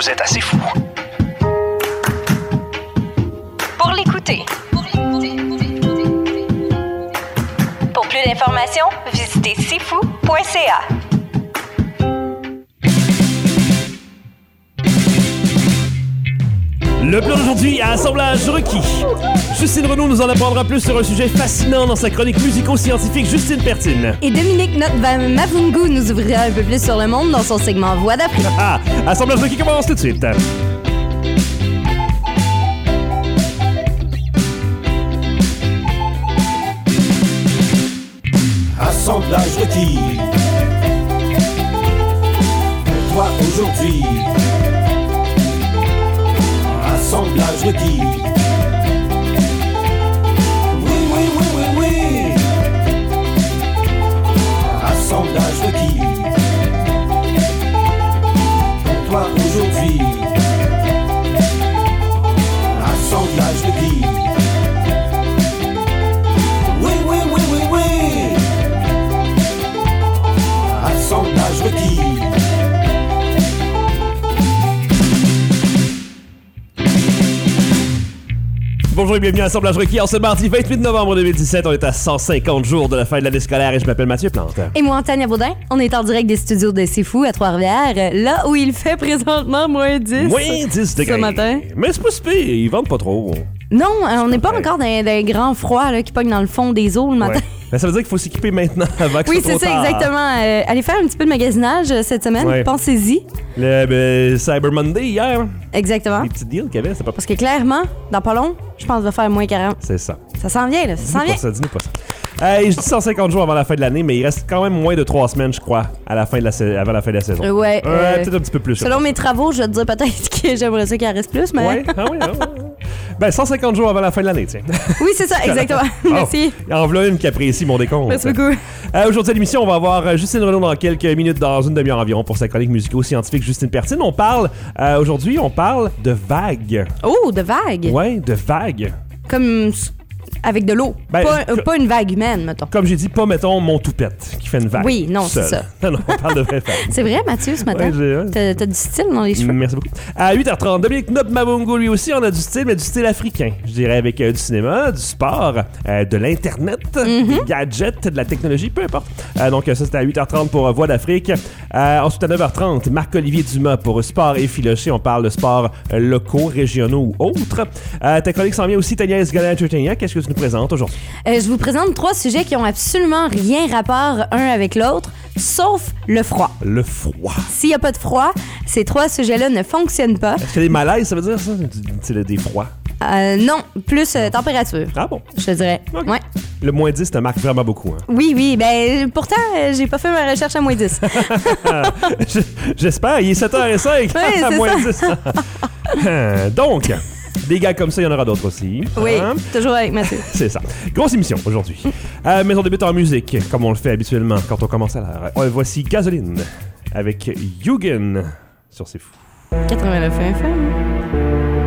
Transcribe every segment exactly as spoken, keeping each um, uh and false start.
Vous êtes assez fou. Pour l'écouter. Pour plus d'informations, visitez sifou point c a. Le plan d'aujourd'hui à Assemblage requis. Justine Renaud nous en apprendra plus sur un sujet fascinant dans sa chronique musico-scientifique Justine Pertine. Et Dominique Notre-Mavungu nous ouvrira un peu plus sur le monde dans son segment Voix d'Afrique. Ah, Assemblage requis commence tout de suite. Assemblage requis. Pour toi aujourd'hui. Assemblage requis. Oui, oui, oui, oui, oui. Assemblage requis. Pour toi aujourd'hui. Assemblage requis. Oui, oui, oui, oui, oui. Assemblage requis. Bonjour et bienvenue à Assemblage requis. En ce mardi vingt-huit novembre deux mille dix-sept, on est à cent cinquante jours de la fin de l'année scolaire et je m'appelle Mathieu Plante. Et moi, Tania Baudin, on est en direct des studios de C'est Fou à Trois-Rivières, là où il fait présentement moins dix. Moins dix degrés. Ce matin. Mais c'est pas si pire, ils vendent pas trop. Non, on n'est pas encore dans des grands froids là, qui pognent dans le fond des eaux le matin. Ouais. Ben, ça veut dire qu'il faut s'équiper maintenant avant que Oui, ce soit c'est trop ça, tard. exactement. Euh, allez faire un petit peu de magasinage euh, cette semaine, Ouais. pensez-y. Le ben, Cyber Monday hier, Exactement. les petits deals qu'il y avait, c'est pas Parce que clairement, dans pas long, je pense qu'il va faire moins quarante. C'est ça. Ça s'en vient, là. Ça s'en Dis-nous vient. pas ça, dis-nous pas ça. Hey, je dis cent cinquante jours avant la fin de l'année, mais il reste quand même moins de trois semaines, je crois, à la fin de la sa- avant la fin de la saison. Euh, ouais. Ouais, euh, peut-être un petit peu plus. je Selon pense. mes travaux, je vais te dire peut-être que j'aimerais ça qu'il en reste plus, mais. Ouais, ah oui, ah oui. Ben, cent cinquante jours avant la fin de l'année, tiens. Oui, c'est ça, exactement. Merci. Oh, en voilà une qui apprécie mon décompte. Merci beaucoup. Euh, Aujourd'hui à l'émission, on va avoir euh, Justine Renaud dans quelques minutes, dans une demi-heure environ, pour sa chronique musico-scientifique Justine Pertine. On parle, euh, aujourd'hui, on parle de vagues. Oh, de vagues. Ouais, de vagues. Comme s- avec de l'eau. Ben, pas, je- euh, pas une vague humaine, mettons. Comme j'ai dit, pas, mettons, mon toupette qui fait une vague. Oui, non, c'est seul. ça. Non, non, on parle de vraies vagues. C'est vrai, Mathieu, ce matin? Ouais, j'ai- ouais. T'as, t'as du style dans les cheveux. Merci beaucoup. À huit heures trente, Dominique Notre-Mavungu, lui aussi, on a du style, mais du style africain. Je dirais avec euh, du cinéma, du sport, euh, de l'Internet, Mm-hmm. des gadgets, de la technologie, peu importe. Euh, donc, ça, c'était à huit heures trente pour euh, Voix d'Afrique. Euh, ensuite, à neuf heures trente, Marc-Olivier Dumas pour Sport et Filoché. On parle de sports euh, locaux, régionaux ou autres. Euh, ta chronique s'en vient aussi, Tania Esgala-Entertainment. Qu'est-ce que tu nous présentes aujourd'hui? Euh, je vous présente trois sujets qui ont absolument rien rapport un avec l'autre, sauf le froid. Le froid. S'il n'y a pas de froid, ces trois sujets-là ne fonctionnent pas. Est-ce que des malaises, ça veut dire ça? C'est le- des froids. Euh, non, plus euh, température, Ah bon? je te dirais. Ok. Ouais. Le moins dix te marque vraiment beaucoup. Hein? Oui, oui, ben pourtant, euh, j'ai pas fait ma recherche à moins dix. Je- J'espère, il est sept heures cinq. Oui, à c'est moins ça. dix. Donc, des gars comme ça, il y en aura d'autres aussi. Oui, Hein? toujours avec Mathieu. C'est ça. Grosse émission aujourd'hui. Euh, mais on débute en musique, comme on le fait habituellement quand on commence à l'heure. Euh, voici Gasoline avec Yugen sur C'est Fou. quatre-vingt-neuf F M.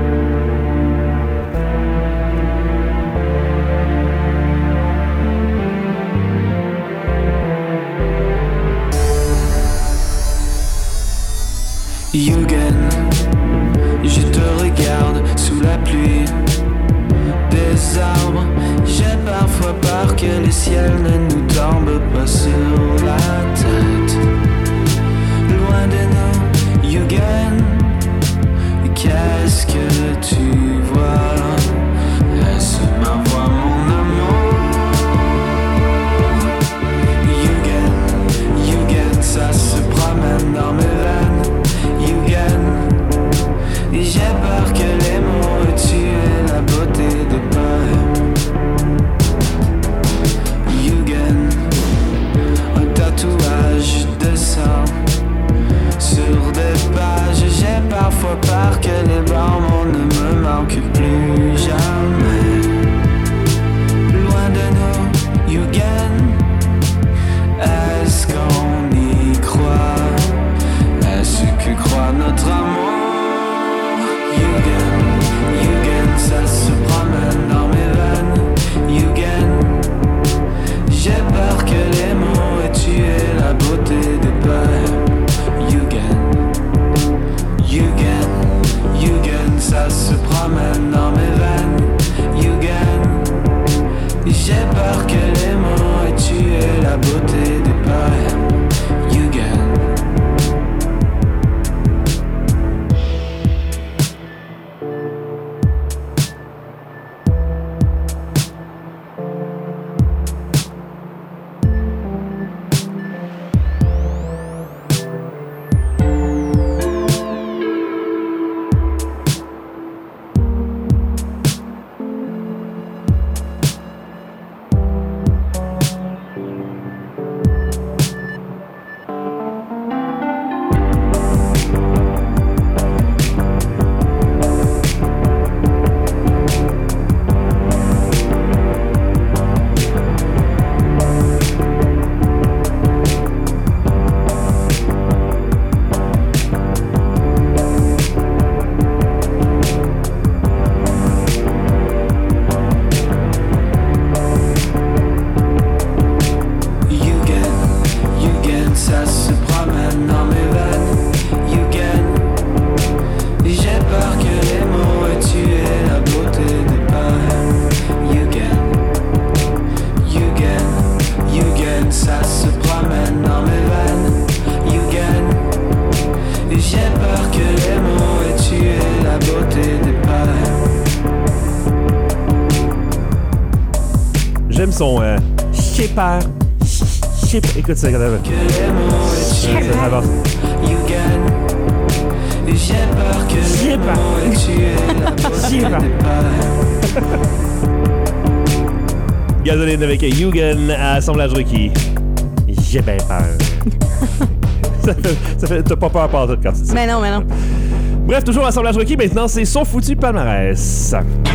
Yugen, je te regarde sous la pluie des arbres. J'ai parfois peur que le ciel ne nous tombe pas sur la tête. Loin de nous, Yugen, qu'est-ce que tu vois? Est-ce ma voix, mon amour? Yugen, Yugen, ça se promène dans mes veines. Yugen, j'ai peur que les mots aient tué la beauté des poèmes. Yugen, un tatouage de sang sur des pages. J'ai parfois peur que les bons mots ne me manquent plus jamais. Loin de nous, Yugen, est-ce qu'on y croit? Est-ce que croit notre amour? Yugen, Yugen, ça se promène dans mes veines. Yugen, j'ai peur que les mots aient tué la beauté des poèmes. Yugen, Yugen. j'aime son euh, shipper. Ship. Écoute ça, regarde. Que les mots et tu es, Ça va. you gagne. Et j'ai peur que J'ai les peur. mots et tu es la beauté J'ai peur. des pas. Gasoline avec Yugen à Assemblage Rookie. J'ai bien peur. ça fait, ça fait, t'as pas peur par tout quand tu dis ça. Mais non, mais non. Bref, toujours Assemblage Rookie, maintenant c'est son foutu palmarès.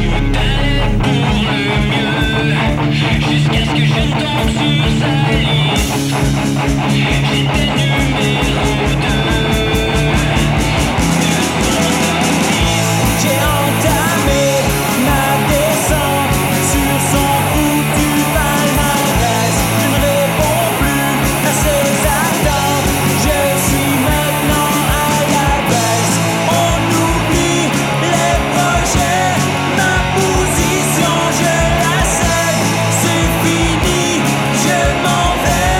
J'ai entamé ma descente sur son foutu palmarès. Je ne réponds plus à ses attentes. Je suis maintenant à la baisse. On oublie les projets. Ma position, je la cède. C'est fini, je m'en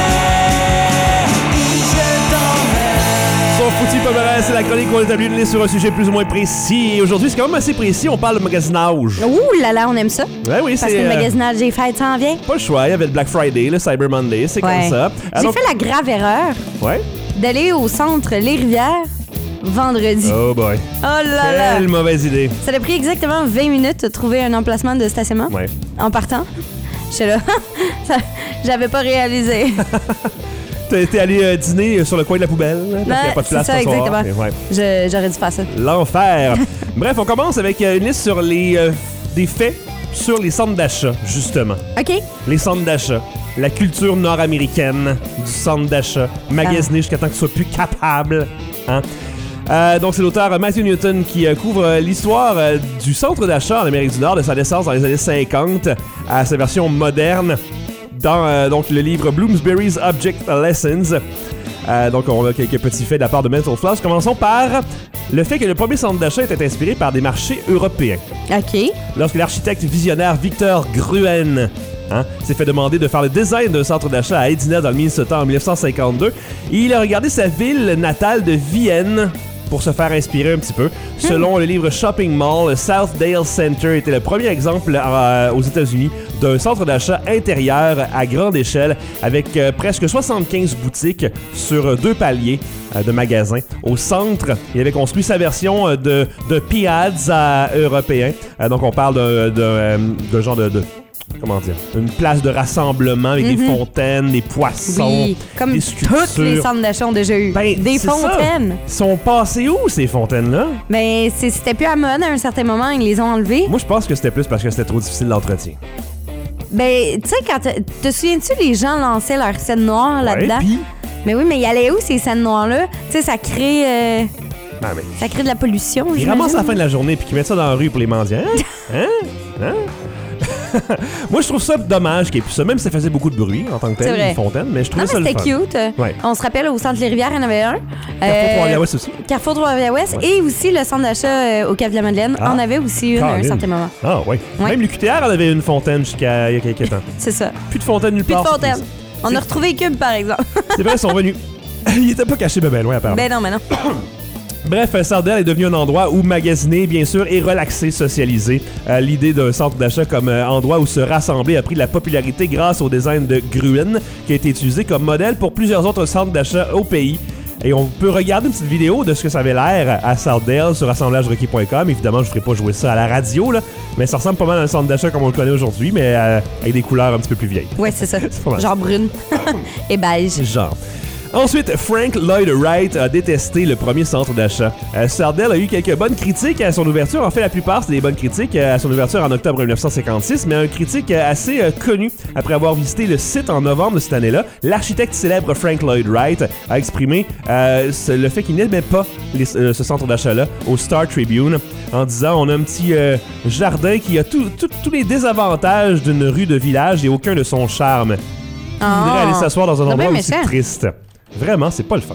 vais. Oui, je t'emmène. Son foutu palmarès, c'est la chronique où on établit une liste sur un sujet plus ou moins précis. Et aujourd'hui, c'est quand même assez précis, on parle de magasinage. Ouh là là, on aime ça. Ouais, oui, Parce c'est que le euh, magasinage des fêtes s'en vient. pas le choix. Il y avait le Black Friday, le Cyber Monday, c'est Ouais. comme ça. Ah, J'ai donc- fait la grave erreur Ouais. d'aller au centre Les Rivières vendredi. Oh boy. Oh là là! Quelle mauvaise idée. Ça a pris exactement vingt minutes de trouver un emplacement de stationnement. Ouais. En partant, j'étais là. Ça- J'avais pas réalisé. T'as été allé euh, dîner sur le coin de la poubelle, hein, parce qu'il n'y a Ouais, pas de place c'est ça, pour s'asseoir. exactement. Et ouais. Je- J'aurais dû faire ça. L'enfer. Bref, on commence avec euh, une liste sur les euh, des faits sur les centres d'achat, justement. OK. Les centres d'achat. La culture nord-américaine du centre d'achat. Magasiner jusqu'à temps que tu sois plus capable. Hein? Euh, donc, c'est l'auteur Matthew Newton qui euh, couvre euh, l'histoire euh, du centre d'achat en Amérique du Nord, de sa naissance dans les années cinquante à sa version moderne dans euh, donc, le livre Bloomsbury's Object Lessons. Euh, donc, on a quelques petits faits de la part de Mental Floss. Commençons par le fait que le premier centre d'achat était inspiré par des marchés européens. OK. Lorsque l'architecte visionnaire Victor Gruen hein, s'est fait demander de faire le design d'un centre d'achat à Edina dans le Minnesota en dix-neuf cent cinquantedeux, il a regardé sa ville natale de Vienne pour se faire inspirer un petit peu. Selon le livre Shopping Mall, le Southdale Center était le premier exemple euh, aux États-Unis d'un centre d'achat intérieur à grande échelle avec euh, presque soixante-quinze boutiques sur deux paliers euh, de magasins. Au centre, il avait construit sa version euh, de, de piazza européen. Euh, donc on parle d'un, d'un, euh, d'un genre de, de comment dire, une place de rassemblement avec Mm-hmm. des fontaines, des poissons, Oui, comme des tous sculptures. les centres d'achat ont déjà eu. Ben, des c'est ça. fontaines. Ils sont passés où, ces fontaines-là? Mais c'est- c'était plus à mode à un certain moment, ils les ont enlevés. Moi, je pense que c'était plus parce que c'était trop difficile d'entretien. Ben, tu sais, quand. Te, te souviens-tu, les gens lançaient leur scène noire là-dedans? Ouais, puis... Mais oui, mais il y allait où ces scènes noires-là? Tu sais, ça crée. euh, Ah, mais... ça crée de la pollution. Ils j'imagine. ramassent à la fin de la journée puis qu'ils mettent ça dans la rue pour les mendiants. Hein? Hein? Hein? Moi, je trouve ça dommage qu'il y ait plus ça, même si ça faisait beaucoup de bruit en tant que C'est tel, vrai. une fontaine, mais je trouvais Non, ça mais le c'était fun. cute. Ouais. On se rappelle, au centre Les Rivières, il y en avait un. Carrefour Euh, Trois-Rivières aussi. Carrefour Trois-Rivières-Ouest. Ouais. Et aussi le centre d'achat euh, au Cap de la Madeleine Ah. en avait aussi une à un Caroline. certain moment. Ah, ouais. Ouais. Même l'U Q T R en avait une fontaine jusqu'à il y a quelques temps. C'est ça. Plus de fontaine nulle Plus de part. fontaine. On C'est- a retrouvé Cube, par exemple. C'est vrai, ils sont venus. Ils étaient pas cachés, ben, ben loin, apparemment. ben non, mais non. Bref, Southdale est devenu un endroit où magasiner, bien sûr, et relaxer, socialiser. Euh, L'idée d'un centre d'achat comme euh, endroit où se rassembler a pris de la popularité grâce au design de Gruen, qui a été utilisé comme modèle pour plusieurs autres centres d'achat au pays. Et on peut regarder une petite vidéo de ce que ça avait l'air à Southdale sur assemblage requis point com. Évidemment, je ne ferai pas jouer ça à la radio, là, mais ça ressemble pas mal à un centre d'achat comme on le connaît aujourd'hui, mais euh, avec des couleurs un petit peu plus vieilles. Ouais, c'est ça. pas mal. Genre brune. Et beige. Genre. Ensuite, Frank Lloyd Wright a détesté le premier centre d'achat. Euh, Southdale a eu quelques bonnes critiques à son ouverture. En fait, la plupart, c'est des bonnes critiques euh, à son ouverture en octobre dix-neuf cent cinquante-six, mais un critique euh, assez euh, connu, après avoir visité le site en novembre de cette année-là, l'architecte célèbre Frank Lloyd Wright a exprimé euh, ce- le fait qu'il n'aimait pas les- euh, ce centre d'achat-là au Star Tribune, en disant « On a un petit euh, jardin qui a tout- tout- tous les désavantages d'une rue de village et aucun de son charme. » Il voudrait aller s'asseoir dans un C'est endroit bien aussi méchant. triste. Vraiment, c'est pas le fun.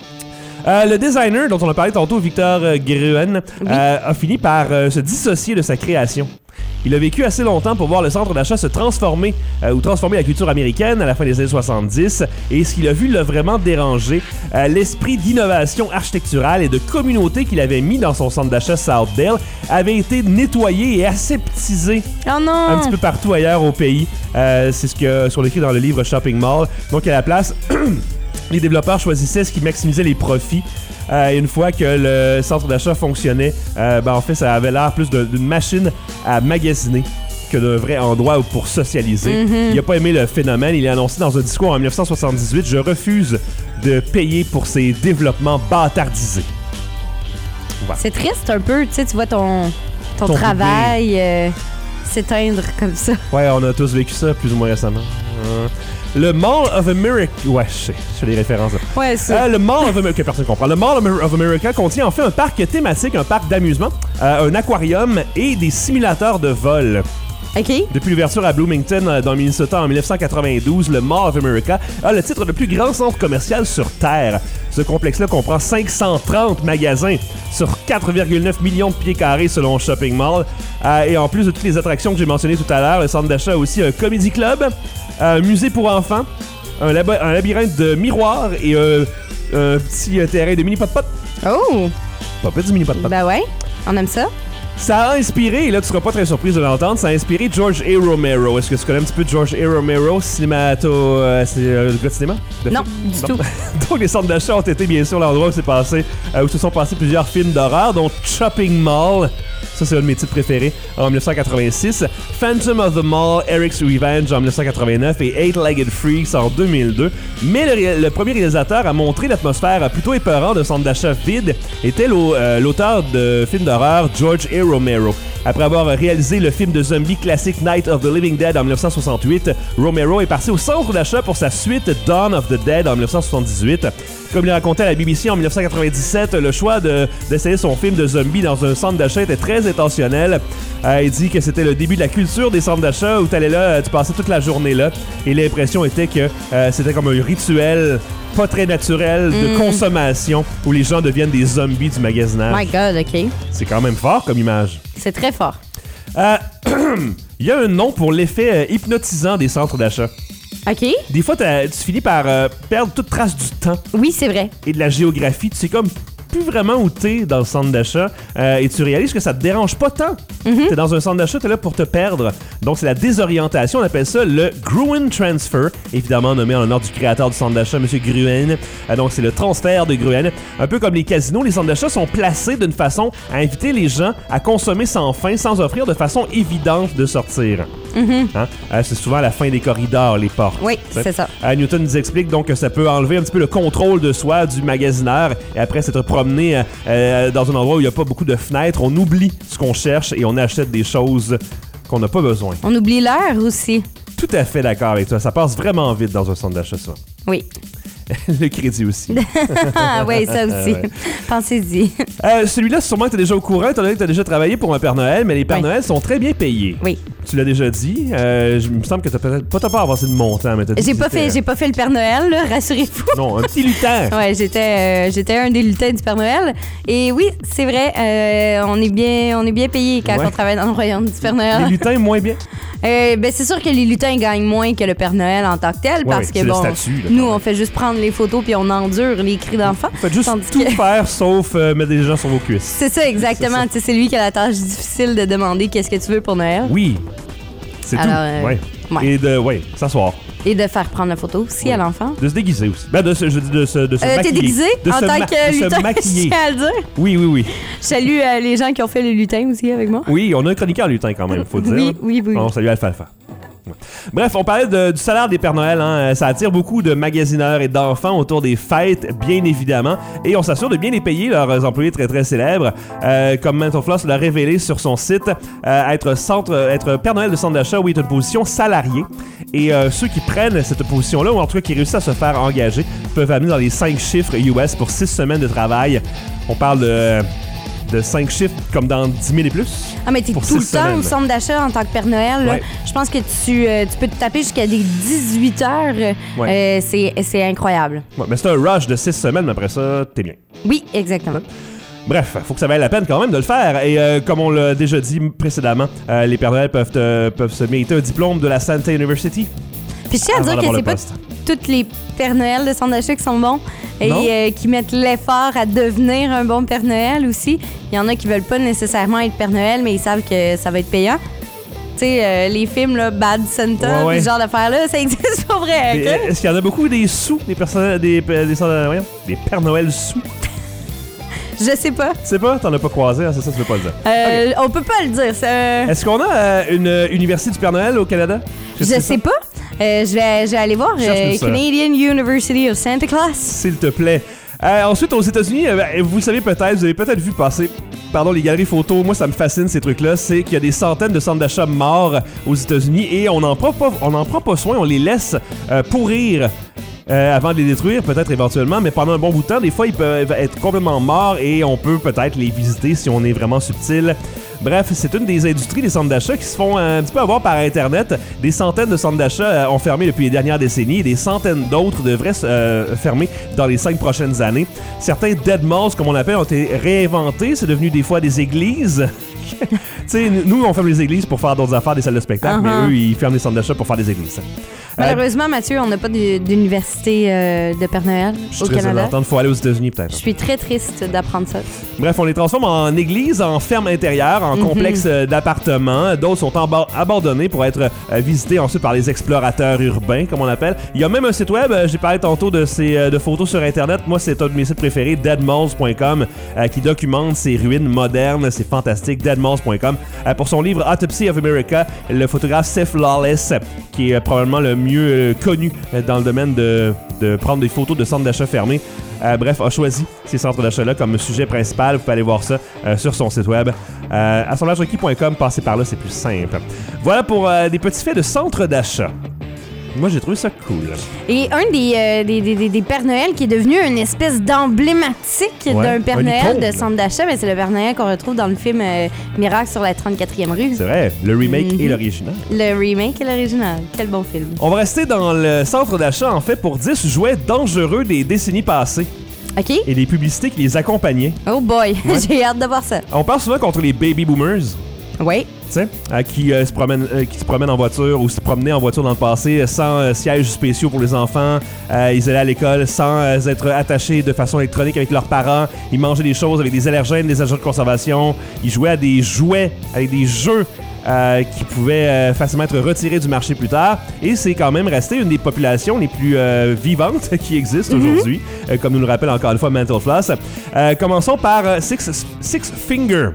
Euh, le designer dont on a parlé tantôt, Victor euh, Gruen, Oui. euh, a fini par euh, se dissocier de sa création. Il a vécu assez longtemps pour voir le centre d'achat se transformer euh, ou transformer la culture américaine à la fin des années soixante-dix. Et ce qu'il a vu l'a vraiment dérangé. Euh, l'esprit d'innovation architecturale et de communauté qu'il avait mis dans son centre d'achat Southdale avait été nettoyé et aseptisé Oh non! un petit peu partout ailleurs au pays. Euh, c'est ce que sur écrit dans le livre Shopping Mall. Donc à la place, les développeurs choisissaient ce qui maximisait les profits. Euh, une fois que le centre d'achat fonctionnait, euh, ben en fait, ça avait l'air plus de, d'une machine à magasiner que d'un vrai endroit pour socialiser. Mm-hmm. Il n'a pas aimé le phénomène. Il a annoncé dans un discours en dix-neuf cent soixante-dix-huit « Je refuse de payer pour ces développements bâtardisés. » Voilà. C'est triste un peu, tu sais, tu vois ton, ton, ton travail euh, s'éteindre comme ça. Ouais, on a tous vécu ça plus ou moins récemment. Euh... Le Mall of America... Ouais, je sais, je fais des références. Là. Ouais, c'est... Euh, le Mall of America... Que personne comprend. Le Mall of America contient en fait un parc thématique, un parc d'amusement, euh, un aquarium et des simulateurs de vol. OK. Depuis l'ouverture à Bloomington, dans le Minnesota, en dix-neuf cent quatre-vingt-douze, le Mall of America a le titre de plus grand centre commercial sur Terre. Ce complexe-là comprend cinq cent trente magasins sur quatre virgule neuf millions de pieds carrés selon Shopping Mall. Euh, et en plus de toutes les attractions que j'ai mentionnées tout à l'heure, le centre d'achat a aussi un comedy club, un musée pour enfants, un, lab- un labyrinthe de miroirs et euh, un petit euh, terrain de mini-pot-pot. Oh! Pas petit mini-pot-pot. Ben ouais, on aime ça. Ça a inspiré, et là tu seras pas très surprise de l'entendre, ça a inspiré George A. Romero. Est-ce que tu connais un petit peu George A. Romero, cinémato... Euh, c'est euh, le gars de cinéma? De non, film? du non. tout. Donc les centres d'achat ont été bien sûr l'endroit où, c'est passé, euh, où se sont passés plusieurs films d'horreur, dont Shopping Mall, ça c'est un de mes titres préférés, en dix-neuf cent quatre-vingt-six, Phantom of the Mall, Eric's Revenge en dix-neuf cent quatre-vingt-neuf et Eight-Legged Freaks en deux mille deux. Mais le, ré- le premier réalisateur à montrer l'atmosphère plutôt épeurante d'un centre d'achat vide était l'au- euh, l'auteur de films d'horreur George A. Romero. Après avoir réalisé le film de zombie classique Night of the Living Dead en dix-neuf cent soixante-huit, Romero est parti au centre d'achat pour sa suite Dawn of the Dead en dix-neuf cent soixante-dix-huit. Comme il racontait à la B B C en dix-neuf cent quatre-vingt-dix-sept, le choix de, d'essayer son film de zombie dans un centre d'achat était très intentionnel. Euh, il dit que c'était le début de la culture des centres d'achat où t'allais là, tu passais toute la journée là, et l'impression était que euh, c'était comme un rituel pas très naturel de mm. consommation où les gens deviennent des zombies du magasinage. My God, OK. C'est quand même fort comme image. C'est très fort. Euh, il y a un nom pour l'effet euh, hypnotisant des centres d'achat. OK. Des fois, tu finis par euh, perdre toute trace du temps. Oui, c'est vrai. Et de la géographie. Tu sais comme plus vraiment où t'es dans le centre d'achat euh, et tu réalises que ça te dérange pas tant. Mm-hmm. T'es dans un centre d'achat, t'es là pour te perdre. Donc c'est la désorientation, on appelle ça le Gruen Transfer, évidemment nommé en l'honneur du créateur du centre d'achat, M. Gruen. Euh, donc c'est le transfert de Gruen. Un peu comme les casinos, les centres d'achat sont placés d'une façon à inviter les gens à consommer sans fin, sans offrir de façon évidente de sortir. Mm-hmm. Hein? Euh, c'est souvent à la fin des corridors, les portes. Oui, t'sais. c'est ça. Euh, Newton nous explique donc que ça peut enlever un petit peu le contrôle de soi du magasineur et après s'être promené euh, euh, dans un endroit où il n'y a pas beaucoup de fenêtres, on oublie ce qu'on cherche et on achète des choses qu'on n'a pas besoin. On oublie l'heure aussi. Tout à fait d'accord avec toi. Ça passe vraiment vite dans un centre d'achat, ça. Oui. Le crédit aussi. Oui, ça aussi. Ouais. Pensez-y. Euh, celui-là, sûrement que tu es déjà au courant, étant donné que tu as déjà travaillé pour un Père Noël, mais les Pères oui. Noël sont très bien payés. Oui. Tu l'as déjà dit. Euh, il me semble que tu n'as peut-être pas, pas avancé de montant, mais tu as dit J'ai pas, fait, j'ai pas fait le Père Noël, là, rassurez-vous. Non, un petit lutin. Ouais, j'étais, euh, j'étais un des lutins du Père Noël. Et oui, c'est vrai, euh, on est bien, on est bien payé quand ouais. on travaille dans le royaume du Père Noël. Les lutins, moins bien? Euh, ben c'est sûr que les lutins gagnent moins que le Père Noël en tant que tel, ouais, parce oui, que bon, statut, là, nous on fait juste prendre les photos puis on endure les cris d'enfants. Faites juste tout que... faire sauf euh, mettre des gens sur vos cuisses. C'est ça exactement. C'est, ça. C'est lui qui a la tâche difficile de demander qu'est-ce que tu veux pour Noël. Oui, c'est Alors, tout. Euh, ouais. Ouais. Et de, ouais, s'asseoir. Et de faire prendre la photo aussi oui. à l'enfant. De se déguiser aussi. Ben, de se, je dis de se, de se euh, maquiller. T'es déguisé de en se tant ma- que de lutin, se maquiller. je à le dire. Oui, oui, oui. Je salue euh, les gens qui ont fait les lutins aussi avec moi. Oui, on a un chroniqueur lutin quand même, faut dire. Oui, oui, oui. On salue Alfalfa. Ouais. Bref, on parlait de, du salaire des Pères Noël. Hein. Ça attire beaucoup de magasineurs et d'enfants autour des fêtes, bien évidemment. Et on s'assure de bien les payer, leurs employés très très célèbres. Euh, comme Mental Floss l'a révélé sur son site, euh, être, centre, être Père Noël de centre d'achat, oui, est une position salariée. Et euh, ceux qui prennent cette position-là, ou en tout cas qui réussissent à se faire engager, peuvent amener dans les cinq chiffres U S pour six semaines de travail. On parle de... de cinq chiffres comme dans dix mille et plus. Ah, mais t'es tout le temps semaines. Au centre d'achat en tant que Père Noël. Ouais. Je pense que tu, euh, tu peux te taper jusqu'à des dix-huit heures. Ouais. Euh, c'est, c'est incroyable. Ouais, mais c'est un rush de six semaines, mais après ça, t'es bien. Oui, exactement. Ouais. Bref, faut que ça vaille la peine quand même de le faire. Et euh, comme on l'a déjà dit précédemment, euh, les Pères Noël peuvent, euh, peuvent se mériter un diplôme de la Santa University. Puis je tiens à dire que c'est pas tous les Pères Noël de centre d'achat qui sont bons et euh, qui mettent l'effort à devenir un bon Père Noël aussi. Il y en a qui veulent pas nécessairement être Père Noël, mais ils savent que ça va être payant. Tu sais, euh, les films, là, Bad Santa, ouais, ouais. ce genre d'affaires-là, ça existe pas vrai. Et, est-ce qu'il y en a beaucoup des sous, des personnes, des, des, des, voyons, des Pères Noël sous? Je sais pas. Tu sais pas? T'en as pas croisé, hein? C'est ça, tu veux pas le dire. Euh, okay. On peut pas le dire, ça. Est-ce qu'on a euh, une université du Père Noël au Canada? Je, je sais pas. Euh, je, vais, je vais aller voir. Euh, Canadian University of Santa Claus. S'il te plaît. Euh, ensuite, aux États-Unis, euh, vous le savez peut-être, vous avez peut-être vu passer, pardon, les galeries photos. Moi, ça me fascine ces trucs-là. C'est qu'il y a des centaines de centres d'achat morts aux États-Unis et on n'en prend pas, on n'en prend pas soin. On les laisse euh, pourrir. Euh, avant de les détruire, peut-être éventuellement, mais pendant un bon bout de temps, des fois, ils peuvent être complètement morts et on peut peut-être les visiter si on est vraiment subtil. Bref, c'est une des industries des centres d'achat qui se font un petit peu avoir par Internet. Des centaines de centres d'achat ont fermé depuis les dernières décennies et des centaines d'autres devraient euh, fermer dans les cinq prochaines années. Certains dead malls, comme on l'appelle, ont été réinventés. C'est devenu des fois des églises. Tu sais, nous, on ferme les églises pour faire d'autres affaires, des salles de spectacle, uh-huh. mais eux, ils ferment les centres d'achat pour faire des églises. Malheureusement, Mathieu, on n'a pas d'université euh, de Père Noël au Canada. Il faut aller aux États-Unis peut-être. Je suis très triste d'apprendre ça. Bref, on les transforme en églises, en fermes intérieures, en mm-hmm. complexes d'appartements. D'autres sont ab- abandonnés pour être euh, visités ensuite par les explorateurs urbains, comme on l'appelle. Il y a même un site web, euh, j'ai parlé tantôt de, ces, euh, de photos sur Internet. Moi, c'est un de mes sites préférés, dead malls point com, euh, qui documente ces ruines modernes. C'est fantastique, dead malls point com. Euh, pour son livre Autopsy of America, le photographe Seth Lawless, qui est euh, probablement le mieux euh, connu euh, dans le domaine de, de prendre des photos de centres d'achat fermés. Euh, bref, a choisi ces centres d'achat-là comme sujet principal. Vous pouvez aller voir ça euh, sur son site web. Euh, assemblage requis point com, passez par là, c'est plus simple. Voilà pour euh, des petits faits de centres d'achat. Moi, j'ai trouvé ça cool. Et un des, euh, des, des, des Pères Noël qui est devenu une espèce d'emblématique ouais, d'un Père Noël de centre d'achat, mais c'est le Père Noël qu'on retrouve dans le film euh, Miracle sur la trente-quatrième rue. C'est vrai, le remake mm-hmm. et l'original. Le remake et l'original. Quel bon film. On va rester dans le centre d'achat, en fait, pour dix jouets dangereux des décennies passées. OK. Et les publicités qui les accompagnaient. Oh boy, ouais. J'ai hâte de voir ça. On parle souvent contre les baby boomers. Oui. Tu sais, euh, qui, euh, se promènent, euh, qui se promènent en voiture ou se promenaient en voiture dans le passé sans euh, sièges spéciaux pour les enfants. Euh, ils allaient à l'école sans euh, être attachés de façon électronique avec leurs parents. Ils mangeaient des choses avec des allergènes, des agents de conservation. Ils jouaient à des jouets, avec des jeux euh, qui pouvaient euh, facilement être retirés du marché plus tard. Et c'est quand même resté une des populations les plus euh, vivantes qui existent mm-hmm. aujourd'hui, euh, comme nous le rappelle encore une fois Mental Floss. Euh, commençons par euh, Six, Six Finger.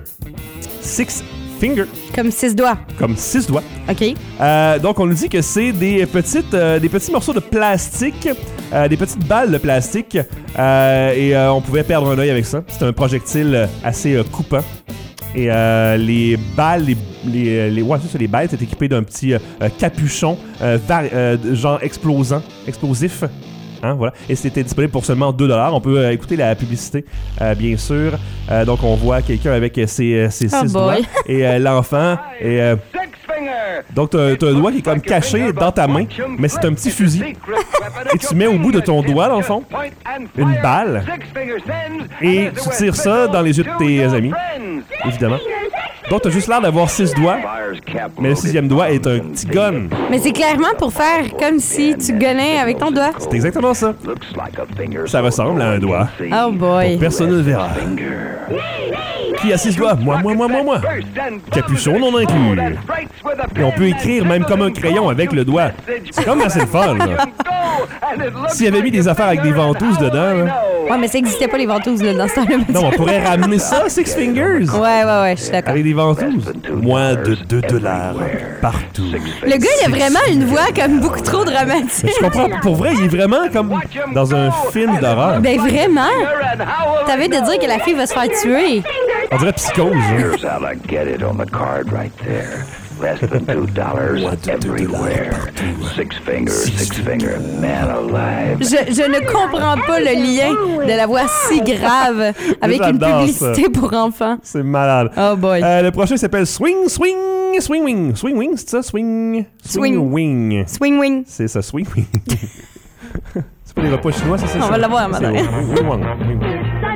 Six Finger. Comme six doigts. Comme six doigts. OK. Euh, donc, on nous dit que c'est des, petites, euh, des petits morceaux de plastique, euh, des petites balles de plastique, euh, et euh, on pouvait perdre un œil avec ça. C'est un projectile assez euh, coupant. Et euh, les balles, les, les, les, ouais, ça, les balles étaient équipées d'un petit euh, capuchon, euh, vari- euh, genre explosant, explosif. Hein, voilà. Et c'était disponible pour seulement deux dollars. On peut euh, écouter la publicité, euh, bien sûr. Euh, donc, on voit quelqu'un avec ses, ses oh six boy. doigts et euh, l'enfant. Et, euh, donc, tu as un doigt qui est comme caché dans ta main, mais c'est un petit fusil. Et tu mets au bout de ton doigt, dans le fond, une balle. Et tu tires ça dans les yeux de tes amis, évidemment. Donc, t'as juste l'air d'avoir six doigts, mais le sixième doigt est un petit gun. Mais c'est clairement pour faire comme si tu gunnais avec ton doigt. C'est exactement ça. Ça ressemble à un doigt. Oh boy. Donc, personne ne le verra. Qui a six doigts? Moi, moi, moi, moi, moi. Capuchon non inclus. Et on peut écrire même comme un crayon avec le doigt. C'est comme assez le fun, là. S'il y avait mis des affaires avec des ventouses dedans, là. Ouais, mais ça n'existait pas les ventouses là, dans ce temps-là. Non, on pourrait ramener ça, Six Fingers. Ouais, ouais, ouais, je suis d'accord. Avec des ventouses. Moins de deux dollars partout. Le gars, il a vraiment une voix comme beaucoup trop dramatique. Mais je comprends. Pour vrai, il est vraiment comme dans un film d'horreur. Ben vraiment. T'avais de dire que la fille va se faire tuer. On dirait Psychose. Hein? Less than two dollars everywhere. Six fingers, six fingers, man alive. Je, je ne comprends pas le lien de la voix si grave avec une publicité ça. Pour enfants. C'est malade. Oh boy. Euh, le prochain s'appelle Swing, Swing, Swing Wing. Swing Wing, c'est ça? Swing, Swing, swing Wing. Swing Wing. C'est ça, Swing Wing. C'est pas les repas chinois, c'est ça? On ça? va l'avoir, madame.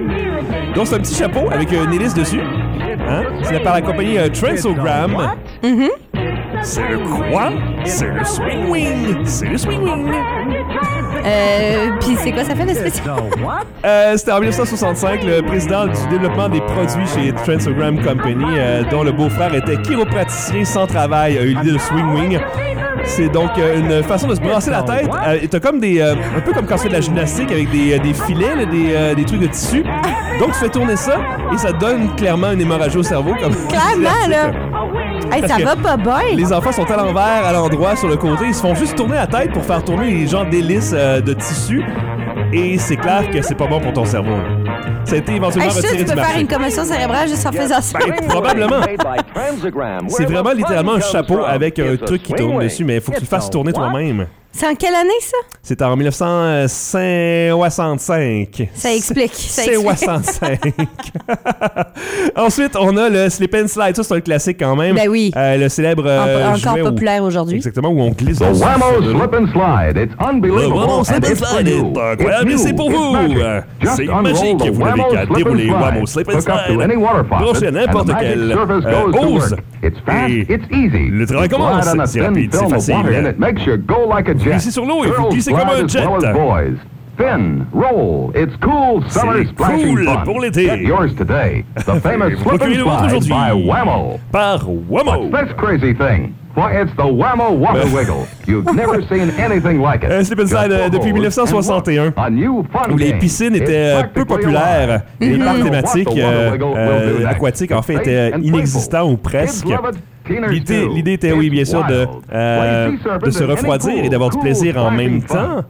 Donc, c'est un petit chapeau avec une hélice dessus. Hein? C'est par la compagnie euh, Transogram. Mm-hmm. C'est le quoi? C'est le Swing Wing. C'est le Swing Wing. Euh, puis c'est quoi ça fait de spécial? Euh, c'était en dix-neuf cent soixante-cinq, le président du développement des produits chez Transogram Company, euh, dont le beau-frère était chiropraticien sans travail, a eu l'idée de Swing Wing. C'est donc euh, une façon de se brasser la tête. Euh, t'as comme des... Euh, un peu comme quand tu fais de la gymnastique avec des, euh, des filets, là, des, euh, des trucs de tissu. Donc tu fais tourner ça et ça donne clairement une hémorragie au cerveau. Comme clairement, là! Hey, ça va pas bien! Les enfants sont à l'envers, à l'endroit, sur le côté. Ils se font juste tourner la tête pour faire tourner les genres d'hélices euh, de tissu. Et c'est clair que c'est pas bon pour ton cerveau. Ça a été éventuellement hey, retiré tu du peux marché. faire une commotion cérébrale juste en faisant ça. Ben, probablement. C'est vraiment littéralement un chapeau avec un truc qui tourne dessus, mais il faut que tu le fasses tourner toi-même. C'est en quelle année, ça? C'était en dix-neuf cent soixante-cinq. Ça explique. Ça explique. soixante-cinq. Ensuite, on a le Slip and Slide. Ça, c'est un classique quand même. Ben oui. Euh, le célèbre euh, en, Encore jouet populaire où, aujourd'hui. Exactement, où on glisse. The Whammo Slip and Slide. It's unbelievable. Le Whammo Slip and Slide est incroyable et c'est pour vous. C'est magique. Vous n'avez qu'à dérouler Whammo Slip and Slide. Branchez à n'importe quelle euh, hose. Et le travail commence. C'est rapide, c'est facile. Vous glissez sur l'eau et vous glissez comme un jet. Spin, roll, it's cool summer splashing cool fun. pour l'été. Get yours today. The famous Slip and Slide by Whammo. Par Whammo. What's this crazy thing? Why, it's the Whammo Water Wiggle. You've never seen anything like it. Un Slip and Slide euh, depuis dix-neuf cent soixante et un, où les piscines étaient euh, peu populaires. Les parcs thématiques euh, euh, aquatiques, en fait, étaient inexistants ou presque. L'idée, l'idée était, oui, bien sûr, de, euh, de se refroidir et d'avoir du plaisir en même temps.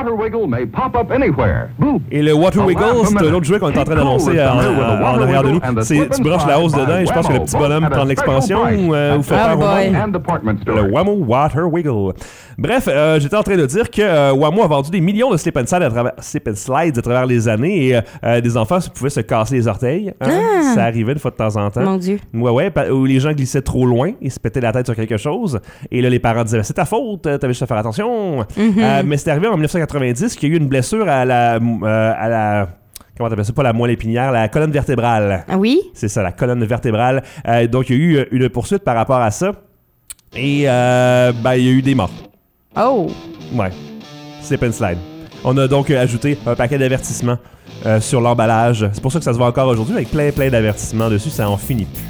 Et le Water Wiggle, c'est un autre jouet qu'on est en train d'annoncer en, en, en arrière de nous. C'est, tu branches la hausse dedans et je pense que le petit bonhomme prend de l'expansion ou euh, fait faire au monde. Le Whammo Water Wiggle. Bref, euh, j'étais en train de dire que euh, Whammo a vendu des millions de slip and slides à travers, slip and slides à travers les années et euh, des enfants pouvaient se casser les orteils. Hein? Ah. Ça arrivait une fois de temps en temps. Mon Dieu. Ouais, ouais, où les gens glissaient trop loin, ils se pétaient la tête sur quelque chose. Et là, les parents disaient, c'est ta faute, t'avais juste à faire attention. Mm-hmm. Euh, mais c'est arrivé en dix-neuf cent quatre-vingt-dix qu'il y a eu une blessure à la... Euh, à la comment t'appelles ça? Pas la moelle épinière, la colonne vertébrale. Ah oui? C'est ça, la colonne vertébrale. Euh, donc, il y a eu une poursuite par rapport à ça. Et, euh, ben, il y a eu des morts. Oh! Ouais. Slip and slide. On a donc ajouté un paquet d'avertissements euh, sur l'emballage. C'est pour ça que ça se voit encore aujourd'hui avec plein, plein d'avertissements dessus. Ça en finit plus.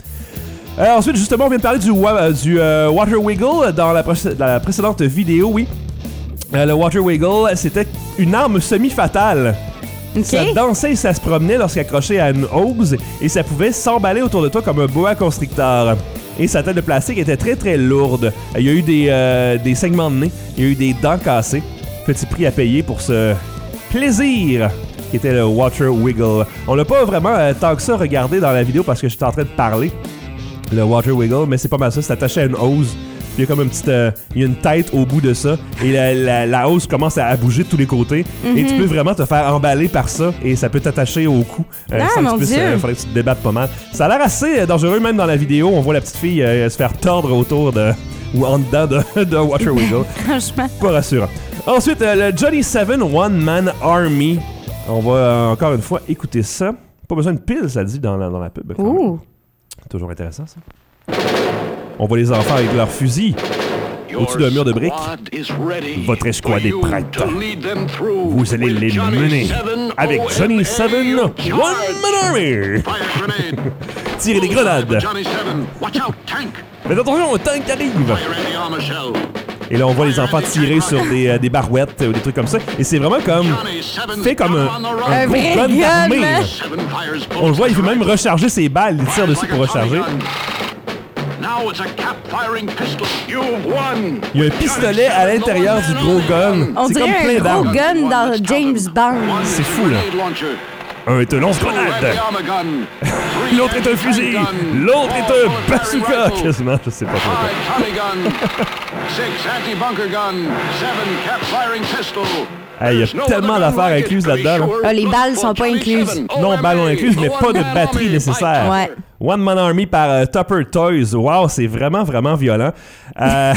Euh, ensuite, justement, on vient de parler du, euh, du euh, Water Wiggle dans la, pré- dans la précédente vidéo, oui. Euh, le Water Wiggle, c'était une arme semi-fatale. Okay. Ça dansait et ça se promenait lorsqu'accroché à une hose et ça pouvait s'emballer autour de toi comme un boa constrictor. Et sa tête de plastique était très très lourde. Il y a eu des, euh, des saignements de nez, il y a eu des dents cassées. Petit prix à payer pour ce plaisir qui était le Water Wiggle. On l'a pas vraiment euh, tant que ça regardé dans la vidéo parce que j'étais en train de parler. Le Water Wiggle, mais c'est pas mal ça, c'est attaché à une hose. Il y a comme une petite, euh, il y a une tête au bout de ça et la, la, la hose commence à, à bouger de tous les côtés mm-hmm. et tu peux vraiment te faire emballer par ça et ça peut t'attacher au cou. Euh, ah mon Dieu! Il euh, faudrait que tu te débattes pas mal. Ça a l'air assez dangereux même dans la vidéo. On voit la petite fille euh, se faire tordre autour de ou en dedans de, de Water Wiggle. Franchement. Pas rassurant. Ensuite, euh, le Johnny seven One Man Army. On va euh, encore une fois écouter ça. Pas besoin de pile, ça dit dans la, dans la pub. Ouh. Toujours intéressant ça. On voit les enfants avec leurs fusils au-dessus d'un mur de briques. Votre escouade est prête. Vous allez les mener avec Johnny seven One Man Army. Tirez des grenades. Faites attention, un tank arrive. Et là, on voit les enfants tirer sur des, euh, des barouettes ou des trucs comme ça. Et c'est vraiment comme... fait comme un, un, un gros gun d'armée. On le voit, il fait même recharger ses balles. Il tire dessus pour recharger. Il y a un pistolet à l'intérieur du gros gun. On c'est dirait comme plein un gros d'armes. gun dans James Bond. C'est fou, là. Un est un lance-grenade. L'autre est un fusil. L'autre est un bazooka. Quasiment, je sais pas trop. Il hey, y a tellement d'affaires incluses là-dedans. Là. Ah, les balles sont pas incluses. Non, balles non incluses, mais pas de batterie nécessaire. Ouais. One Man Army par euh, Tupper Toys. Wow, c'est vraiment, vraiment violent. Euh,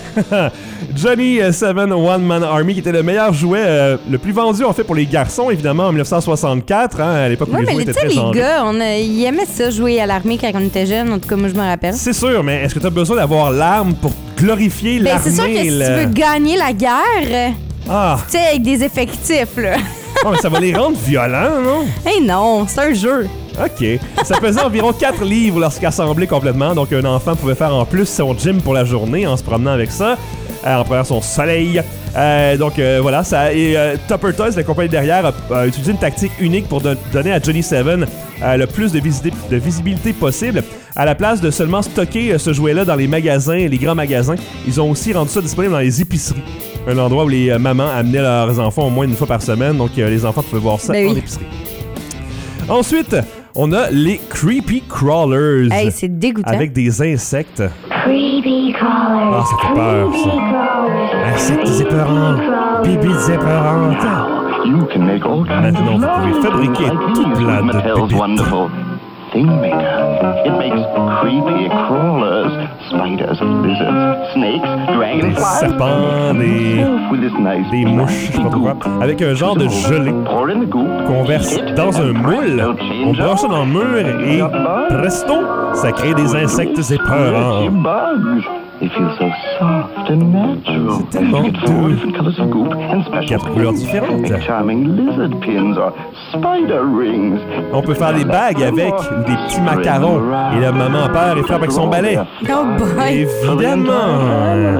Johnny Seven One Man Army, qui était le meilleur jouet, euh, le plus vendu en fait pour les garçons, évidemment, en dix-neuf cent soixante-quatre, hein, à l'époque où ouais, les jouets mais étaient très très les vendus. gars, on a, ils aimaient ça, jouer à l'armée quand on était jeunes. En tout cas, moi, je me rappelle. C'est sûr, mais est-ce que tu as besoin d'avoir l'arme pour glorifier ben, l'armée? C'est sûr que si le... tu veux gagner la guerre, ah. tu sais, avec des effectifs, là. Non, mais ça va les rendre violents, non? Eh hey non, c'est un jeu. OK. Ça pesait environ quatre livres lorsqu'assemblé complètement, donc un enfant pouvait faire en plus son gym pour la journée en se promenant avec ça, euh, en prenant son soleil. Euh, donc euh, voilà, ça. Et euh, Tupper Toys, la compagnie derrière, a, a utilisé une tactique unique pour don- donner à Johnny Seven euh, le plus de, visite- de visibilité possible. À la place de seulement stocker euh, ce jouet-là dans les magasins, les grands magasins, ils ont aussi rendu ça disponible dans les épiceries. Un endroit où les euh, mamans amenaient leurs enfants au moins une fois par semaine, donc euh, les enfants pouvaient voir ça ben en oui. épicerie. Ensuite, on a les Creepy Crawlers. Hey, c'est dégoûtant. Avec des insectes. Creepy crawlers. Ah, ça fait peur, ça. Insectes épeurants. Bibites épeurantes. Maintenant, vous pouvez fabriquer tout plein de bébites. Thingmaker. It makes creepy crawlers, spiders, lizards, snakes, dragons, des serpents, des, des mouches, je sais pas pourquoi, avec un genre de gelée qu'on verse dans un moule, on branche ça dans le mur et presto, ça crée des insectes épeurants. They feel so soft and natural. C'est tellement You get four doux. different colors of goop and special Quatre couleurs différentes. charming lizard pins or spider rings. On peut faire des bagues avec, ou des petits macarons. Et la maman perd et frappe avec son balai. Oh boy. Évidemment!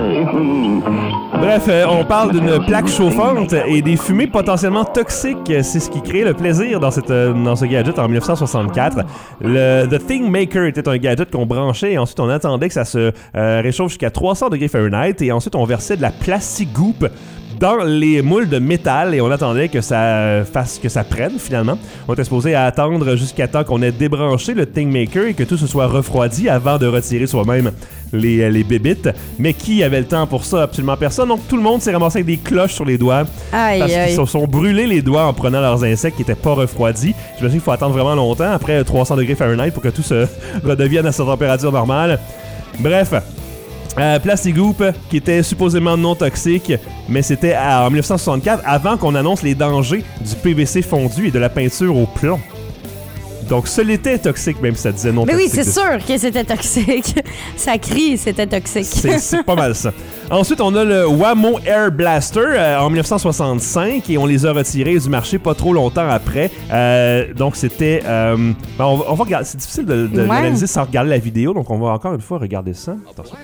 Bref, euh, on parle d'une plaque chauffante et des fumées potentiellement toxiques. C'est ce qui crée le plaisir dans, cette, euh, dans ce gadget en dix-neuf cent soixante-quatre. Le The Thingmaker était un gadget qu'on branchait et ensuite on attendait que ça se euh, réchauffe jusqu'à trois cents degrés Fahrenheit et ensuite on versait de la plastic-goop dans les moules de métal et on attendait que ça fasse que ça prenne finalement. On était supposé attendre jusqu'à temps qu'on ait débranché le Thingmaker et que tout se soit refroidi avant de retirer soi-même les, les bébites. Mais qui avait le temps pour ça? Absolument personne. Donc tout le monde s'est ramassé avec des cloches sur les doigts Aïe, parce aïe. qu'ils se sont brûlés les doigts en prenant leurs insectes qui n'étaient pas refroidis. J'imagine qu'il faut attendre vraiment longtemps, après trois cents degrés Fahrenheit, pour que tout se redevienne à sa température normale. Bref. Euh, Plastigoop, qui était supposément non toxique, mais c'était en dix-neuf cent soixante-quatre, avant qu'on annonce les dangers du P V C fondu et de la peinture au plomb. Donc, ce l'était toxique, même si ça disait non Mais toxique. oui, c'est sûr que c'était toxique. Ça crie, c'était toxique. C'est, c'est pas mal ça. Ensuite, on a le Wham-O Air Blaster euh, en dix-neuf cent soixante-cinq et on les a retirés du marché pas trop longtemps après. Euh, donc, c'était... Euh, ben on, va, on va regarder. C'est difficile de, de Ouais. l'analyser sans regarder la vidéo, donc on va encore une fois regarder ça. Attention.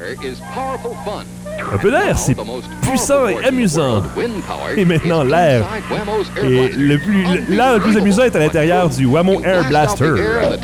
Un peu d'air, c'est puissant et amusant. Et maintenant, l'air. Et le plus, le- l'air le plus amusant est à l'intérieur du Wham-O Air Blaster.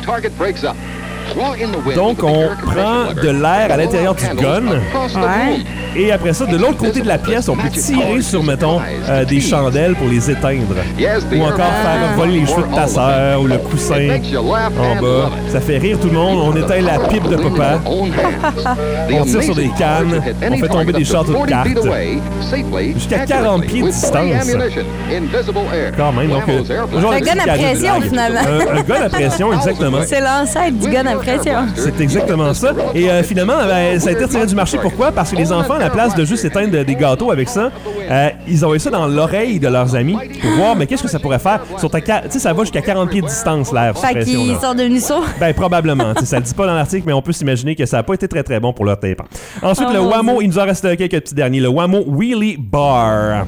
Donc, on prend de l'air à l'intérieur du gun. Ouais. Et après ça, de l'autre côté de la pièce, on peut tirer sur, mettons, euh, des chandelles pour les éteindre. Ou encore faire voler les cheveux de ta sœur ou le coussin en bas. Ça fait rire tout le monde. On éteint la pipe de papa. On tire sur des cannes. On fait tomber des châteaux de cartes. Jusqu'à quarante pieds de distance. Quand même. Donc, euh, genre Un de gun petit à gadget de pression, blague. finalement. Un, un gun à pression, exactement. C'est l'ancêtre du gun à pression. C'est exactement ça. Et euh, finalement, ben, ça a été retiré du marché. Pourquoi? Parce que les enfants, à la place de juste éteindre des gâteaux avec ça, euh, ils ont eu ça dans l'oreille de leurs amis pour voir, mais qu'est-ce que ça pourrait faire? Sur ta ca- tu sais, ça va jusqu'à quarante pieds de distance, l'air sous Fait pression. qu'ils là. sont devenus sourds. Ben, probablement. Tu sais, ça le dit pas dans l'article, mais on peut s'imaginer que ça n'a pas été très très bon pour leur tympan. Ensuite, Oh, le mon Wham-O, Dieu. il nous en reste quelques petits derniers. Le Wham-O Wheelie Bar.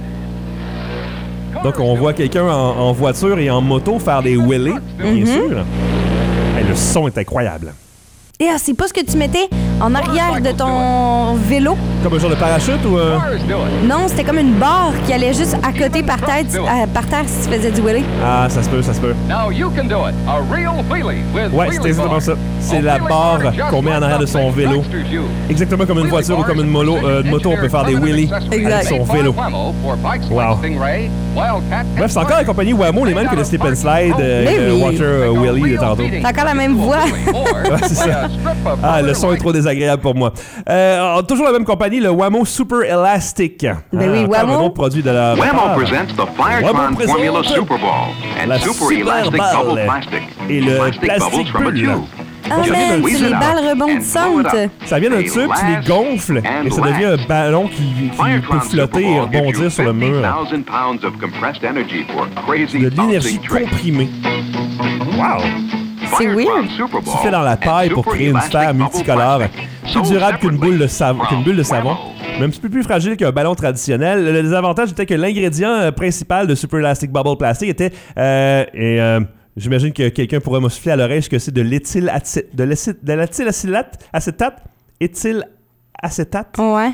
Donc, on voit quelqu'un en, en voiture et en moto faire des wheelies, bien sûr. Hey, le son est incroyable. Et ah, c'est pas ce que tu mettais en arrière de ton vélo? Comme un genre de parachute ou... euh, Non, c'était comme une barre qui allait juste à côté par terre, euh, par terre si tu faisais du wheelie. Ah, ça se peut, ça se peut. Ouais, c'est exactement ça. C'est la barre qu'on met en arrière de son vélo. Exactement comme une voiture ou comme une, molo, euh, une moto, on peut faire des wheelies Exact. avec son vélo. Wow. Bref, c'est encore la compagnie Wham-O, les mêmes que le Slip and Slide, euh, Mais et le oui. Water euh, Wheelie de tantôt. T'as encore la même voix. Ouais, c'est ça. Ah, le son est trop désagréable. désagréable pour moi. Euh, toujours la même compagnie, le Wham-O Super Elastic. Ben oui, ah, Wham-O. Un autre produit de la... Wham-O presents the Firetron Formula Super Ball and la Super super Elastic balle Bubble Plastic. et le Plastic plastique bubbles from a bulle. tube. Ah, Ça vient man, d'un- c'est les balles rebondissantes. Ça vient d'un tube, tu les gonfles et ça devient un ballon qui, qui peut flotter et rebondir sur le mur. De l'énergie comprimée. Wow! C'est weird. Tu fais dans la paille pour créer une sphère multicolore, plus durable qu'une boule de savon, qu'une bulle de savon, mais un petit peu plus fragile qu'un ballon traditionnel. Le désavantage était que l'ingrédient euh, principal de Super Elastic Bubble Plastic était euh, et euh, j'imagine que quelqu'un pourrait me souffler à l'oreille ce que c'est de l'éthylacétate, de l'éthi- de l'éthylacétate, acétate, éthylacétate, Ouais.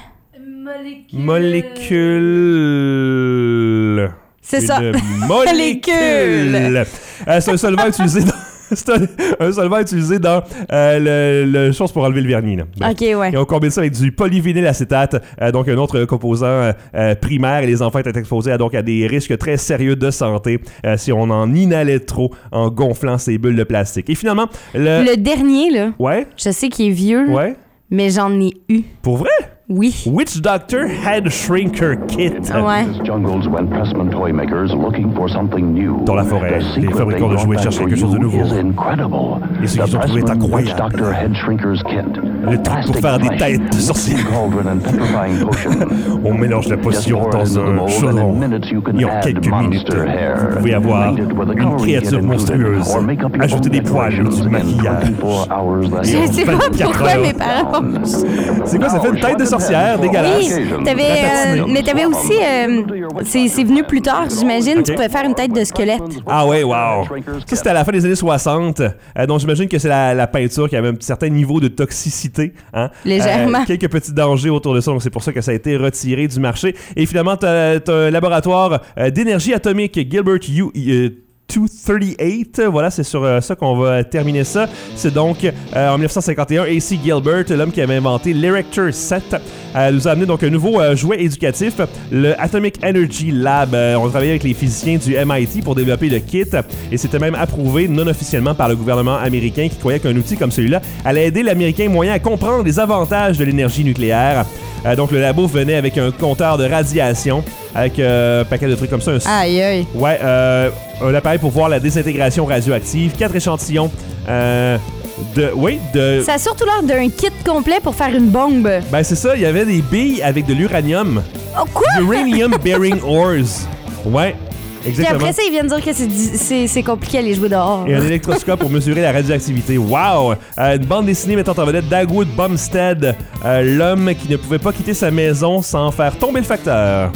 molécule. C'est ça. Une Molécule. molécule. Euh, c'est un solvant utilisé dans... C'est un, un solvant utilisé dans euh, le, le chose pour enlever le vernis. Là. Bref. Ok, ouais. Et on combine ça avec du polyvinylacétate, euh, donc un autre composant euh, euh, primaire, et les enfants étaient exposés à, donc, à des risques très sérieux de santé euh, si on en inhalait trop en gonflant ces bulles de plastique. Et finalement, le... Le dernier, là, Ouais? je sais qu'il est vieux, Ouais? mais j'en ai eu. Pour vrai? Oui. Witch Doctor Head Shrinker Kit. Ouais. Jungles when Pressman toy makers looking for something new. Dans la forêt, The les secret fabricants de they jouets brought cherchent back quelque for chose de you nouveau. is incredible. Et ce The qu'ils ont trouvé est Pressman Witch incroyable. Doctor Head Shrinkers Kit. Le truc pour faire des têtes de sorciers. Cauldron and petrifying potion. On mélange la potion Just pour dans into the un mold, chaudron. and in minutes you can Et en add quelques minutes, monster hair. vous pouvez avoir Paint it with a une coloring créature kit included, monstrueuse. or make up your Ajouter own des poils, decorations du in maquillage. twenty-four hours less. Je sais pas vingt-quatre pourquoi heures. mes parents. C'est quoi, ça fait une tête de sorcière dégueulasse? Oui, t'avais, euh, mais t'avais aussi, euh, c'est, c'est venu plus tard, j'imagine, Ok. tu pouvais faire une tête de squelette. Ah ouais, wow. Ça, c'était à la fin des années soixante. Euh, donc, j'imagine que c'est la, la peinture qui avait un certain niveau de toxicité. Hein? Légèrement. Euh, quelques petits dangers autour de ça. Donc, c'est pour ça que ça a été retiré du marché. Et finalement, t'as, t'as un laboratoire euh, d'énergie atomique, Gilbert U... euh, deux cent trente-huit, voilà, c'est sur euh, ça qu'on va terminer ça. C'est donc euh, en dix-neuf cent cinquante et un, A C Gilbert, l'homme qui avait inventé l'Erector sept, euh, nous a amené donc un nouveau euh, jouet éducatif, le Atomic Energy Lab. Euh, on travaillait avec les physiciens du M I T pour développer le kit, et c'était même approuvé non officiellement par le gouvernement américain qui croyait qu'un outil comme celui-là allait aider l'Américain moyen à comprendre les avantages de l'énergie nucléaire. Euh, donc le labo venait avec un compteur de radiation, avec euh, un paquet de trucs comme ça. Un... Aïe, aïe. Ouais, euh, un appareil pour voir la désintégration radioactive, quatre échantillons euh, de... Oui, de... Ça a surtout l'air d'un kit complet pour faire une bombe. Ben c'est ça, il y avait des billes avec de l'uranium. Oh, quoi? Uranium Bearing Ores. Ouais, Puis exactement. après ça, ils viennent dire que c'est, di- c'est, c'est compliqué à aller jouer dehors. Et un électroscope pour mesurer la radioactivité. Wow! Euh, une bande dessinée mettant en vedette Dagwood Bumstead, euh, l'homme qui ne pouvait pas quitter sa maison sans faire tomber le facteur.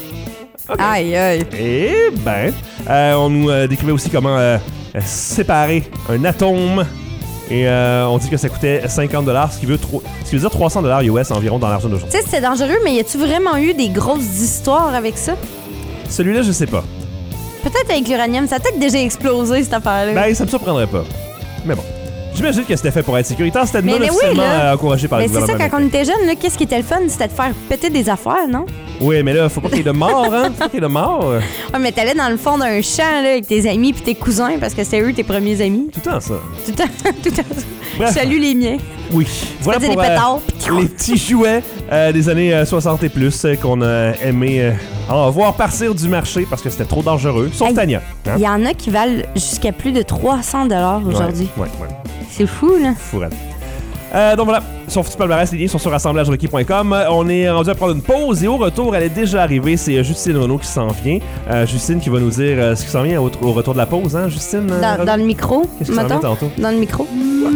Okay. Aïe, aïe. Et ben, euh, on nous euh, décrivait aussi comment euh, séparer un atome. Et euh, on dit que ça coûtait cinquante dollars, ce qui veut, tro- ce qui veut dire trois cents dollars U S environ dans l'argent d'aujourd'hui. Tu sais, c'était dangereux, mais y a-tu vraiment eu des grosses histoires avec ça? Celui-là, je sais pas. Peut-être avec l'uranium, ça a peut-être déjà explosé, cette affaire-là. Ben, ça me surprendrait pas. Mais bon. J'imagine que c'était fait pour être sécuritaire. C'était Mais- non mais oui, officiellement là. euh, encouragé par Mais le c'est ça, gouvernement. quand on était jeune, là, qu'est-ce qui était le fun? C'était de faire péter des affaires, non? Oui, mais là, faut pas qu'il y ait de mort, hein? Faut pas qu'il y ait de mort. Ouais, mais t'allais dans le fond d'un champ là, avec tes amis puis tes cousins parce que c'était eux tes premiers amis. Tout le temps, ça. Tout le temps, tout le temps. Bref. Salut les miens. Oui. Voilà faisais pour des euh, pétards. les petits jouets euh, des années euh, soixante et plus euh, qu'on a aimé euh, en voir partir du marché parce que c'était trop dangereux. Sauf Hey, Tania. Hein? Il y en a qui valent jusqu'à plus de trois cents dollars aujourd'hui. Ouais, ouais, ouais. C'est fou, là. Fourette. Euh, donc voilà, son petit palmarès, les liens sont sur assemblage requis point com. Euh, on est rendu à prendre une pause et au retour, elle est déjà arrivée. C'est euh, Justine Renaud qui s'en vient. Euh, Justine qui va nous dire euh, ce qui s'en vient au, au retour de la pause, hein, Justine? euh, Dans, Renaud? dans le micro, Qu'est-ce qui s'en vient mettons. tantôt? Dans le micro.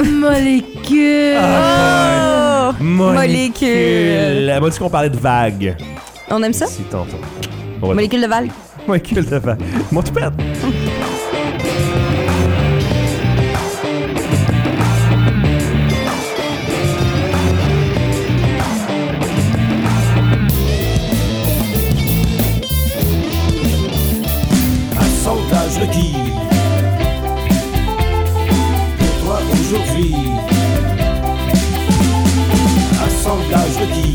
Molécule. Ah, Oh! Molécule. Elle m'a dit qu'on parlait de vagues. On aime ça? Ici, tantôt. On va- Molécule de Val. Molécule de vagues. Mon tout pète. Assemblage requis. Pour toi aujourd'hui. Assemblage requis.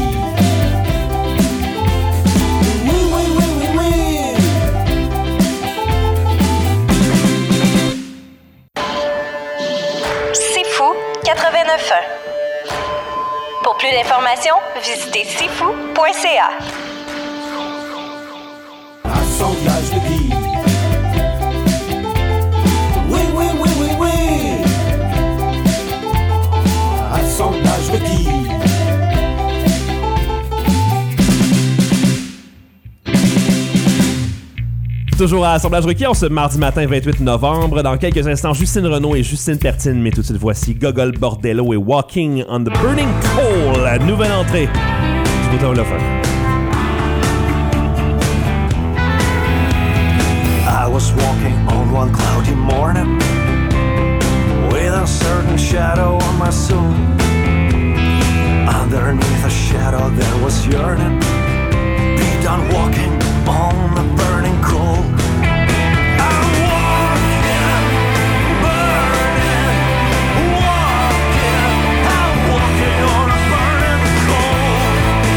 Oui, oui, oui, oui, oui. C'est fou, quatre-vingt-neuf ans. Pour plus d'informations, visitez sifou point c a. Assemblage de qui? Oui, oui, oui, oui, oui. Assemblage de qui? Toujours à Assemblage requis, en ce mardi matin vingt-huit novembre. Dans quelques instants, Justine Renaud et Justine Pertine. Mais tout de suite, voici Gogol Bordello et Walking on the Burning Coal. La nouvelle entrée du côté anglophone. I was walking on one cloudy morning with a certain shadow on my soul. Underneath a shadow there was yearning. Be done walking on the burning coal. I'm walking, burning, walking. I'm walking on a burning coal.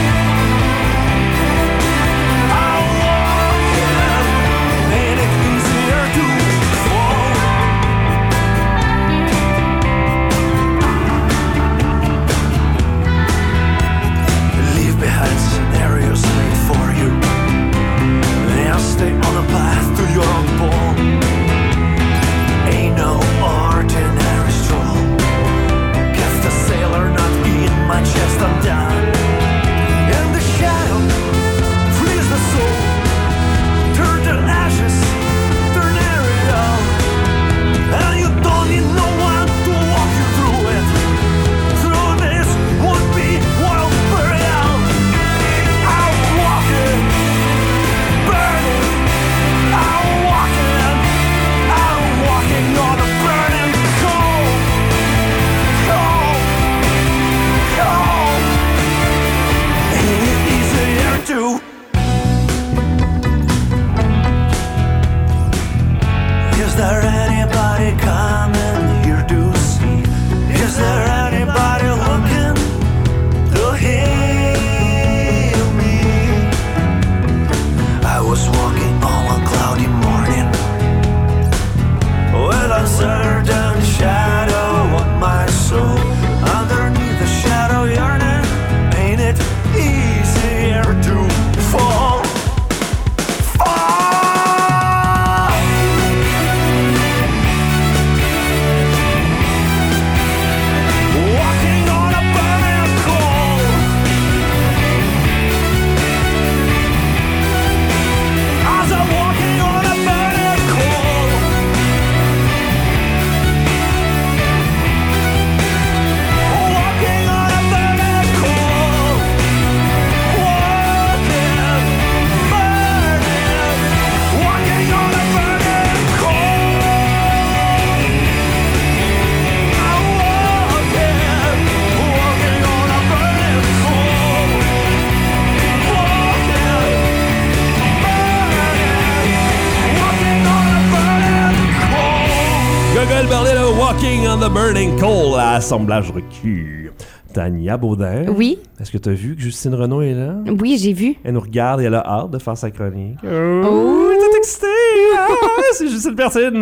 I'm walking, made it easier to fall. Leave behind scenarios made for you. Now stay on the path to your own ball. Ain't no ordinary stroll. Guess the sailor not in my chest, I'm down. And the shadow frees the soul. Turn to ashes, turn aerial. And you don't need no one to walk you through it. Through this would be wild burial. I'm walking, burning. I'm walking, I'm walking on a burning coal. Coal, coal. Ain't it easier to? Is there anybody coming here to see? Is there anybody looking to heal me? I was walking on a cloudy morning with a certain shadow on my soul. Underneath the shadow yearning, ain't it easier to fall? Fall! Walking on a burning coal. As I'm walking on a burning coal. Walking on a burning coal. Walking, burning. Walking on a burning coal. I'm walking, walking on a burning coal. Walking, burning. Walking on a burning coal. Gogol Bordello, Walking on the Burning Coal à Assemblage requis. Tania Baudin. Oui. Est-ce que tu as vu que Justine Renaud est là? Oui, j'ai vu. Elle nous regarde et elle a hâte de faire sa chronique. Oh. Elle est toute excitée! Ah, c'est Justine Pertine!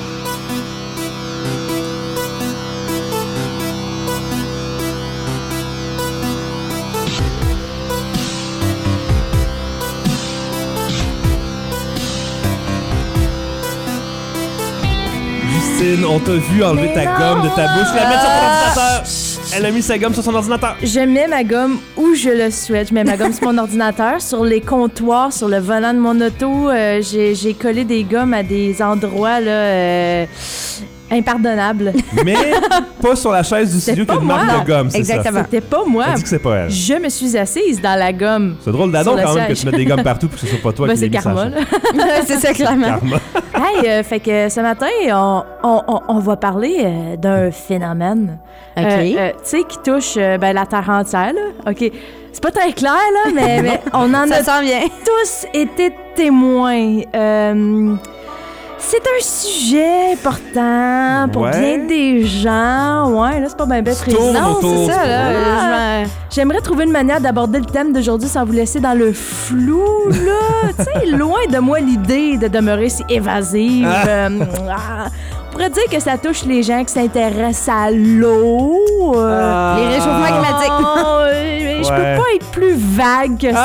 Justine, on t'a vu enlever Mais ta non! gomme de ta bouche, la mettre sur ton Ah! ordinateur. Elle a mis sa gomme sur son ordinateur. Je mets ma gomme où je le souhaite. Je mets ma gomme sur mon ordinateur, sur les comptoirs, sur le volant de mon auto. Euh, j'ai, j'ai collé des gommes à des endroits là, euh, impardonnables. Mais pas sur la chaise du studio qui a une moi. marque de gomme, c'est Exactement. C'était pas moi. ça. Elle dit que c'est pas elle. Je me suis assise dans la gomme. C'est drôle d'adon Sur le quand même que siège. tu mettes des gommes partout pour que ce soit pas toi Ben, qui c'est l'ai mis sur la karma, chaise. là. C'est ça, clairement. Karma. Hey, euh, fait que ce matin, on, on, on, on va parler euh, d'un phénomène. OK. Euh, euh, tu sais, qui touche euh, ben, la terre entière, là. OK. C'est pas très clair, là, mais, mais on en Ça a s'en vient. tous été témoins. Euh, c'est un sujet important pour Ouais. bien des gens. Ouais, là, c'est pas bien bête Tourne président. autour, c'est ça, tourne. là. Ah. Je m'en- J'aimerais trouver une manière d'aborder le thème d'aujourd'hui sans vous laisser dans le flou, là. Tu sais, loin de moi l'idée de demeurer si évasive. Ah. Euh, ah, pourrait dire que ça touche les gens qui s'intéressent à l'eau. Euh, Les réchauffements climatiques. euh, Je Ouais. peux pas être plus vague que ça.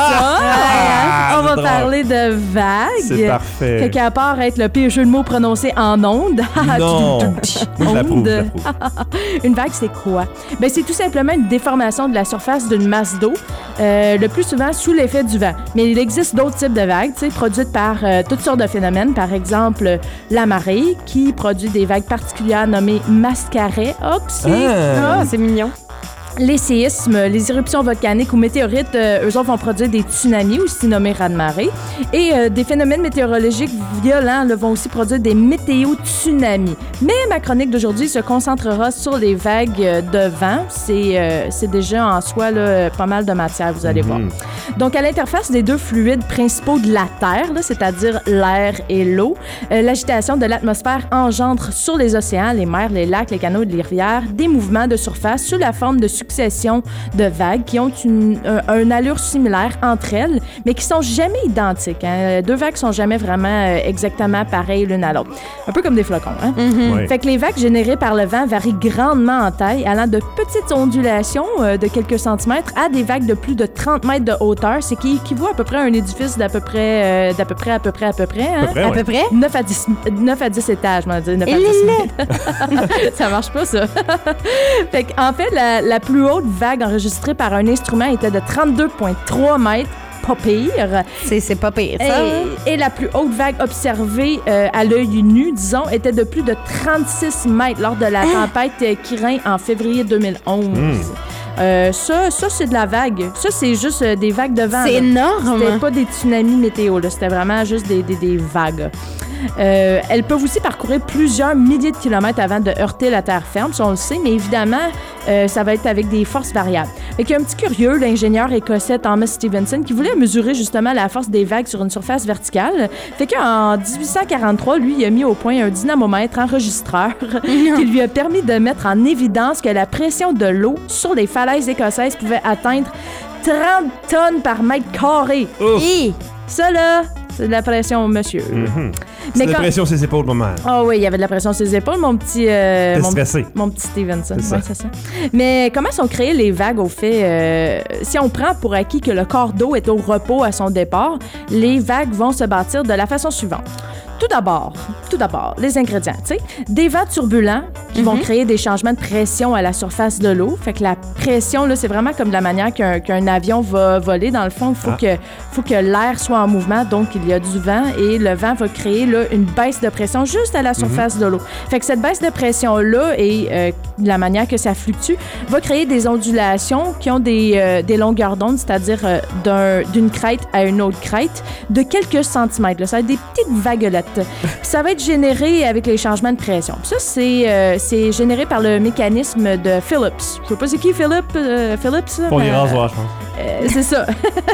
Ah! On va C'est drôle. parler de vague. C'est parfait. Fait qu'à part être le pire jeu de mots prononcé en ondes. Non. Moi, je l'approuve, je Onde. l'approuve. Une vague, c'est quoi? Ben, c'est tout simplement une déformation de la surface d'une masse d'eau, euh, le plus souvent sous l'effet du vent. Mais il existe d'autres types de vagues, tu sais, produites par euh, toutes sortes de phénomènes. Par exemple, euh, la marée, qui produit des vagues particulières nommées mascarets. Hop, c'est... Ah. Ah, c'est mignon. Les séismes, les éruptions volcaniques ou météorites, euh, eux autres vont produire des tsunamis, aussi nommés raz-de-marée. Et euh, des phénomènes météorologiques violents là, vont aussi produire des météo-tsunamis. Mais ma chronique d'aujourd'hui se concentrera sur les vagues euh, de vent. C'est, euh, c'est déjà en soi là, pas mal de matière, vous allez voir. Donc, à l'interface des deux fluides principaux de la Terre, là, c'est-à-dire l'air et l'eau, euh, l'agitation de l'atmosphère engendre sur les océans, les mers, les lacs, les canaux et les rivières des mouvements de surface sous la forme de succession de vagues qui ont une, un, une allure similaire entre elles, mais qui sont jamais identiques. Hein. Deux vagues sont jamais vraiment euh, exactement pareilles l'une à l'autre. Un peu comme des flocons. Hein? Mm-hmm. Ouais. Fait que les vagues générées par le vent varient grandement en taille, allant de petites ondulations euh, de quelques centimètres à des vagues de plus de trente mètres de hauteur, ce qui équivaut à peu près à un édifice d'à peu près, euh, d'à peu près, à peu près, à peu près. Hein? À peu près, À ouais. peu près? neuf à dix, neuf à dix étages, on va dire. neuf à Et dix mètres. Ça marche pas, ça. Fait en fait, la, la plus haute vague enregistrée par un instrument était de trente-deux virgule trois mètres. Pas pire. C'est, c'est pas pire, ça. Et, et la plus haute vague observée euh, à l'œil nu, disons, était de plus de trente-six mètres lors de la tempête euh, Kirin en février deux mille onze. Mm. Euh, ça, ça c'est de la vague. Ça, c'est juste euh, des vagues de vent. C'est là. énorme. C'était pas des tsunamis météo, là. C'était vraiment juste des, des, des vagues. Euh, elles peuvent aussi parcourir plusieurs milliers de kilomètres avant de heurter la terre ferme, ça on le sait, mais évidemment, euh, ça va être avec des forces variables. Fait qu'il y a un petit curieux, l'ingénieur écossais Thomas Stevenson, qui voulait mesurer justement la force des vagues sur une surface verticale. Fait qu'en dix-huit cent quarante-trois, lui, il a mis au point un dynamomètre enregistreur qui lui a permis de mettre en évidence que la pression de l'eau sur les falaises écossaises pouvait atteindre trente tonnes par mètre carré. Ouf. Et ça, là, c'est de la pression, monsieur. Mm-hmm. Mais C'est la quand- pression sur ses épaules, pas mal. Ah oui, il y avait de la pression sur les épaules, mon petit... euh, T'es mon, stressé. mon petit Stevenson. C'est ça. Ouais, c'est ça. Mais comment sont créées les vagues, au fait? euh, si on prend pour acquis que le corps d'eau est au repos à son départ, les vagues vont se bâtir de la façon suivante. Tout d'abord, tout d'abord, les ingrédients, tu sais, des vents turbulents qui vont créer des changements de pression à la surface de l'eau. Fait que la pression, là, c'est vraiment comme la manière qu'un, qu'un avion va voler. Dans le fond, il faut, Ah. que, faut que l'air soit en mouvement, donc il y a du vent et le vent va créer là, une baisse de pression juste à la surface de l'eau. Fait que cette baisse de pression-là et euh, la manière que ça fluctue va créer des ondulations qui ont des, euh, des longueurs d'onde, c'est-à-dire euh, d'un, d'une crête à une autre crête, de quelques centimètres. Là. Ça va être des petites vaguelettes. Puis ça va être généré avec les changements de pression. Puis ça, c'est, euh, c'est généré par le mécanisme de Phillips. Je sais pas c'est qui Philip, euh, Phillips. Là, Pour les mais, rasoirs, je pense. euh, c'est ça.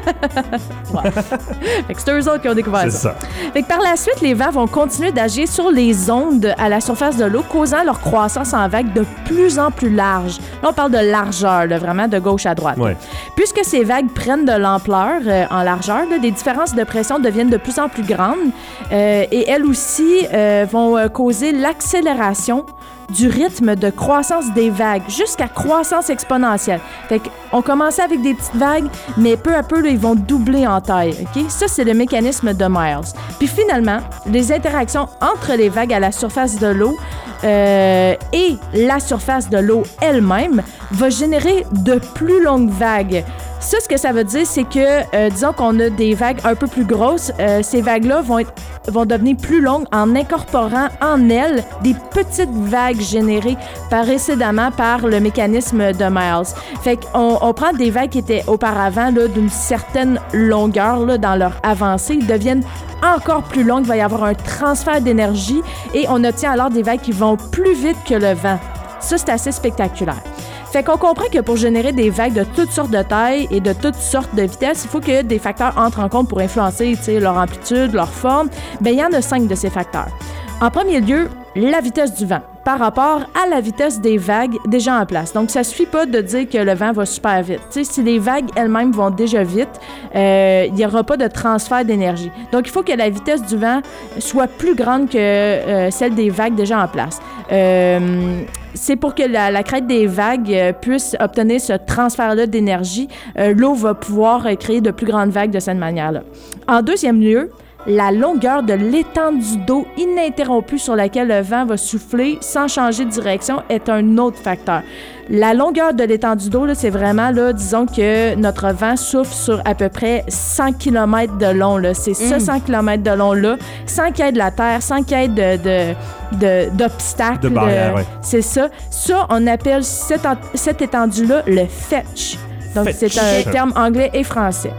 Ouais. Fait que c'est eux autres qui ont découvert C'est ça. ça. Fait que par la suite, les vents vont continuer d'agir sur les ondes à la surface de l'eau, causant leur croissance en vagues de plus en plus large. Là, on parle de largeur, là, vraiment de gauche à droite. Ouais. Puisque ces vagues prennent de l'ampleur euh, en largeur, là, des différences de pression deviennent de plus en plus grandes euh, et elles aussi euh, vont euh, causer l'accélération du rythme de croissance des vagues jusqu'à croissance exponentielle. Fait qu'on commençait avec des petites vagues, mais peu à peu, là, ils vont doubler en taille. OK? Ça, c'est le mécanisme de Miles. Puis finalement, les interactions entre les vagues à la surface de l'eau euh, et la surface de l'eau elle-même va générer de plus longues vagues. Ça, ce que ça veut dire, c'est que, euh, disons qu'on a des vagues un peu plus grosses, euh, ces vagues-là vont, être, vont devenir plus longues en incorporant en elles des petites vagues générées précédemment par le mécanisme de Miles. Fait qu'on on prend des vagues qui étaient auparavant là, d'une certaine longueur là, dans leur avancée, ils deviennent encore plus longues, il va y avoir un transfert d'énergie et on obtient alors des vagues qui vont plus vite que le vent. Ça, c'est assez spectaculaire. Fait qu'on comprend que pour générer des vagues de toutes sortes de tailles et de toutes sortes de vitesses, il faut que des facteurs entrent en compte pour influencer, tu sais, leur amplitude, leur forme. Bien, il y en a cinq de ces facteurs. En premier lieu, la vitesse du vent. par rapport à la vitesse des vagues déjà en place. Donc, ça suffit pas de dire que le vent va super vite. Tu sais, si les vagues elles-mêmes vont déjà vite, euh, il n'y aura pas de transfert d'énergie. Donc, il faut que la vitesse du vent soit plus grande que euh, celle des vagues déjà en place. Euh, c'est pour que la, la crête des vagues euh, puisse obtenir ce transfert-là d'énergie. Euh, l'eau va pouvoir euh, créer de plus grandes vagues de cette manière-là. En deuxième lieu, la longueur de l'étendue d'eau ininterrompue sur laquelle le vent va souffler sans changer de direction est un autre facteur. La longueur de l'étendue d'eau, là, c'est vraiment, là, disons que notre vent souffle sur à peu près cent kilomètres de long. Là. C'est ce mmh. cent kilomètres de long-là, sans qu'il y ait de la terre, sans qu'il y ait de, de, de, d'obstacles. De barrières, oui. C'est ça. Ça, on appelle cette, cette étendue-là le fetch. Donc, fetch. C'est un terme anglais et français.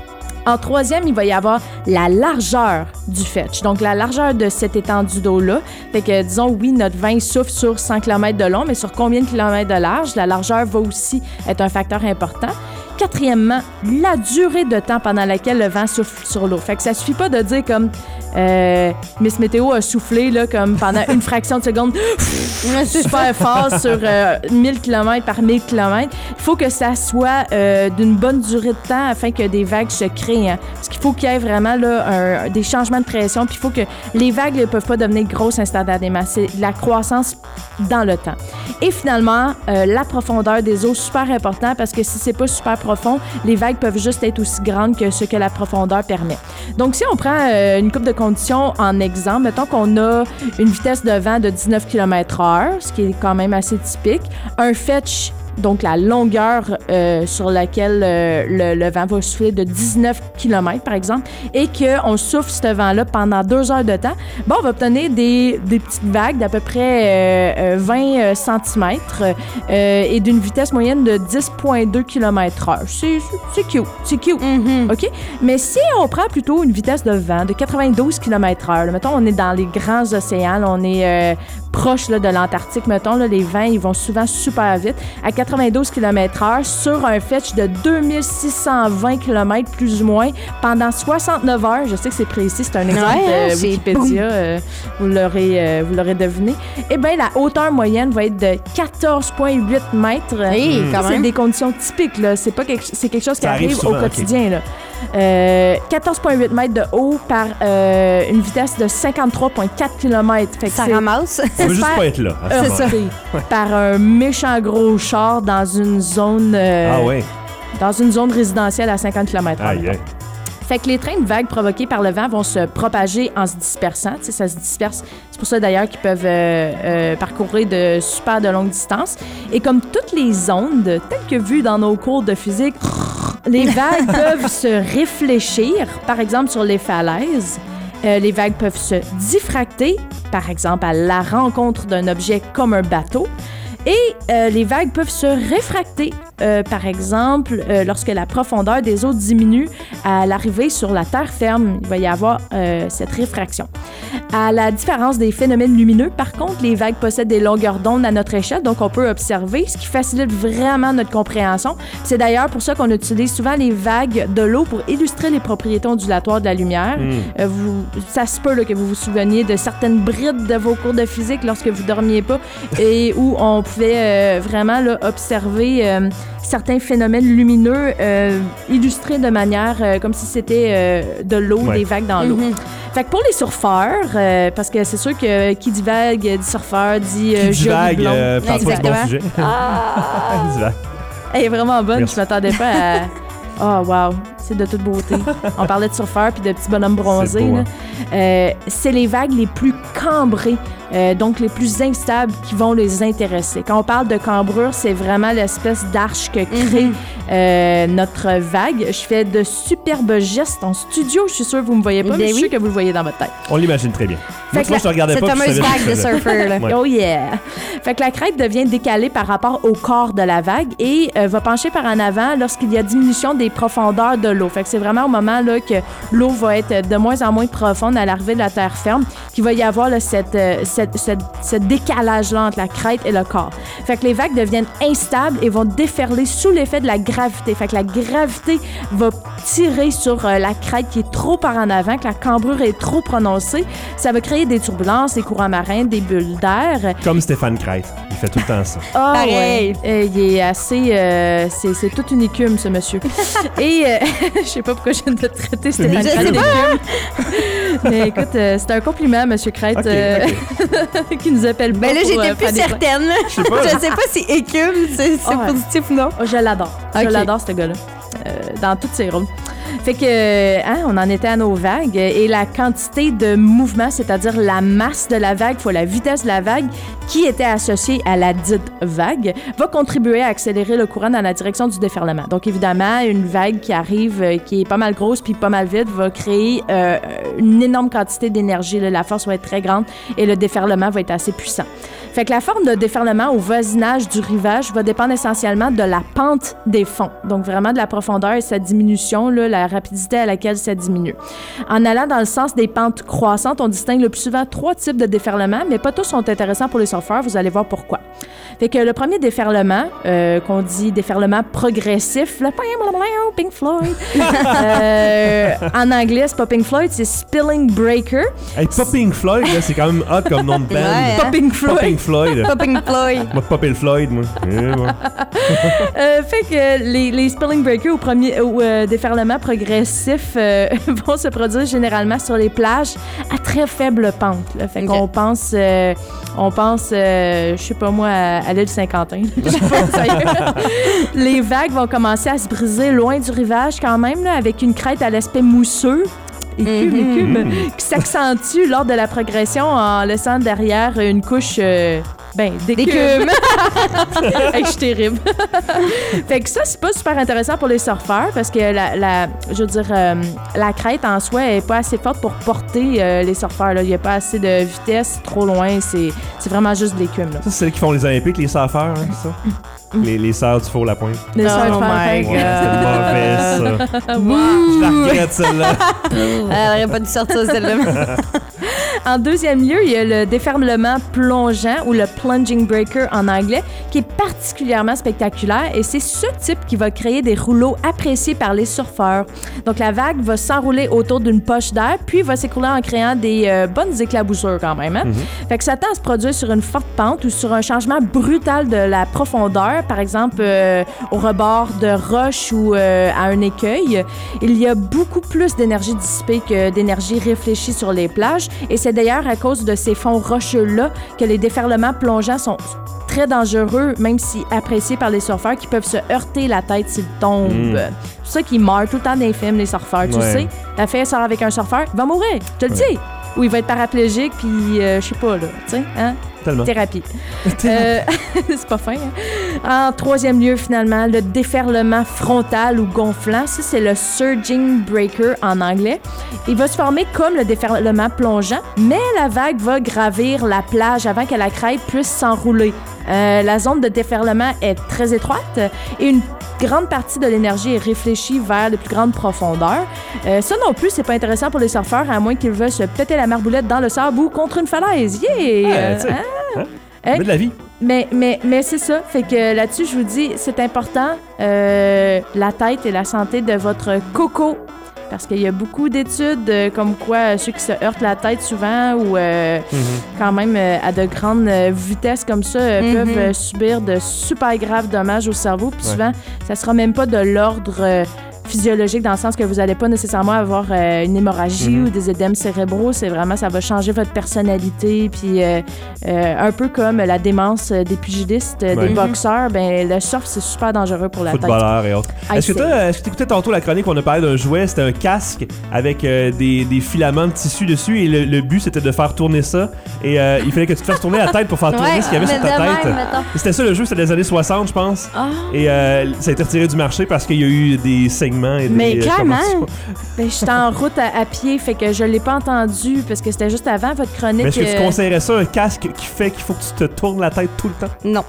En troisième, il va y avoir la largeur du fetch. Donc, la largeur de cette étendue d'eau-là. Fait que, disons, oui, notre vent souffle sur cent kilomètres de long, mais sur combien de kilomètres de large? La largeur va aussi être un facteur important. Quatrièmement, la durée de temps pendant laquelle le vent souffle sur l'eau. Fait que ça suffit pas de dire comme euh, Miss Météo a soufflé là, comme pendant une fraction de seconde super fort sur euh, mille kilomètres par mille kilomètres. Il faut que ça soit euh, d'une bonne durée de temps afin que des vagues se créent. Hein. Parce qu'il faut qu'il y ait vraiment là, un, des changements de pression. Puis il faut que les vagues ne peuvent pas devenir grosses instantanément. C'est la croissance dans le temps. Et finalement, euh, la profondeur des eaux, super important parce que si c'est pas super profond, les vagues peuvent juste être aussi grandes que ce que la profondeur permet. Donc, si on prend euh, une couple de conditions en exemple, mettons qu'on a une vitesse de vent de dix-neuf kilomètres heure, ce qui est quand même assez typique, un fetch, donc la longueur euh, sur laquelle euh, le, le vent va souffler de dix-neuf kilomètres, par exemple, et qu'on souffle ce vent-là pendant deux heures de temps, bon, on va obtenir des, des petites vagues d'à peu près euh, vingt centimètres euh, et d'une vitesse moyenne de dix virgule deux kilomètres heure. C'est, c'est cute, c'est cute, mm-hmm. OK? Mais si on prend plutôt une vitesse de vent de quatre-vingt-douze kilomètres heure, mettons, on est dans les grands océans, là, on est euh, proche là, de l'Antarctique, mettons, là, les vents, ils vont souvent super vite, à quatre-vingt-douze kilomètres heure sur un fetch de deux mille six cent vingt kilomètres plus ou moins pendant soixante-neuf heures. Je sais que c'est précis, c'est un exemple ouais, de Wikipédia, euh, vous, l'aurez, euh, vous l'aurez deviné. Eh bien, la hauteur moyenne va être de quatorze virgule huit mètres. Hey, mmh. quand c'est même. des conditions typiques, là. C'est, pas quelque, c'est quelque chose qui Ça arrive, arrive souvent, au quotidien. Okay. Là. Euh, quatorze virgule huit mètres de haut par euh, une vitesse de cinquantre virgule quatre kilomètres. Fait que ça c'est, ramasse. On veut juste pas être là. C'est ça. Par un méchant gros char dans une zone euh, ah ouais. dans une zone résidentielle à cinquante kilomètres heure. Aïe, aïe. Fait que les trains de vagues provoqués par le vent vont se propager en se dispersant. Tu sais, ça se disperse. C'est pour ça, d'ailleurs, qu'ils peuvent euh, euh, parcourir de super de longues distances. Et comme toutes les ondes, telles que vues dans nos cours de physique, les vagues peuvent se réfléchir, par exemple, sur les falaises. Euh, les vagues peuvent se diffracter, par exemple, à la rencontre d'un objet comme un bateau. Et euh, les vagues peuvent se réfracter, euh, par exemple, euh, lorsque la profondeur des eaux diminue à l'arrivée sur la terre ferme. Il va y avoir euh, cette réfraction. À la différence des phénomènes lumineux, par contre, les vagues possèdent des longueurs d'onde à notre échelle, donc on peut observer, ce qui facilite vraiment notre compréhension. C'est d'ailleurs pour ça qu'on utilise souvent les vagues de l'eau pour illustrer les propriétés ondulatoires de la lumière. Mm. Euh, vous, ça se peut là, que vous vous souveniez de certaines brides de vos cours de physique lorsque vous dormiez pas et où on pouvait euh, vraiment là, observer euh, certains phénomènes lumineux euh, illustrés de manière euh, comme si c'était euh, de l'eau, ouais. des vagues dans l'eau. Mm-hmm. Fait que pour les surfeurs, euh, parce que c'est sûr que qui dit vague, dit surfeur, dit euh, qui vague, euh, parfois c'est bon sujet. Ah! Elle est vraiment bonne, Merci. Je m'attendais pas à... Oh, wow! C'est de toute beauté. On parlait de surfeurs puis de petits bonhommes bronzés. C'est, beau, hein? euh, c'est les vagues les plus cambrées, euh, donc les plus instables qui vont les intéresser. Quand on parle de cambrure, c'est vraiment l'espèce d'arche que crée mm-hmm. euh, notre vague. Je fais de superbes gestes en studio. Je suis sûre que vous ne me voyez pas, mais, mais je suis sûre que vous le voyez dans votre tête. On l'imagine très bien. Moi, moi, la, je ne regardais cette pas. Cette fameuse vague de surfeur. Là. Ouais. Oh yeah! Fait que la crête devient décalée par rapport au corps de la vague et euh, va pencher par en avant lorsqu'il y a diminution des profondeurs de l'eau. Fait que c'est vraiment au moment là, que l'eau va être de moins en moins profonde à l'arrivée de la terre ferme qu'il va y avoir là, cette, euh, ce, ce, ce décalage-là entre la crête et le corps. Fait que les vagues deviennent instables et vont déferler sous l'effet de la gravité. Fait que la gravité va tirer sur euh, la crête qui est trop par en avant, que la cambrure est trop prononcée. Ça va créer des turbulences, des courants marins, des bulles d'air. Comme Stéphane Crête. Il fait tout le temps ça. Oh, pareil. Ouais. Euh, il est assez... Euh, c'est, c'est toute une écume, ce monsieur. Et euh, je sais pas pourquoi je viens de le traiter Stéphane Crête d'écume. Mais écoute, euh, c'est un compliment, monsieur Crête, okay, euh, okay. qui nous appelle pas. Ben là, pour, j'étais euh, plus certaine. Je sais pas, je sais pas si écume, c'est, c'est oh, positif ou non. Oh, je l'adore. Okay. Je l'adore, ce gars-là. Euh, dans toutes ses rôles. Fait que, hein, on en était à nos vagues et la quantité de mouvement, c'est-à-dire la masse de la vague fois la vitesse de la vague qui était associée à la dite vague, va contribuer à accélérer le courant dans la direction du déferlement. Donc, évidemment, une vague qui arrive, euh, qui est pas mal grosse puis pas mal vite, va créer euh, une énorme quantité d'énergie. Là. La force va être très grande et le déferlement va être assez puissant. Fait que la forme de déferlement au voisinage du rivage va dépendre essentiellement de la pente des fonds. Donc, vraiment de la profondeur et sa diminution, là, la rapidité à laquelle ça diminue. En allant dans le sens des pentes croissantes, on distingue le plus souvent trois types de déferlements, mais pas tous sont intéressants pour les surfeurs. Vous allez voir pourquoi. Fait que le premier déferlement, euh, qu'on dit déferlement progressif, le Pink Floyd. euh, en anglais, c'est pas Pink Floyd, c'est Spilling Breaker. Hey, pas Pink Floyd, là, c'est quand même hot comme nom de band. Ouais, pas Pink Floyd. Pas Pink Floyd. Pas Pink Floyd. Moi, pas Pink Floyd, moi. Yeah, moi. euh, fait que les, les Spilling Breakers ou, premier, ou euh, déferlements progressifs euh, vont se produire généralement sur les plages à très faible pente. Là. Fait okay. qu'on pense, euh, on pense, euh, je sais pas moi, à, à l'île Saint-Quentin. Les vagues vont commencer à se briser loin du rivage quand même, là, avec une crête à l'aspect mousseux. Écume, mm-hmm. écume, qui s'accentue lors de la progression en laissant derrière une couche euh, ben, d'écume. Hey, je suis terrible. Fait que ça, c'est pas super intéressant pour les surfeurs parce que la, la je veux dire, euh, la crête en soi est pas assez forte pour porter euh, les surfeurs. Il n'y a pas assez de vitesse, trop loin. C'est, c'est vraiment juste de l'écume. Là. Ça, c'est ceux qui font les Olympiques, les surfeurs, hein, c'est ça? Les, les sœurs du Four-la-Pointe. Les sœurs oh du my God. Ouais, c'était mauvais, ça. Wow. Je la regrette, celle-là. Elle aurait pas dû sortir, celle-là. En deuxième lieu, il y a le déferlement plongeant ou le plunging breaker en anglais, qui est particulièrement spectaculaire et c'est ce type qui va créer des rouleaux appréciés par les surfeurs. Donc, la vague va s'enrouler autour d'une poche d'air, puis va s'écrouler en créant des euh, bonnes éclaboussures quand même. Hein? Mm-hmm. Fait que ça tend à se produire sur une forte pente ou sur un changement brutal de la profondeur, par exemple euh, au rebord de roches ou euh, à un écueil. Il y a beaucoup plus d'énergie dissipée que d'énergie réfléchie sur les plages et c'est d'ailleurs à cause de ces fonds rocheux-là que les déferlements plongeants sont très dangereux, même si appréciés par les surfeurs qui peuvent se heurter la tête s'ils tombent. Mm. C'est pour ça qu'ils meurent tout le temps dans les films, les surfeurs. Ouais. Tu sais, la fille sort avec un surfeur, il va mourir, je te le ouais. dis. Ou il va être paraplégique, puis euh, je sais pas, là, tu sais, hein? Tellement. Thérapie. euh, c'est pas fin. Hein? En troisième lieu, finalement, le déferlement frontal ou gonflant. Ça, c'est le surging breaker en anglais. Il va se former comme le déferlement plongeant, mais la vague va gravir la plage avant que la crête puisse s'enrouler. Euh, la zone de déferlement est très étroite et une grande partie de l'énergie est réfléchie vers les plus grandes profondeurs. Euh, ça non plus, c'est pas intéressant pour les surfeurs, à moins qu'ils veulent se péter la marboulette dans le sable ou contre une falaise. Yeah! Euh, hein? Hein? Hein? de la vie. Mais, mais, mais c'est ça. Fait que là-dessus, je vous dis, c'est important, euh, la tête et la santé de votre coco. Parce qu'il y a beaucoup d'études euh, comme quoi euh, ceux qui se heurtent la tête souvent ou euh, mm-hmm. quand même euh, à de grandes euh, vitesses comme ça euh, mm-hmm. peuvent euh, subir de super graves dommages au cerveau. Puis ouais. souvent, ça sera même pas de l'ordre euh, physiologique dans le sens que vous n'allez pas nécessairement avoir euh, une hémorragie mm-hmm. ou des édèmes cérébraux. C'est vraiment, ça va changer votre personnalité. Puis euh, euh, un peu comme la démence des pugilistes, ouais. des boxeurs, ben le surf, c'est super dangereux pour la tête. Footballeurs et autres. Ah, est-ce que tu écoutais tantôt la chronique où on a parlé d'un jouet, c'était un casque avec euh, des, des filaments de tissu dessus et le, le but, c'était de faire tourner ça. Et euh, il fallait que tu te fasses tourner la tête pour faire tourner ouais, ce qu'il y avait sur ta tête. Même, c'était ça le jeu, c'était des années soixante, je pense. Oh. Et euh, ça a été retiré du marché parce qu'il y a eu des saignements. Et mais des, clairement, ben, j'étais en route à, à pied, fait que je l'ai pas entendu parce que c'était juste avant votre chronique. Mais est-ce que tu conseillerais ça, un casque qui fait qu'il faut que tu te tournes la tête tout le temps? Non.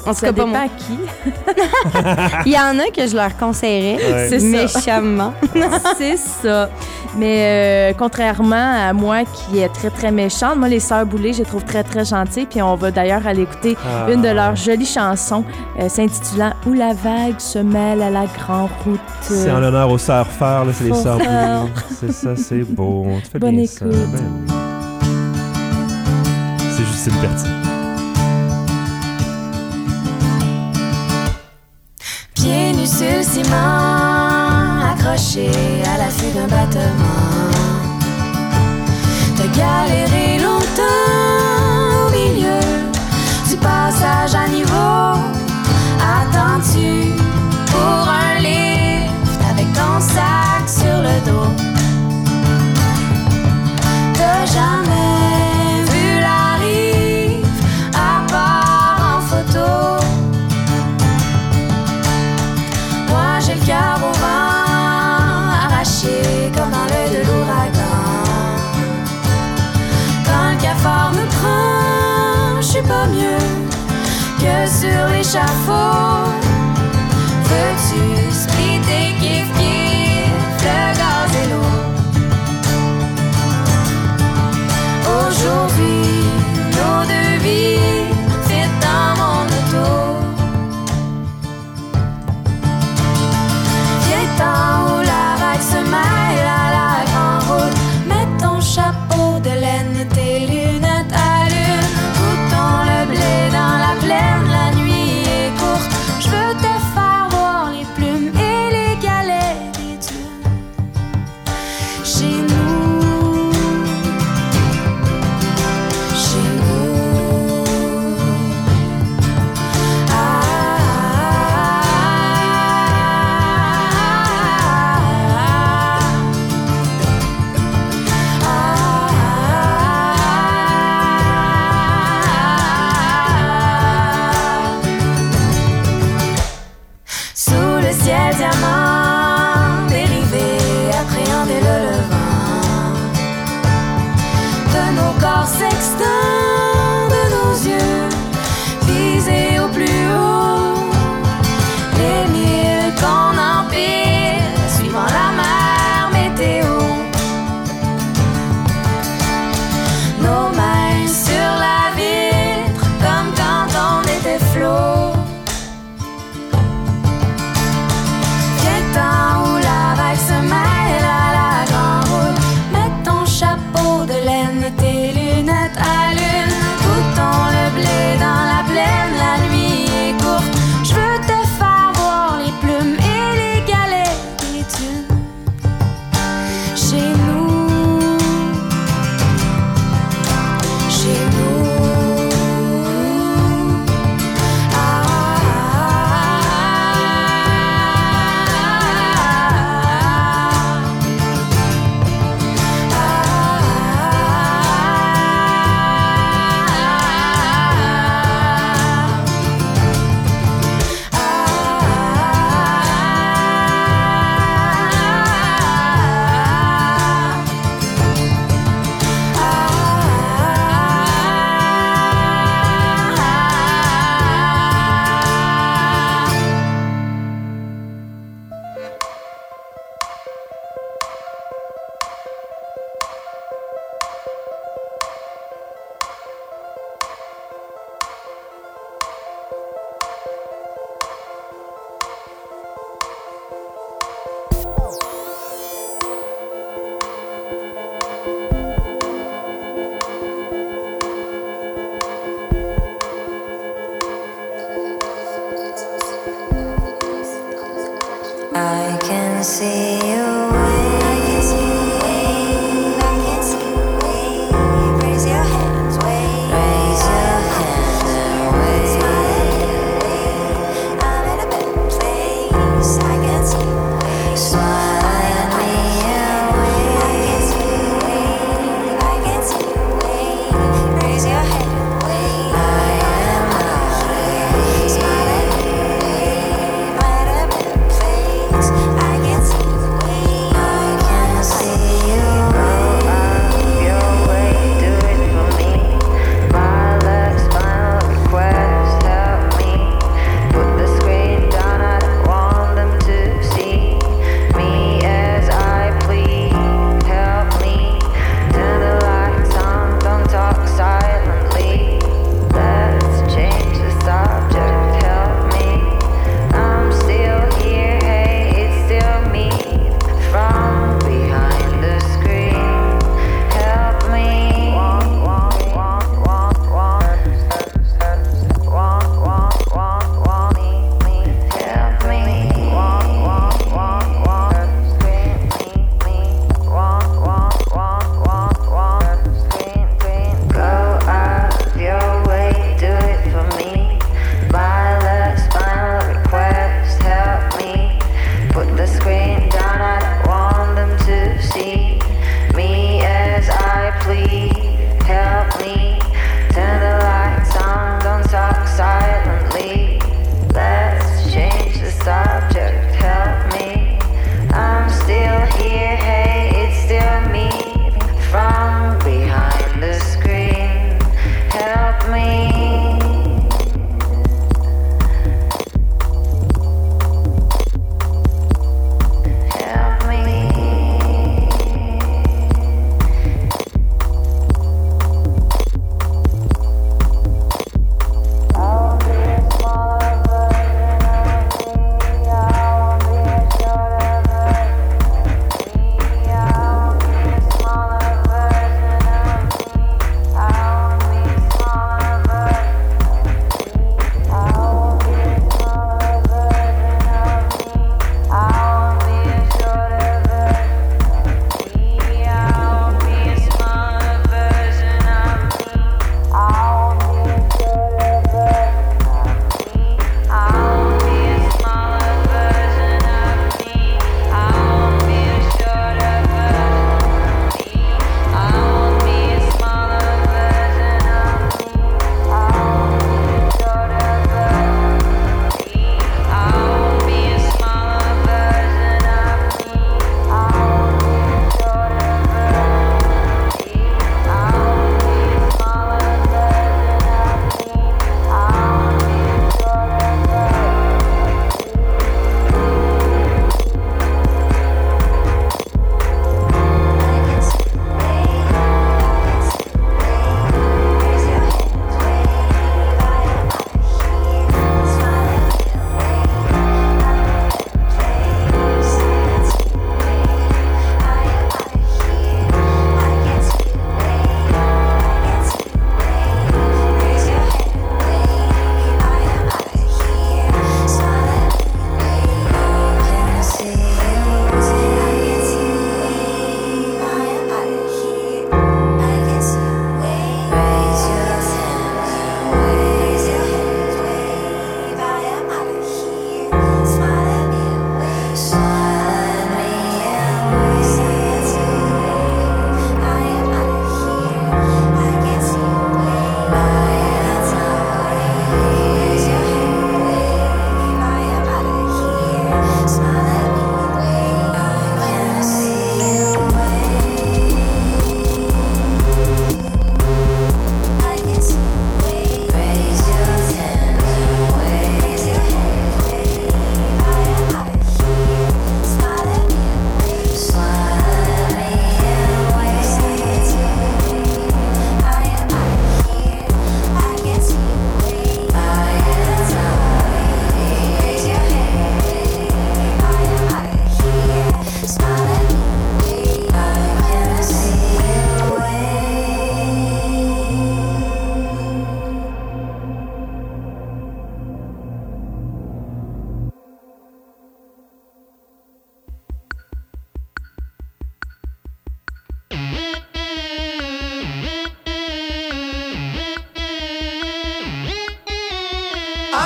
En tout cas, pas moi. À qui. Il y en a que je leur conseillerais, Ouais. c'est méchamment. C'est ça. Mais euh, contrairement à moi qui est très, très méchante, moi, les Sœurs Boulay, je les trouve très, très gentilles. Puis on va d'ailleurs aller écouter Ah. une de leurs jolies chansons euh, s'intitulant « Où la vague se mêle à la grande route ». C'est en l'honneur aux sœurs Fer, là, c'est les Aux sœurs sœurs. Boulay. C'est ça, c'est beau. Tu fais Bonne bien écoute. ça. Ben, c'est Justine Berti. Pieds nus sur le ciment, accrochés à l'affût d'un battement. T'as galéré longtemps au milieu du passage à niveau. Attends-tu pour un lift avec ton sac sur le dos? T'as jamais vu la rive à part en photo. Moi j'ai le cœur au vent, arraché comme dans l'œil de l'ouragan. Quand le cafard me prend, je suis pas mieux que sur l'échafaud. Veux-tu splitter kiff kiff le gaz et l'eau? Aujourd'hui, nos deux vies fit dans mon auto. Viens-t'en où la vague se mêle à la grande route. Mets ton chapeau de laine, tes lunettes à lune. Goûtons le blé dans la plaine, la nuit est courte. Je veux te faire voir les plumes et les galets des dunes. Chez nous, chez nous. Ah, sous le ciel diamant, dérivé, appréhender le levant de nos corps sextants, de nos yeux, visés au plus haut. Les mille qu'on empile, suivant la mer météo. Nos mains sur la vitre, comme quand on était flot. Viens-t'en où la vague se mêle à la grande route. Mets ton chapeau de laine, tes lunettes à lune. Goûtons le blé dans la plaine, la nuit est courte. Je veux te faire voir les plumes et les galets des dunes. Chez nous, chez nous. Ah, I can see you wave. I can see you wave. Raise your hands, wave. Raise your hands and wave. I'm in a better place. I can see you wave. Smile at me and wave. I can see you wave. Raise your hand, wave. I am not wave. Smile at me, wave. I'm in a better place. I can see you wave.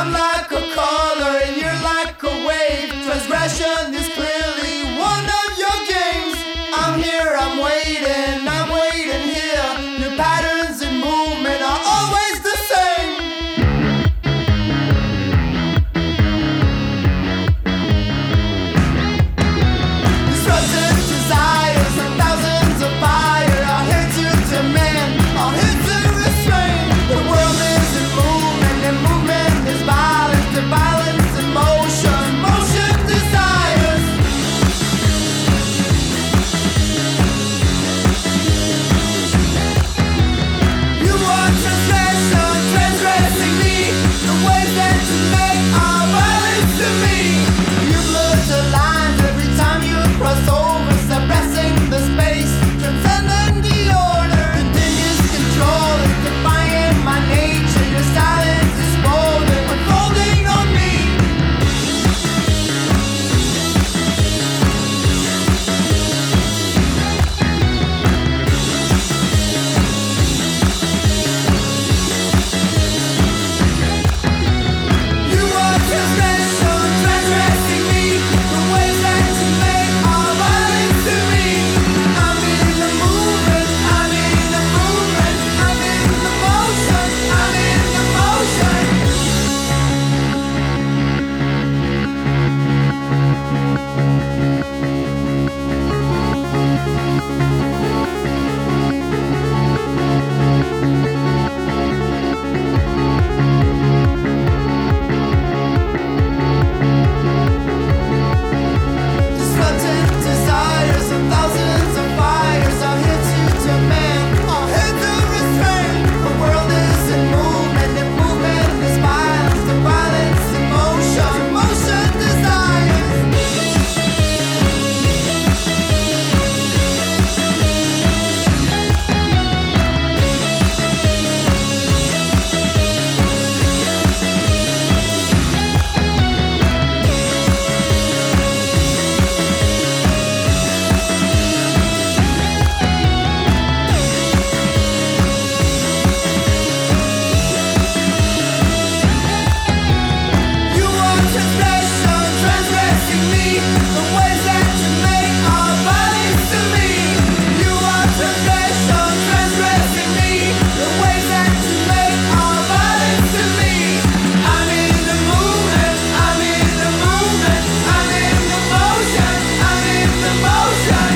I'm like a caller and you're like a wave. Transgression is clearly one of your games. I'm here, I'm waiting, I'm waiting here. Your patterns and movement are always the same. Disruptive desires and thousands of fire are here to demand, are here to restrain. The world is in movement and movement is violence, the violence in motion, motion desires. You are transgression, transgressing me. The ways that you make are violence to me. You blur the lines every time you cross over, suppressing the space, transcending the order. Continuous control is defying my nature. Your silence is folding, unfolding on me. You are transgression, transgressing me. The ways that you make are violence to me. I'm in the movement, I'm in the movement, I'm in the motion, I'm in the motion. Disruptive desires and thousands of fires are here to demand, are here to restrain. The world is in movement and movement is violence, the violence in motion, motion desires. You are transgression, transgressing me. The ways that you make are violence to me. You are transgression, transgressing me. The ways that you make are violence to me. I'm in the movement, I'm in the movement, I'm in the motion, I'm in the motion.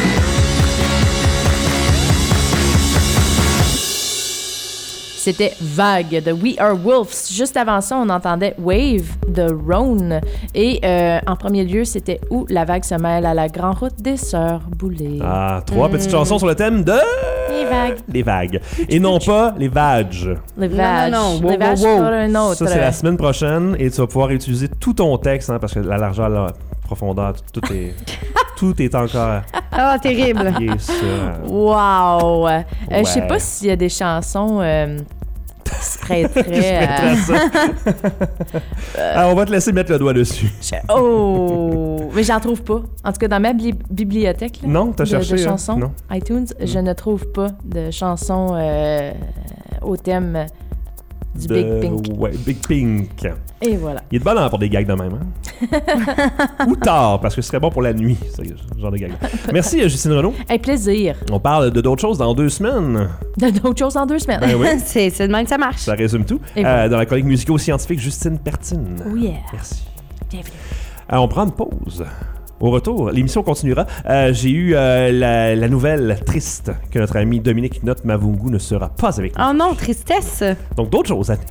C'était Vague de We Are Wolves. Juste avant ça, on entendait Wave de Rhône. Et euh, en premier lieu, c'était Où la vague se mêle à la grande route des Sœurs Boulay. Ah, trois petites chansons sur le thème de... Les vagues. Les vagues. Et non pas les vages. Les vages. non, Les Wow, vages wow, wow. pour un autre. Ça, c'est la semaine prochaine et tu vas pouvoir utiliser tout ton texte hein, parce que la largeur, la profondeur, tout est, tout est encore Ah, terrible. lié sur... Wow! Euh, Ouais. Je sais pas s'il y a des chansons euh, qui se prêteraient Je mettrais à... ça. Alors, on va te laisser mettre le doigt dessus. Je- Oh! Mais j'en trouve pas. En tout cas, dans ma bli- bibliothèque là, Non, t'as de, cherché, de hein? chansons Non. iTunes, je ne trouve pas de chansons euh, au thème du De- Big Pink. Ouais, Big Pink. Et voilà. Il est de bonheur pour des gags de même. Hein? Ou tard, parce que ce serait bon pour la nuit, ce genre de gag. Merci, Justine Renaud. Un plaisir. On parle de d'autres choses dans deux semaines. De d'autres choses en deux semaines. Ben oui. c'est, c'est de même que ça marche. Ça résume tout. Et Euh, voilà. dans la chronique musico-scientifique, Justine Pertine. Oh yeah. Merci. Bienvenue. Euh, on prend une pause. Au retour, l'émission continuera. Euh, j'ai eu euh, la, la nouvelle triste que notre ami Dominique Note Mavungu ne sera pas avec nous. Oh non, tristesse. Donc d'autres choses à venir.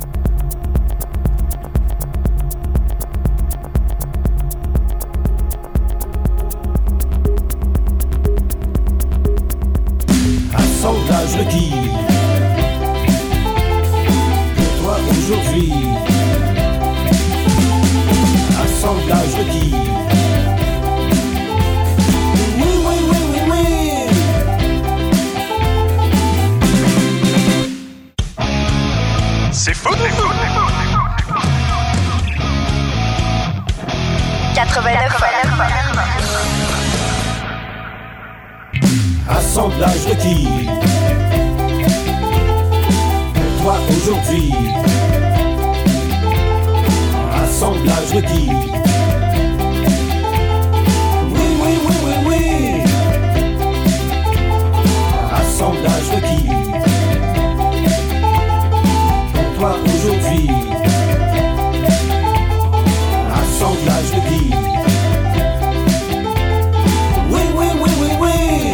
Assemblage requis. Pour toi aujourd'hui. Assemblage requis. Oui, oui, oui, oui, oui. C'est fou, c'est fou, c'est fou. quatre-vingt-neuf Assemblage requis. Pour toi aujourd'hui. Assemblage requis. Oui, oui, oui, oui, oui. Assemblage requis. Pour toi aujourd'hui. Assemblage requis. Oui, oui, oui, oui, oui.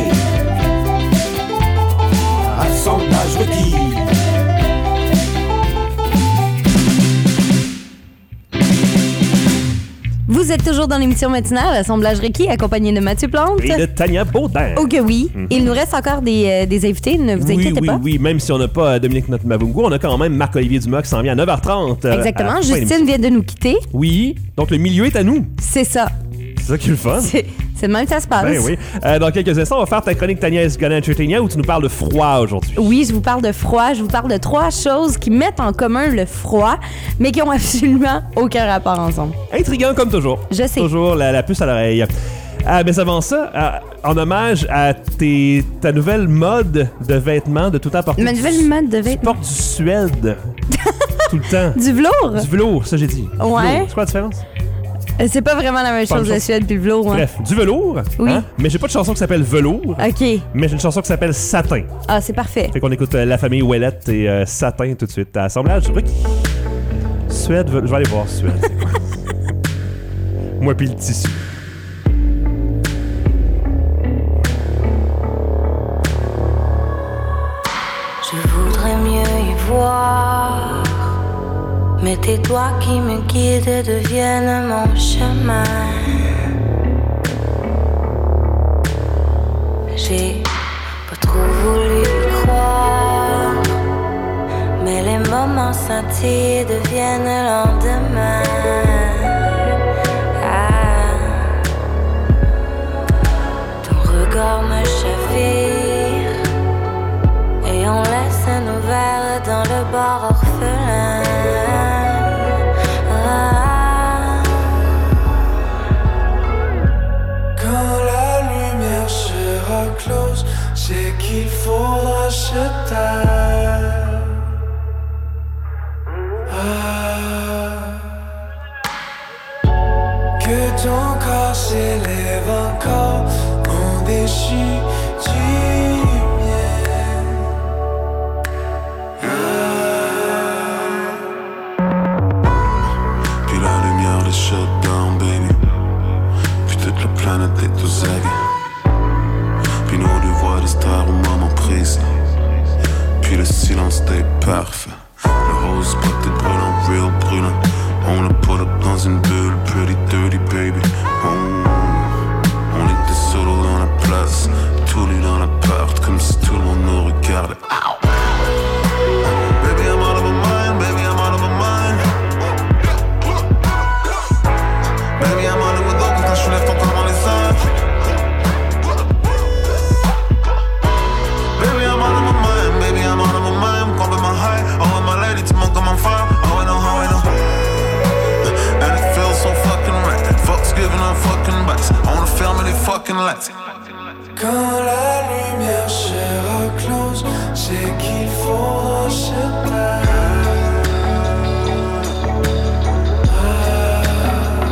Assemblage requis. Vous êtes toujours dans l'émission matinale, Assemblage requis, accompagné de Mathieu Plante. Et de Tania Baudin. Oh que oui. Mm-hmm. Il nous reste encore des, euh, des invités, ne vous oui, inquiétez oui, pas. Oui, oui, même si on n'a pas Dominique Mavungu, on a quand même Marc-Olivier Dumas qui s'en vient à neuf heures trente. Exactement. Justine vient de nous quitter. Oui, donc le milieu est à nous. C'est ça. C'est ça qui est le fun. C'est, c'est de même que ça se passe. Ben oui. Euh, dans quelques instants, on va faire ta chronique Tania is gonna entertain you où tu nous parles de froid aujourd'hui. Oui, je vous parle de froid. Je vous parle de trois choses qui mettent en commun le froid, mais qui ont absolument aucun rapport ensemble. Intriguant comme toujours. Je sais. Toujours la, la puce à l'oreille. Ah, mais avant ça, euh, en hommage à tes, ta nouvelle mode de vêtements de tout temps porter. Ma nouvelle du, mode de vêtements. Tu portes du suède tout le temps. Du velours? Du velours, ça j'ai dit. Ouais. Velours. C'est quoi la différence? C'est pas vraiment la même pas chose, le suède puis le velours. Hein? Bref, du velours. Oui. Hein? Mais j'ai pas de chanson qui s'appelle Velours. OK. Mais j'ai une chanson qui s'appelle Satin. Ah, c'est parfait. Fait qu'on écoute euh, la famille Ouellette et euh, Satin tout de suite. À Assemblage requis. Suède, velours. Je vais aller voir Suède. C'est quoi? Moi pis le tissu. Je voudrais mieux y voir, mais tes doigts qui me guident deviennent mon chemin. J'ai pas trop voulu y croire, mais les moments scintillés deviennent le lendemain. Ah, ton regard me chavire et on laisse nos verres dans le bar orphelin. Ah. Quand la lumière sera close, c'est qu'il faudra se taire. Ah. Que ton corps s'élève encore au-dessus du mien. Ah. Puis la lumière, le shutdown, baby. Puis toute la planète est aux aguets. Puis nous deux voix de stars au moment précis. Puis le silence était parfait. Le rose spotted brûlant, real brûlant. On l'a put up dans une bulle, pretty dirty baby. Oh. On était solo dans la place, tous les dans l'appart, comme si tout le monde nous regardait. Ow. Baby I'm out of my mind, baby I'm out of my mind. Baby I'm out of my mind, quand je lève ton corps dans les airs. Baby I'm out of my mind, baby I'm out of my mind. Quand on my high, oh my lady, tu montes comme un phare. Oh I know how I know. And it feels so fucking right. Fuck's giving up fucking backs. On the film and they fucking lights. Quand la lumière sera close, c'est qu'il faudra se taire. Ah.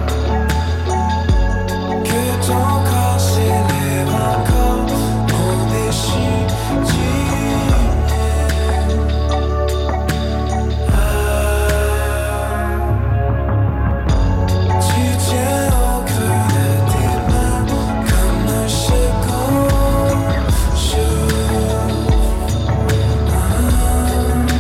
Que ton corps s'élève encore au-dessus du mien. Ah. Tu tiens au creux de tes mains comme un second jour. Ah.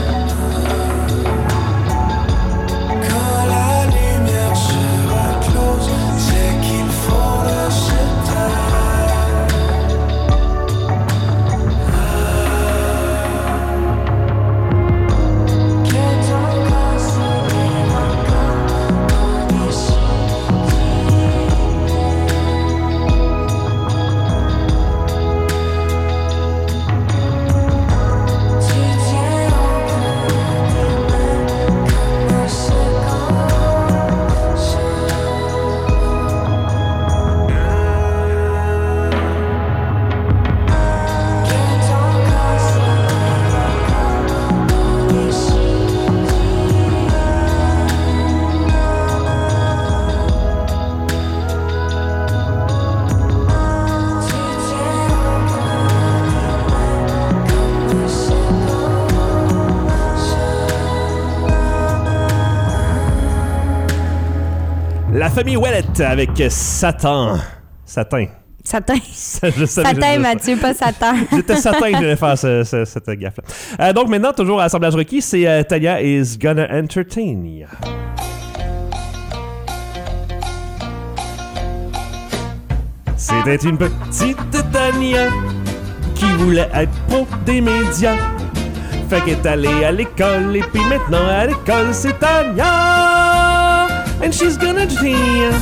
La famille Ouellet avec Satan. Satin. Satin. Je savais, Satin, je Mathieu, pas Satan. J'étais certain que j'allais faire ce, ce, cette gaffe-là. Euh, donc maintenant, toujours à Assemblage requis, c'est euh, Tania is Gonna Entertain You. C'était une petite Tania qui voulait être pro des médias. Fait qu'elle est allée à l'école et puis maintenant à l'école c'est Tania. And she's gonna entertain you.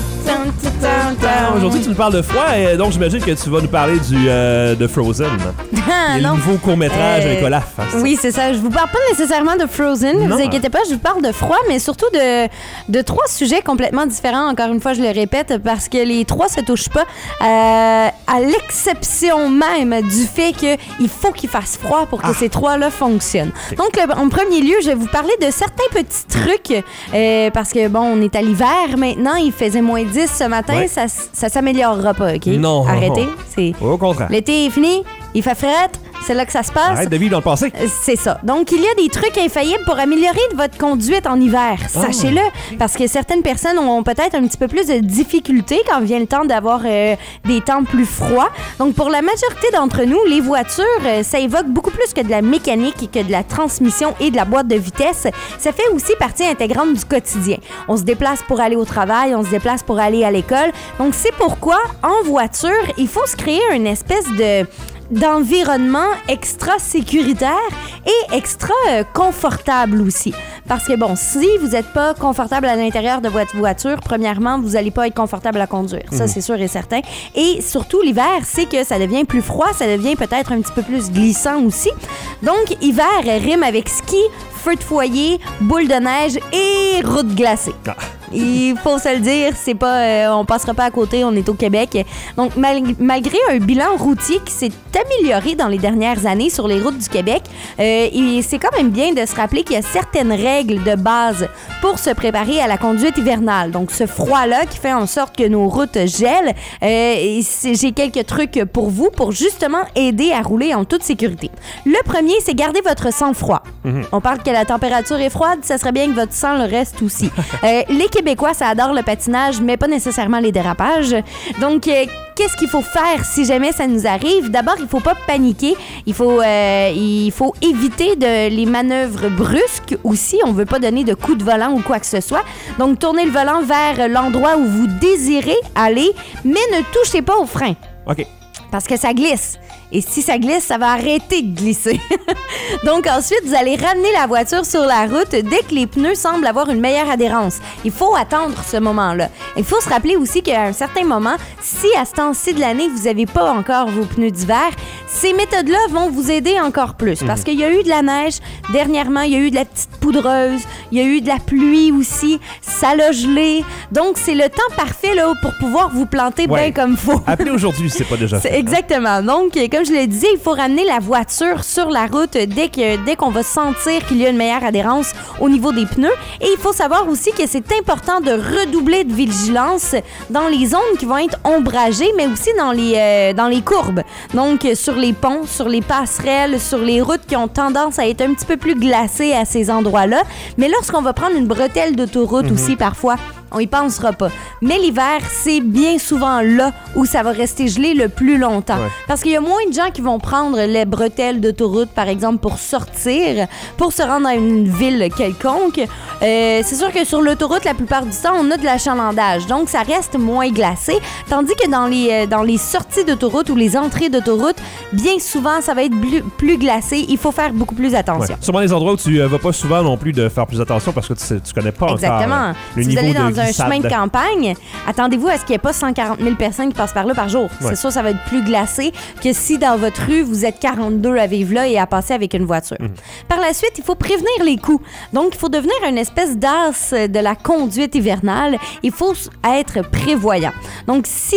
Aujourd'hui, tu nous parles de froid, et donc j'imagine que tu vas nous parler du, euh, de Frozen. Ah, le nouveau court-métrage euh, avec Olaf. Hein, oui, c'est ça. Je vous parle pas nécessairement de Frozen, ne vous inquiétez pas, je vous parle de froid, mais surtout de, de trois sujets complètement différents. Encore une fois, je le répète, parce que les trois se touchent pas, euh, à l'exception même du fait qu'il faut qu'il fasse froid pour que ah. ces trois-là fonctionnent. Okay. Donc, le, en premier lieu, je vais vous parler de certains petits trucs, euh, parce que, bon, on est à l'hiver maintenant, il faisait moins dix ce matin, ouais. ça, ça s'améliorera pas, OK? Non. Arrêtez. C'est... Au contraire. L'été est fini, il fait fret, c'est là que ça se passe. Arrête de vivre dans le passé. C'est ça. Donc, il y a des trucs infaillibles pour améliorer votre conduite en hiver. Sachez-le, oh. parce que certaines personnes ont peut-être un petit peu plus de difficultés quand vient le temps d'avoir euh, des temps plus froids. Donc, pour la majorité d'entre nous, les voitures, euh, ça évoque beaucoup plus que de la mécanique et que de la transmission et de la boîte de vitesse. Ça fait aussi partie intégrante du quotidien. On se déplace pour aller au travail, on se déplace pour aller à l'école. Donc, c'est pourquoi, en voiture, il faut se créer une espèce de... d'environnement extra sécuritaire et extra euh, confortable aussi. Parce que bon, si vous n'êtes pas confortable à l'intérieur de votre voiture, premièrement, vous n'allez pas être confortable à conduire. Ça, mmh. c'est sûr et certain. Et surtout, l'hiver, c'est que ça devient plus froid, ça devient peut-être un petit peu plus glissant aussi. Donc, hiver rime avec ski, feu de foyer, boule de neige et route glacée. Ah. Il faut se le dire, c'est pas, euh, on passera pas à côté, on est au Québec. Donc, mal, malgré un bilan routier qui s'est amélioré dans les dernières années sur les routes du Québec, euh, et c'est quand même bien de se rappeler qu'il y a certaines règles de base pour se préparer à la conduite hivernale. Donc, ce froid-là qui fait en sorte que nos routes gèlent, euh, j'ai quelques trucs pour vous pour justement aider à rouler en toute sécurité. Le premier, c'est garder votre sang-froid. Mm-hmm. On parle que la température est froide, ça serait bien que votre sang le reste aussi. euh, les Québécois, ça adore le patinage, mais pas nécessairement les dérapages. Donc, euh, qu'est-ce qu'il faut faire si jamais ça nous arrive? D'abord, il faut pas paniquer. Il faut, euh, il faut éviter de les manœuvres brusques aussi. On veut pas donner de coups de volant ou quoi que ce soit. Donc, tournez le volant vers l'endroit où vous désirez aller, mais ne touchez pas au frein. OK. Parce que ça glisse. Et si ça glisse, ça va arrêter de glisser. Donc ensuite, vous allez ramener la voiture sur la route dès que les pneus semblent avoir une meilleure adhérence. Il faut attendre ce moment-là. Il faut se rappeler aussi qu'à un certain moment, si à ce temps-ci de l'année, vous n'avez pas encore vos pneus d'hiver, ces méthodes-là vont vous aider encore plus. Parce qu'il y a eu de la neige. Dernièrement, il y a eu de la petite poudreuse. Il y a eu de la pluie aussi. Ça l'a gelé. Donc, c'est le temps parfait là, pour pouvoir vous planter ouais. bien comme il faut. Appelez aujourd'hui, c'est pas déjà fait. C'est exactement. Donc, comme je l'ai dit, il faut ramener la voiture sur la route dès, que, dès qu'on va sentir qu'il y a une meilleure adhérence au niveau des pneus. Et il faut savoir aussi que c'est important de redoubler de vigilance dans les zones qui vont être ombragées, mais aussi dans les, euh, dans les courbes. Donc, sur les ponts, sur les passerelles, sur les routes qui ont tendance à être un petit peu plus glacées à ces endroits-là. Mais lorsqu'on va prendre une bretelle d'autoroute mm-hmm. aussi, parfois, on y pensera pas. Mais l'hiver, c'est bien souvent là où ça va rester gelé le plus longtemps. Ouais. Parce qu'il y a moins de gens qui vont prendre les bretelles d'autoroute, par exemple, pour sortir, pour se rendre à une ville quelconque. Euh, c'est sûr que sur l'autoroute, la plupart du temps, on a de l'achalandage. Donc, ça reste moins glacé. Tandis que dans les, dans les sorties d'autoroute ou les entrées d'autoroute, bien souvent, ça va être plus, plus glacé. Il faut faire beaucoup plus attention. Ouais. Sûrement les endroits où tu euh, vas pas souvent non plus de faire plus attention parce que tu, sais, tu connais pas Exactement. encore euh, le si niveau vous allez dans de un chemin de campagne, attendez-vous à ce qu'il n'y ait pas cent quarante mille personnes qui passent par là par jour. Ouais. C'est sûr, ça va être plus glacé que si dans votre rue, vous êtes quarante-deux à vivre là et à passer avec une voiture. Mmh. Par la suite, il faut prévenir les coups. Donc, il faut devenir une espèce d'as de la conduite hivernale. Il faut être prévoyant. Donc, si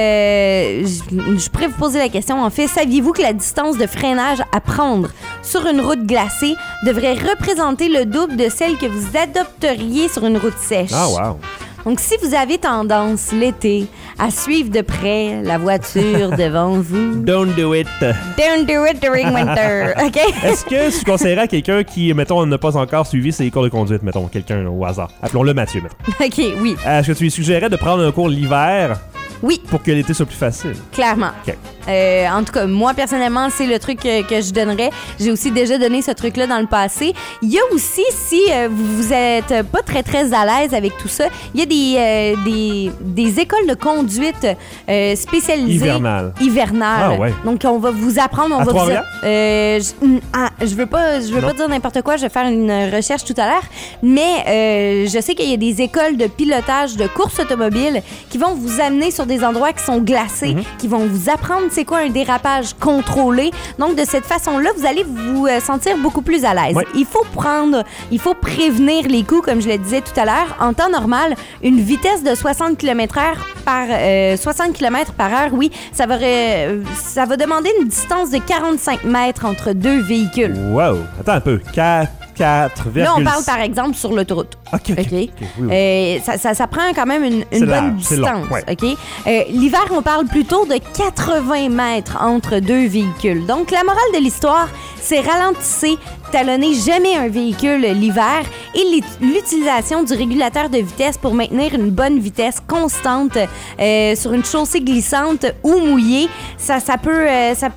euh, je, je pourrais vous poser la question, en fait, saviez-vous que la distance de freinage à prendre sur une route glacée devrait représenter le double de celle que vous adopteriez sur une route sèche? Ah, wow! Donc, si vous avez tendance l'été à suivre de près la voiture devant vous... Don't do it. Don't do it during winter, OK? Est-ce que tu conseillerais à quelqu'un qui, mettons, n'a pas encore suivi ses cours de conduite, mettons, quelqu'un au hasard, appelons-le Mathieu, mettons. OK, oui. Est-ce que tu lui suggérerais de prendre un cours l'hiver? Oui. Pour que l'été soit plus facile? Clairement. OK. Euh, en tout cas, moi, personnellement, c'est le truc que, que je donnerais. J'ai aussi déjà donné ce truc-là dans le passé. Il y a aussi, si euh, vous êtes pas très, très à l'aise avec tout ça, il y a des, euh, des, des écoles de conduite euh, spécialisées. Hivernales. Hivernales. Ah, ouais. Donc, on va vous apprendre... On à va vous Trois-Rivières? euh, je, ah, je veux pas, je veux pas dire n'importe quoi. Je vais faire une recherche tout à l'heure. Mais euh, je sais qu'il y a des écoles de pilotage de course automobile qui vont vous amener sur des endroits qui sont glacés, mm-hmm. qui vont vous apprendre c'est quoi un dérapage contrôlé. Donc, de cette façon-là, vous allez vous euh, sentir beaucoup plus à l'aise. Ouais. Il faut prendre, il faut prévenir les coups, comme je le disais tout à l'heure. En temps normal, une vitesse de soixante kilomètres heure par, euh, soixante kilomètres par heure, oui, ça va, euh, ça va demander une distance de quarante-cinq mètres entre deux véhicules. Wow! Attends un peu. quatre, quatre, Là, on parle, par exemple, sur l'autoroute. OK, OK. okay? okay. Oui, oui. Euh, ça, ça, ça prend quand même une, une bonne large, distance. long, ouais. OK? Euh, l'hiver, on parle plutôt de quatre-vingts mètres entre deux véhicules. Donc, la morale de l'histoire, c'est ralentissez, talonnez jamais un véhicule l'hiver et l'utilisation du régulateur de vitesse pour maintenir une bonne vitesse constante euh, sur une chaussée glissante ou mouillée, ça, ça peut... Euh, ça,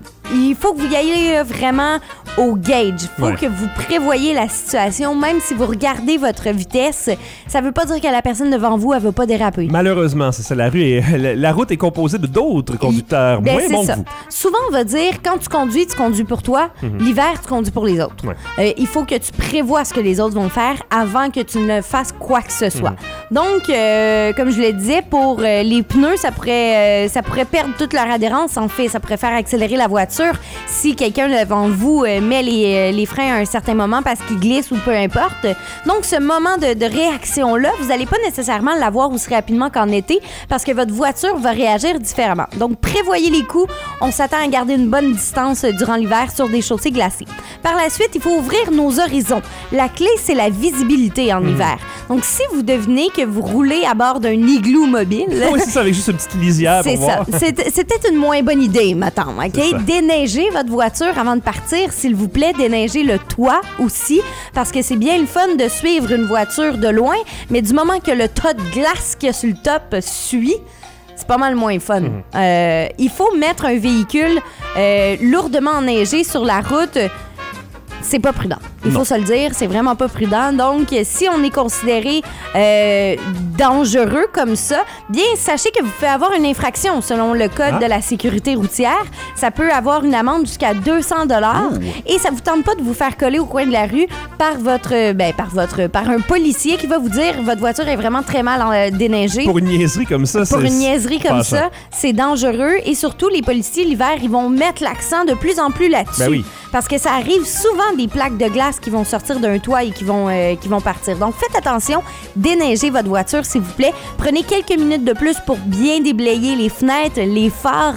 il faut que vous y ayez vraiment au gauge. Il faut ouais. que vous prévoyez la situation. Même si vous regardez votre vitesse, ça ne veut pas dire que la personne devant vous, elle ne va pas déraper. Malheureusement, c'est ça. La, rue est, la, la route est composée de d'autres conducteurs ben, moins bons ça. que vous. Souvent, on va dire, quand tu conduis, tu conduis pour toi. Mm-hmm. L'hiver, tu conduis pour les autres. Ouais. Euh, il faut que tu prévois ce que les autres vont faire avant que tu ne fasses quoi que ce soit. Mm-hmm. Donc, euh, comme je le disais, pour euh, les pneus, ça pourrait, euh, ça pourrait perdre toute leur adhérence. En fait, ça pourrait faire accélérer la voiture si quelqu'un devant vous euh, met les, les freins à un certain moment parce qu'il glisse ou peu importe. Donc, ce moment de, de réaction-là, vous n'allez pas nécessairement l'avoir aussi rapidement qu'en été parce que votre voiture va réagir différemment. Donc, prévoyez les coups. On s'attend à garder une bonne distance durant l'hiver sur des chaussées glacées. Par la suite, il faut ouvrir nos horizons. La clé, c'est la visibilité en mmh. hiver. Donc, si vous devinez que vous roulez à bord d'un igloo mobile... Oui, c'est ça, avec juste une petite lisière pour voir. C'est ça. C'est peut-être une moins bonne idée, mettons, OK? Déneigez votre voiture avant de partir, s'il vous plaît. Déneigez le toit aussi, parce que c'est bien le fun de suivre une voiture de loin, mais du moment que le tas de glace qu'il y a sur le top suit, c'est pas mal moins fun. Mmh. Euh, il faut mettre un véhicule euh, lourdement enneigé sur la route. C'est pas prudent. Il faut non. se le dire, c'est vraiment pas prudent. Donc, si on est considéré euh, dangereux comme ça, bien, sachez que vous pouvez avoir une infraction selon le code ah. de la sécurité routière. Ça peut avoir une amende jusqu'à deux cents dollars et ça vous tente pas de vous faire coller au coin de la rue par votre, ben, par votre, par un policier qui va vous dire votre voiture est vraiment très mal euh, déneigée. Pour une niaiserie comme ça, Pour c'est... une niaiserie comme ça, c'est dangereux et surtout, les policiers, l'hiver, ils vont mettre l'accent de plus en plus là-dessus. Ben oui. Parce que ça arrive souvent des plaques de glace qui vont sortir d'un toit et qui vont, euh, qui vont partir. Donc, faites attention, déneigez votre voiture, s'il vous plaît. Prenez quelques minutes de plus pour bien déblayer les fenêtres, les phares,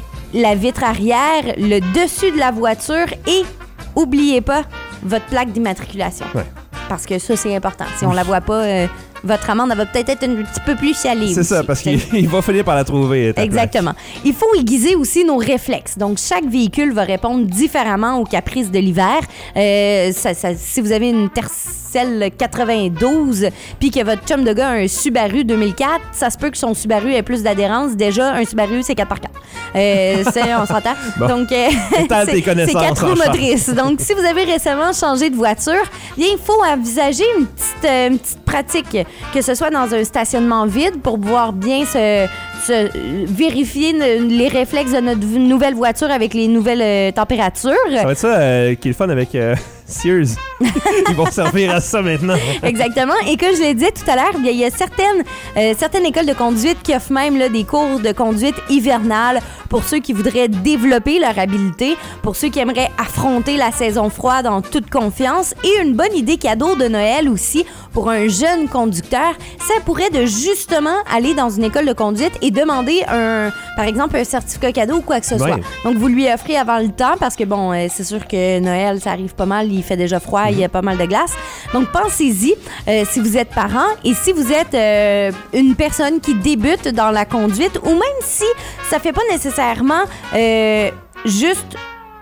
la vitre arrière, le dessus de la voiture et, oubliez pas, votre plaque d'immatriculation. Ouais. Parce que ça, c'est important. Si on la voit pas... Euh, votre amende, elle va peut-être être un petit peu plus salée. C'est aussi. ça, parce qu'il va finir par la trouver. Exactement. Plaque. Il faut aiguiser aussi nos réflexes. Donc, chaque véhicule va répondre différemment aux caprices de l'hiver. Euh, ça, ça, si vous avez une Tercel quatre-vingt-douze puis que votre chum de gars a un Subaru deux mille quatre, ça se peut que son Subaru ait plus d'adhérence. Déjà, un Subaru, c'est quatre par quatre. Euh, on s'entend. Bon. Donc, euh, c'est, c'est quatre roues motrices. Donc, si vous avez récemment changé de voiture, bien, il faut envisager une petite, euh, une petite pratique, que ce soit dans un stationnement vide pour pouvoir bien se, se vérifier les réflexes de notre nouvelle voiture avec les nouvelles euh, températures. Ça va être ça euh, qui est le fun avec euh, Sears. Ils vont servir à ça maintenant. Exactement. Et comme je l'ai dit tout à l'heure, il y a certaines, euh, certaines écoles de conduite qui offrent même là, des cours de conduite hivernale pour ceux qui voudraient développer leur habileté, pour ceux qui aimeraient affronter la saison froide en toute confiance. Et une bonne idée cadeau de Noël aussi pour un jeune conducteur, ça pourrait de justement aller dans une école de conduite et demander, un, par exemple, un certificat cadeau ou quoi que ce soit. Ouais. Donc, vous lui offrez avant le temps parce que, bon, euh, c'est sûr que Noël, ça arrive pas mal. Il fait déjà froid, mm-hmm. il y a pas mal de glace. Donc, pensez-y euh, si vous êtes parent et si vous êtes euh, une personne qui débute dans la conduite ou même si ça fait pas nécessairement euh, juste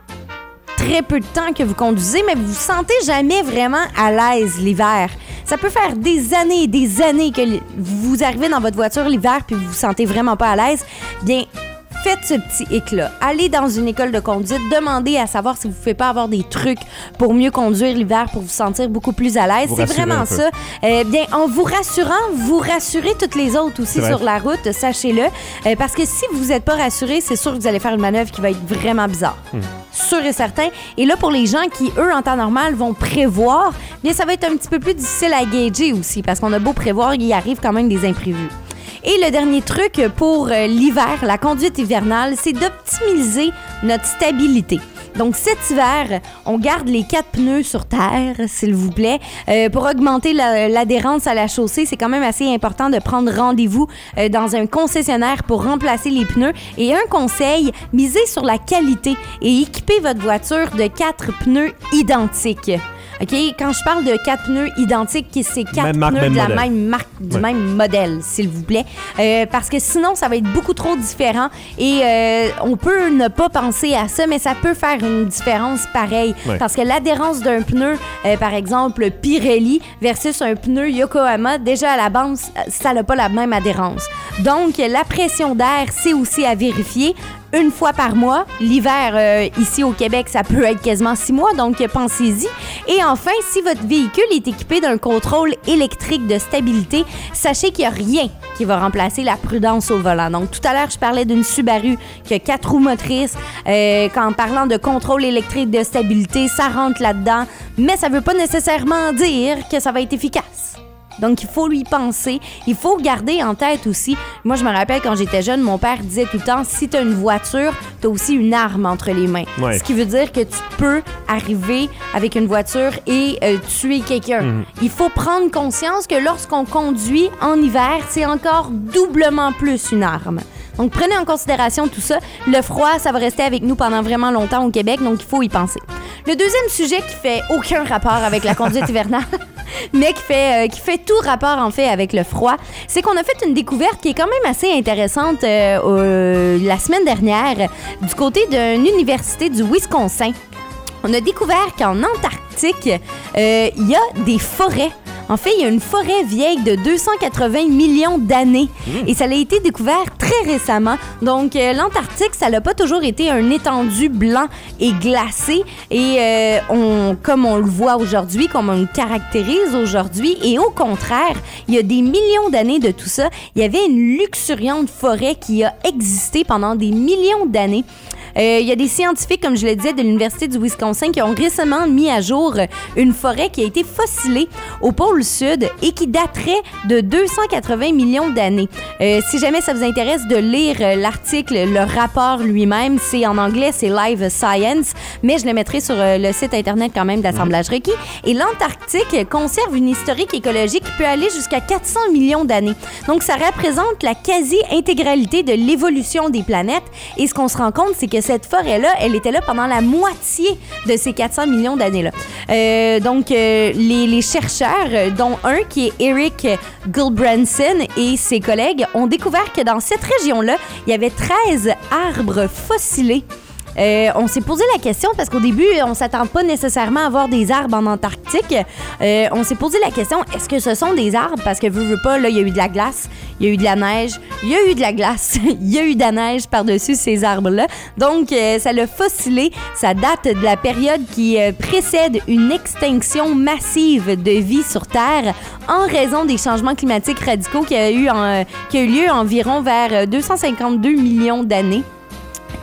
très peu de temps que vous conduisez, mais vous vous sentez jamais vraiment à l'aise l'hiver. Ça peut faire des années et des années que vous arrivez dans votre voiture l'hiver puis vous vous sentez vraiment pas à l'aise. Bien, faites ce petit hic-là. Allez dans une école de conduite, demandez à savoir si vous ne pouvez pas avoir des trucs pour mieux conduire l'hiver, pour vous sentir beaucoup plus à l'aise. Vous C'est vraiment ça. Euh, bien, en vous rassurant, vous rassurez toutes les autres aussi sur la route, sachez-le. Euh, parce que si vous n'êtes pas rassuré, c'est sûr que vous allez faire une manœuvre qui va être vraiment bizarre. Hum. Sûr et certain. Et là, pour les gens qui, eux, en temps normal, vont prévoir, bien, ça va être un petit peu plus difficile à gager aussi, parce qu'on a beau prévoir, il arrive quand même des imprévus. Et le dernier truc pour euh, l'hiver, la conduite hivernale, c'est d'optimiser notre stabilité. Donc, cet hiver, on garde les quatre pneus sur terre, s'il vous plaît. Euh, pour augmenter la, l'adhérence à la chaussée, c'est quand même assez important de prendre rendez-vous euh, dans un concessionnaire pour remplacer les pneus. Et un conseil, misez sur la qualité et équipez votre voiture de quatre pneus identiques. OK? Quand je parle de quatre pneus identiques, c'est quatre même pneus marque, de la modèle. même marque, du ouais. même modèle, s'il vous plaît. Euh, parce que sinon, ça va être beaucoup trop différent et euh, on peut ne pas penser à ça, mais ça peut faire une différence pareille. Ouais. Parce que l'adhérence d'un pneu, euh, par exemple, Pirelli versus un pneu Yokohama, déjà à la base, ça n'a pas la même adhérence. Donc, la pression d'air, c'est aussi à vérifier. Une fois par mois. L'hiver, euh, ici au Québec, ça peut être quasiment six mois, donc pensez-y. Et enfin, si votre véhicule est équipé d'un contrôle électrique de stabilité, sachez qu'il n'y a rien qui va remplacer la prudence au volant. Donc, tout à l'heure, je parlais d'une Subaru qui a quatre roues motrices. Euh, quand en parlant de contrôle électrique de stabilité, ça rentre là-dedans, mais ça ne veut pas nécessairement dire que ça va être efficace. Donc, il faut lui penser. Il faut garder en tête aussi. Moi, je me rappelle quand j'étais jeune, mon père disait tout le temps, si tu as une voiture, tu as aussi une arme entre les mains. Ouais. Ce qui veut dire que tu peux arriver avec une voiture et euh, tuer quelqu'un. Mmh. Il faut prendre conscience que lorsqu'on conduit en hiver, c'est encore doublement plus une arme. Donc, prenez en considération tout ça. Le froid, ça va rester avec nous pendant vraiment longtemps au Québec, donc il faut y penser. Le deuxième sujet qui fait aucun rapport avec la conduite hivernale, mais qui fait, euh, qui fait tout rapport, en fait, avec le froid, c'est qu'on a fait une découverte qui est quand même assez intéressante euh, euh, la semaine dernière du côté d'une université du Wisconsin. On a découvert qu'en Antarctique, euh, il y a des forêts. En fait, il y a une forêt vieille de deux cent quatre-vingts millions d'années mmh. et ça a été découvert très récemment. Donc, euh, l'Antarctique, ça n'a pas toujours été un étendu blanc et glacé et euh, on, comme on le voit aujourd'hui, comme on le caractérise aujourd'hui. Et au contraire, il y a des millions d'années de tout ça, il y avait une luxuriante forêt qui a existé pendant des millions d'années. Euh, il y a des scientifiques, comme je le disais, de l'Université du Wisconsin qui ont récemment mis à jour une forêt qui a été fossilée au pôle sud et qui daterait de deux cent quatre-vingts millions d'années. Euh, si jamais ça vous intéresse de lire l'article, le rapport lui-même, c'est en anglais, c'est Live Science, mais je le mettrai sur le site Internet quand même d'Assemblage requis. Et l'Antarctique conserve une historique écologique qui peut aller jusqu'à quatre cents millions d'années. Donc, ça représente la quasi-intégralité de l'évolution des planètes. Et ce qu'on se rend compte, c'est que cette forêt-là, elle était là pendant la moitié de ces quatre cents millions d'années-là. Euh, donc, euh, les, les chercheurs, dont un qui est Eric Gulbranson et ses collègues, ont découvert que dans cette région-là, il y avait treize arbres fossilés. Euh, on s'est posé la question parce qu'au début, on s'attend pas nécessairement à voir des arbres en Antarctique. Euh, on s'est posé la question, est-ce que ce sont des arbres? Parce que, veux, veux pas, là, il y a eu de la glace, il y a eu de la neige, il y a eu de la glace, il y a eu de la neige par-dessus ces arbres-là. Donc, euh, ça l'a fossilé. Ça date de la période qui euh, précède une extinction massive de vie sur Terre en raison des changements climatiques radicaux qui a eu, en, qui a eu lieu environ vers deux cent cinquante-deux millions d'années.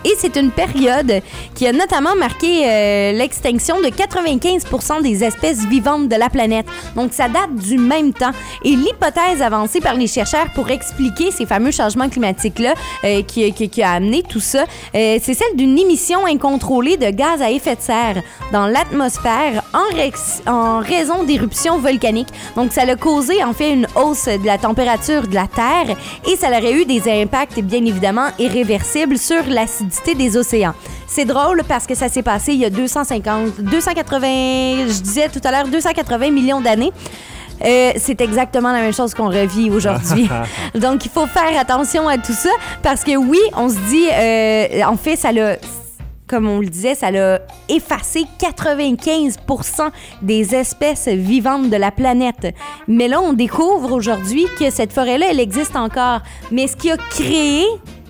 Et c'est une période qui a notamment marqué euh, l'extinction de quatre-vingt-quinze pour cent des espèces vivantes de la planète. Donc, ça date du même temps. Et l'hypothèse avancée par les chercheurs pour expliquer ces fameux changements climatiques-là euh, qui, qui, qui a amené tout ça, euh, c'est celle d'une émission incontrôlée de gaz à effet de serre dans l'atmosphère en, rex- en raison d'éruptions volcaniques. Donc, ça a causé, en fait, une hausse de la température de la Terre et ça aurait eu des impacts, bien évidemment, irréversibles sur l'acidité des océans. C'est drôle parce que ça s'est passé il y a deux cent cinquante, deux cent quatre-vingts, je disais tout à l'heure, deux cent quatre-vingts millions d'années. Euh, c'est exactement la même chose qu'on revit aujourd'hui. Donc, il faut faire attention à tout ça parce que oui, on se dit, euh, en fait, ça l'a, comme on le disait, ça l'a effacé quatre-vingt-quinze pour cent des espèces vivantes de la planète. Mais là, on découvre aujourd'hui que cette forêt-là, elle existe encore. Mais ce qui a créé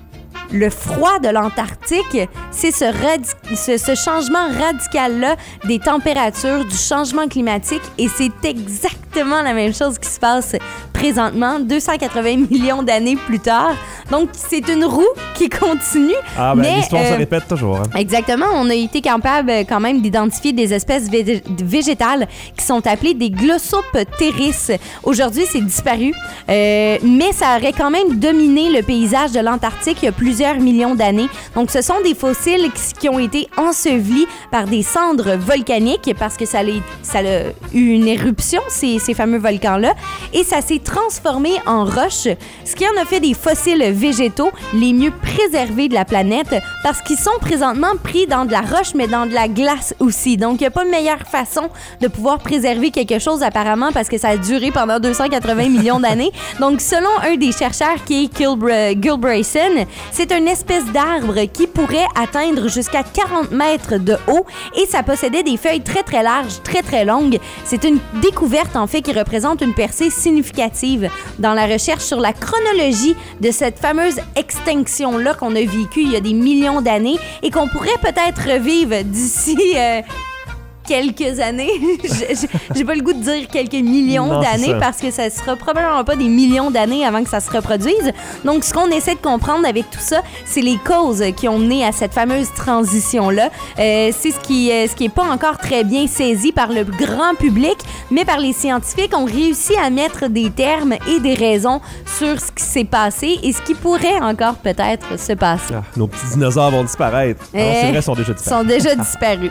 le froid de l'Antarctique, c'est ce, radi- ce, ce changement radical-là des températures, du changement climatique, et c'est exactement la même chose qui se passe présentement, deux cent quatre-vingts millions d'années plus tard. Donc, c'est une roue qui continue. Ah, ben, mais, l'histoire euh, se répète toujours. Hein. Exactement. On a été capable quand même d'identifier des espèces vé- végétales qui sont appelées des Glossopteris. Aujourd'hui, c'est disparu, euh, mais ça aurait quand même dominé le paysage de l'Antarctique il y a plusieurs millions d'années. Donc, ce sont des fossiles qui, qui ont été ensevelis par des cendres volcaniques parce que ça a, ça a eu une éruption, ces, ces fameux volcans-là, et ça s'est transformé en roche, ce qui en a fait des fossiles végétaux les mieux préservés de la planète parce qu'ils sont présentement pris dans de la roche, mais dans de la glace aussi. Donc, il n'y a pas de meilleure façon de pouvoir préserver quelque chose apparemment parce que ça a duré pendant deux cent quatre-vingts millions d'années. Donc, selon un des chercheurs qui est Gilbra- Gilbrayson, c'est une espèce d'arbre qui pourrait atteindre jusqu'à quarante mètres de haut et ça possédait des feuilles très, très larges, très, très longues. C'est une découverte, en fait, qui représente une percée significative dans la recherche sur la chronologie de cette fameuse extinction-là qu'on a vécue il y a des millions d'années et qu'on pourrait peut-être revivre d'ici... Euh, quelques années. J'ai pas le goût de dire quelques millions non, d'années parce que ça sera probablement pas des millions d'années avant que ça se reproduise. Donc, ce qu'on essaie de comprendre avec tout ça, c'est les causes qui ont mené à cette fameuse transition-là. Euh, c'est ce qui, euh, ce qui est pas encore très bien saisi par le grand public, mais par les scientifiques, on réussit à mettre des termes et des raisons sur ce qui s'est passé et ce qui pourrait encore peut-être se passer. Ah, nos petits dinosaures vont disparaître. Euh, non, c'est vrai, ils sont déjà disparus. sont déjà disparus.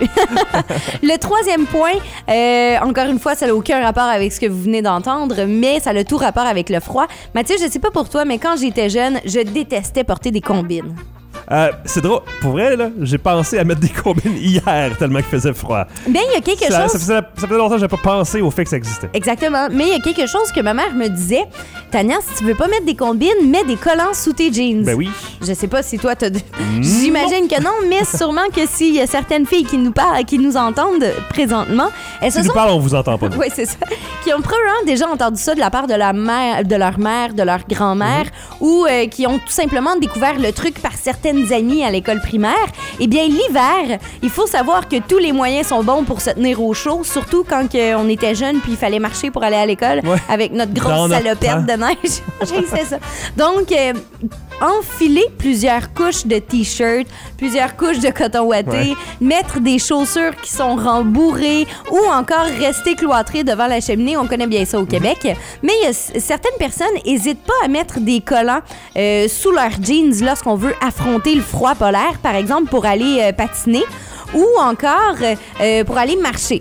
Le troisième point, euh, encore une fois, ça n'a aucun rapport avec ce que vous venez d'entendre, mais ça a tout rapport avec le froid. Mathieu, je sais pas pour toi, mais quand j'étais jeune, je détestais porter des combines. Euh, c'est drôle. Pour vrai, là, j'ai pensé à mettre des combines hier tellement qu'il faisait froid. Bien, il y a quelque ça, chose... Ça faisait, ça faisait longtemps que j'avais pas pensé au fait que ça existait. Exactement. Mais il y a quelque chose que ma mère me disait. Tania, si tu veux pas mettre des combines, mets des collants sous tes jeans. Ben oui. Je sais pas si toi, t'as... J'imagine que non, mais sûrement que s'il y a certaines filles qui nous parlent, qui nous entendent présentement... Elles si se nous sont... parlent, on vous entend pas. Oui, c'est ça. Qui ont probablement déjà entendu ça de la part de, la mère, de leur mère, de leur grand-mère, mm-hmm. ou euh, qui ont tout simplement découvert le truc par certaines amies à l'école primaire. Eh bien, l'hiver, il faut savoir que tous les moyens sont bons pour se tenir au chaud, surtout quand que on était jeunes puis il fallait marcher pour aller à l'école ouais. avec notre grosse salopette de neige. J'ai ça. Donc, euh, enfiler plusieurs couches de t-shirt, plusieurs couches de coton ouaté, ouais. mettre des chaussures qui sont rembourrées ou encore rester cloîtré devant la cheminée. On connaît bien ça au Québec. Mm-hmm. Mais y a, certaines personnes n'hésitent pas à mettre des collants euh, sous leurs jeans lorsqu'on veut affronter le froid polaire, par exemple, pour aller euh, patiner ou encore euh, pour aller marcher.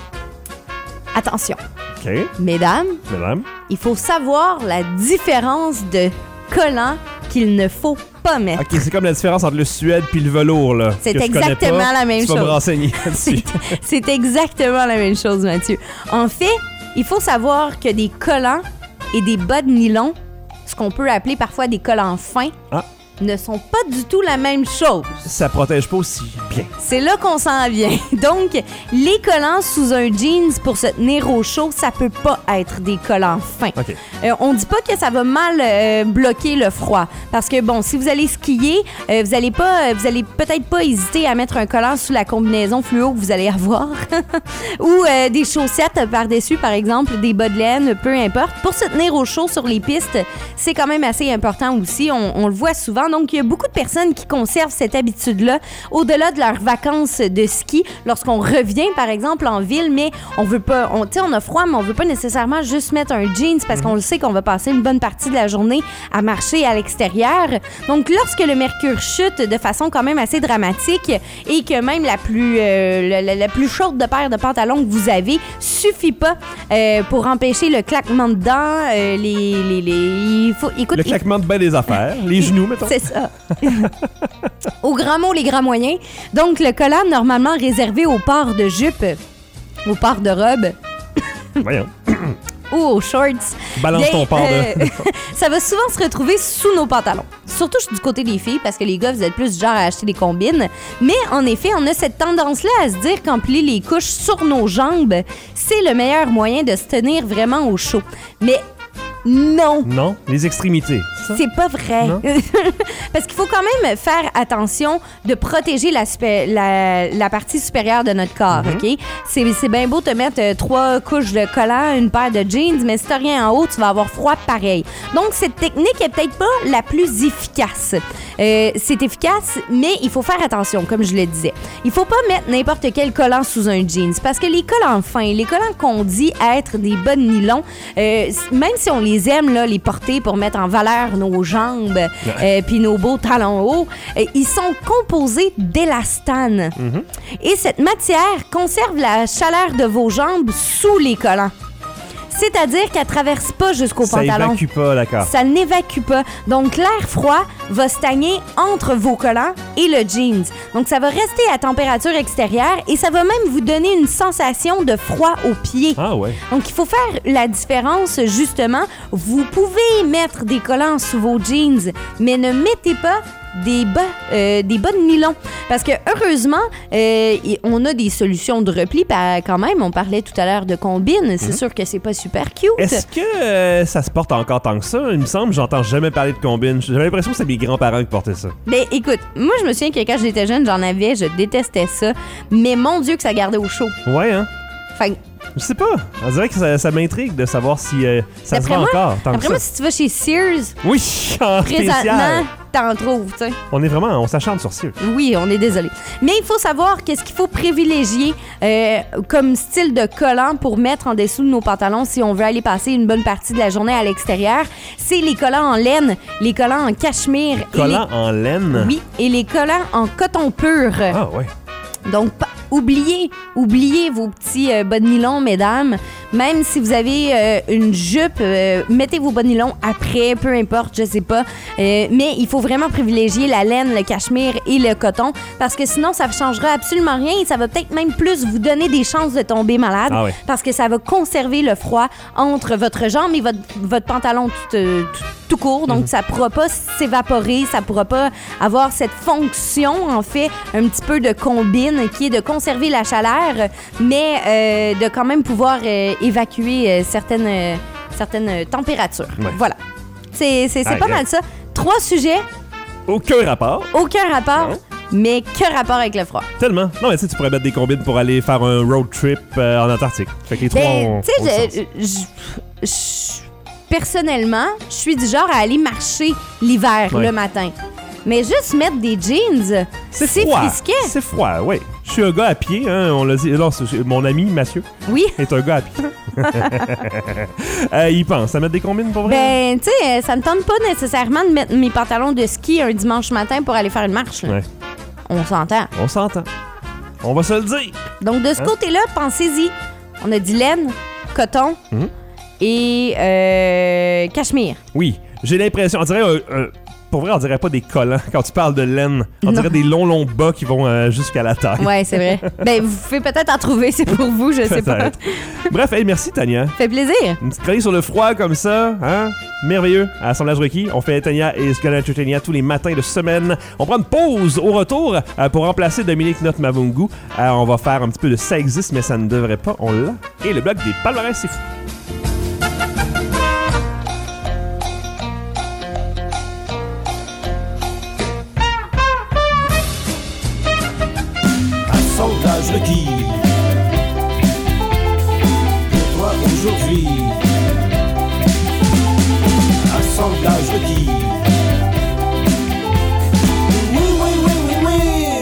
Attention. OK. Mesdames, Mesdames, il faut savoir la différence de collants qu'il ne faut pas mettre. OK, c'est comme la différence entre le suède puis le velours, là. C'est que exactement pas, la même tu chose. vas me renseigner c'est, c'est exactement la même chose, Mathieu. En fait, il faut savoir que des collants et des bas de nylon, ce qu'on peut appeler parfois des collants fins, ah. ne sont pas du tout la même chose. Ça protège pas aussi OK. C'est là qu'on s'en vient. Donc, les collants sous un jeans pour se tenir au chaud, ça peut pas être des collants fins. OK. Euh, on dit pas que ça va mal euh, bloquer le froid. Parce que, bon, si vous allez skier, euh, vous allez pas, vous allez peut-être pas hésiter à mettre un collant sous la combinaison fluo que vous allez avoir. Ou euh, des chaussettes par-dessus, par exemple, des bas de laine, peu importe. Pour se tenir au chaud sur les pistes, c'est quand même assez important aussi. On, on le voit souvent. Donc, il y a beaucoup de personnes qui conservent cette habitude-là au-delà de leurs vacances de ski lorsqu'on revient, par exemple, en ville, mais on veut pas... On, tu sais, on a froid, mais on veut pas nécessairement juste mettre un jeans parce qu'on le sait qu'on va passer une bonne partie de la journée à marcher à l'extérieur. Donc, lorsque le mercure chute de façon quand même assez dramatique et que même la plus, euh, la, la plus chaude de paire de pantalons que vous avez suffit pas euh, pour empêcher le claquement de dents, euh, les... les, les il faut, écoute, le claquement de bain des affaires, les genoux, mettons. C'est ça. Au grand mot, les grands moyens. Donc, le collant normalement réservé au port de jupe, au port de robe. Voyons. Ou aux shorts. Balance bien, ton port de... euh, ça va souvent se retrouver sous nos pantalons. Surtout du côté des filles, parce que les gars, vous êtes plus du genre à acheter des combines. Mais en effet, on a cette tendance-là à se dire qu'empiler les couches sur nos jambes, c'est le meilleur moyen de se tenir vraiment au chaud. Mais non. Non, les extrémités. Ça? C'est pas vrai. Parce qu'il faut quand même faire attention de protéger la, la, la partie supérieure de notre corps, mm-hmm. OK? C'est, c'est bien beau te mettre euh, trois couches de collants, une paire de jeans, mais si t'as rien en haut, tu vas avoir froid pareil. Donc, cette technique est peut-être pas la plus efficace. Euh, c'est efficace, mais il faut faire attention, comme je le disais. Il faut pas mettre n'importe quel collant sous un jeans, parce que les collants fins, les collants qu'on dit être des bas de nylon, euh, même si on les aime, là, les porter pour mettre en valeur nos jambes euh, puis nos beaux talons hauts, euh, ils sont composés d'élastane. Mm-hmm. Et cette matière conserve la chaleur de vos jambes sous les collants. C'est-à-dire qu'elle traverse pas jusqu'au ça pantalon. Ça évacue pas, d'accord. Ça n'évacue pas. Donc, l'air froid va stagner entre vos collants et le jeans. Donc, ça va rester à température extérieure et ça va même vous donner une sensation de froid aux pieds. Ah ouais. Donc, il faut faire la différence, justement. Vous pouvez mettre des collants sous vos jeans, mais ne mettez pas des bas, euh, des bas de nylon. Parce que, heureusement, euh, on a des solutions de repli quand même. On parlait tout à l'heure de combines. C'est mm-hmm. sûr que c'est pas super cute. Est-ce que euh, ça se porte encore tant que ça? Il me semble, j'entends jamais parler de combines. J'avais l'impression que c'était mes grands-parents qui portaient ça. Ben, écoute, moi, je me souviens que quand j'étais jeune, j'en avais, je détestais ça. Mais mon Dieu que ça gardait au chaud. Ouais, hein? Fait je sais pas. On dirait que ça, ça m'intrigue de savoir si euh, ça d'après se vend moi, encore. Tant après que moi, ça. si tu vas chez Sears, oui, en présentement, spécial. T'en trouves, tu sais. On est vraiment, on s'acharne sur Sears. Oui, on est désolé. Mais il faut savoir qu'est-ce qu'il faut privilégier euh, comme style de collant pour mettre en dessous de nos pantalons si on veut aller passer une bonne partie de la journée à l'extérieur. C'est les collants en laine, les collants en cachemire. Collants les... en laine? Oui, et les collants en coton pur. Ah ouais. Donc, pa- oubliez, oubliez vos petits euh, bas de nylon, mesdames. Même si vous avez euh, une jupe, euh, mettez vos bas de nylon après, peu importe, je sais pas. Euh, mais il faut vraiment privilégier la laine, le cachemire et le coton parce que sinon, ça ne changera absolument rien et ça va peut-être même plus vous donner des chances de tomber malade ah ouais. parce que ça va conserver le froid entre votre jambe et votre, votre pantalon tout, euh, tout, tout court. Donc, mm-hmm. ça ne pourra pas s'évaporer, ça ne pourra pas avoir cette fonction, en fait, un petit peu de combine qui est de conserver la chaleur, mais euh, de quand même pouvoir euh, évacuer euh, certaines, euh, certaines températures. Ouais. Voilà. C'est, c'est, c'est ah, pas yeah. mal ça. Trois sujets. Aucun rapport. Aucun rapport. Non. Mais que rapport avec le froid? Tellement. Non, mais tu sais, tu pourrais mettre des combines pour aller faire un road trip euh, en Antarctique. Fait que les trois ben, ont, tu sais, ont je, je, personnellement, je suis du genre à aller marcher l'hiver ouais. le matin. Mais juste mettre des jeans, c'est, c'est froid. frisquet. C'est froid, oui. Je suis un gars à pied, hein, on l'a dit. Non, c'est, mon ami Mathieu oui. est un gars à pied. euh, il pense à mettre des combines pour vrai? Ben, tu sais, ça me tente pas nécessairement de mettre mes pantalons de ski un dimanche matin pour aller faire une marche. Là. Ouais. On s'entend. On s'entend. On va se le dire. Donc, de ce hein? côté-là, pensez-y. On a dit laine, coton mm-hmm. et euh, cachemire. Oui, j'ai l'impression, on dirait un, un, pour vrai, on dirait pas des collants quand tu parles de laine. On dirait des longs, longs bas qui vont euh, jusqu'à la taille. Ouais, c'est vrai. Ben, vous pouvez peut-être en trouver, c'est pour vous, je sais pas. Bref, hey, merci Tania. Fait plaisir. Une petite chronique sur le froid comme ça, hein? Merveilleux. À Assemblage Requis, on fait Tania et Scarlett Tania tous les matins de semaine. On prend une pause au retour euh, pour remplacer Dominique Not Mavungu. Euh, on va faire un petit peu de Ça existe, mais ça ne devrait pas. On l'a. Et le bloc des palmarès, c'est fou. Assemblage requis. Pour toi aujourd'hui. Assemblage requis. Oui, oui, oui, oui, oui.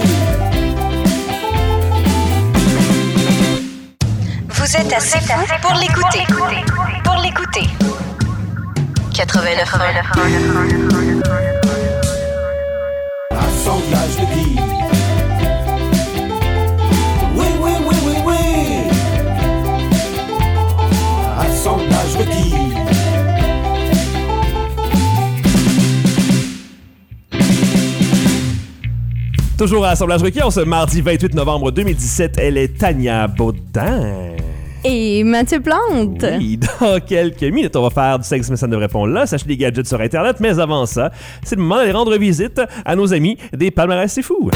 Vous êtes assez fou pour l'écouter. Pour l'écouter. quatre-vingt-neuf un. Assemblage requis. Oui, oui, oui, oui, oui. Assemblage requis. Toujours à Assemblage Requis, on ce mardi vingt-huit novembre deux mille dix-sept, elle est Tania Baudin. Et Mathieu Plante. Oui, dans quelques minutes, on va faire du sexe, mais ça ne devrait pas là. Sachez les gadgets sur Internet, mais avant ça, c'est le moment d'aller rendre visite à nos amis des palmarès c'est fou.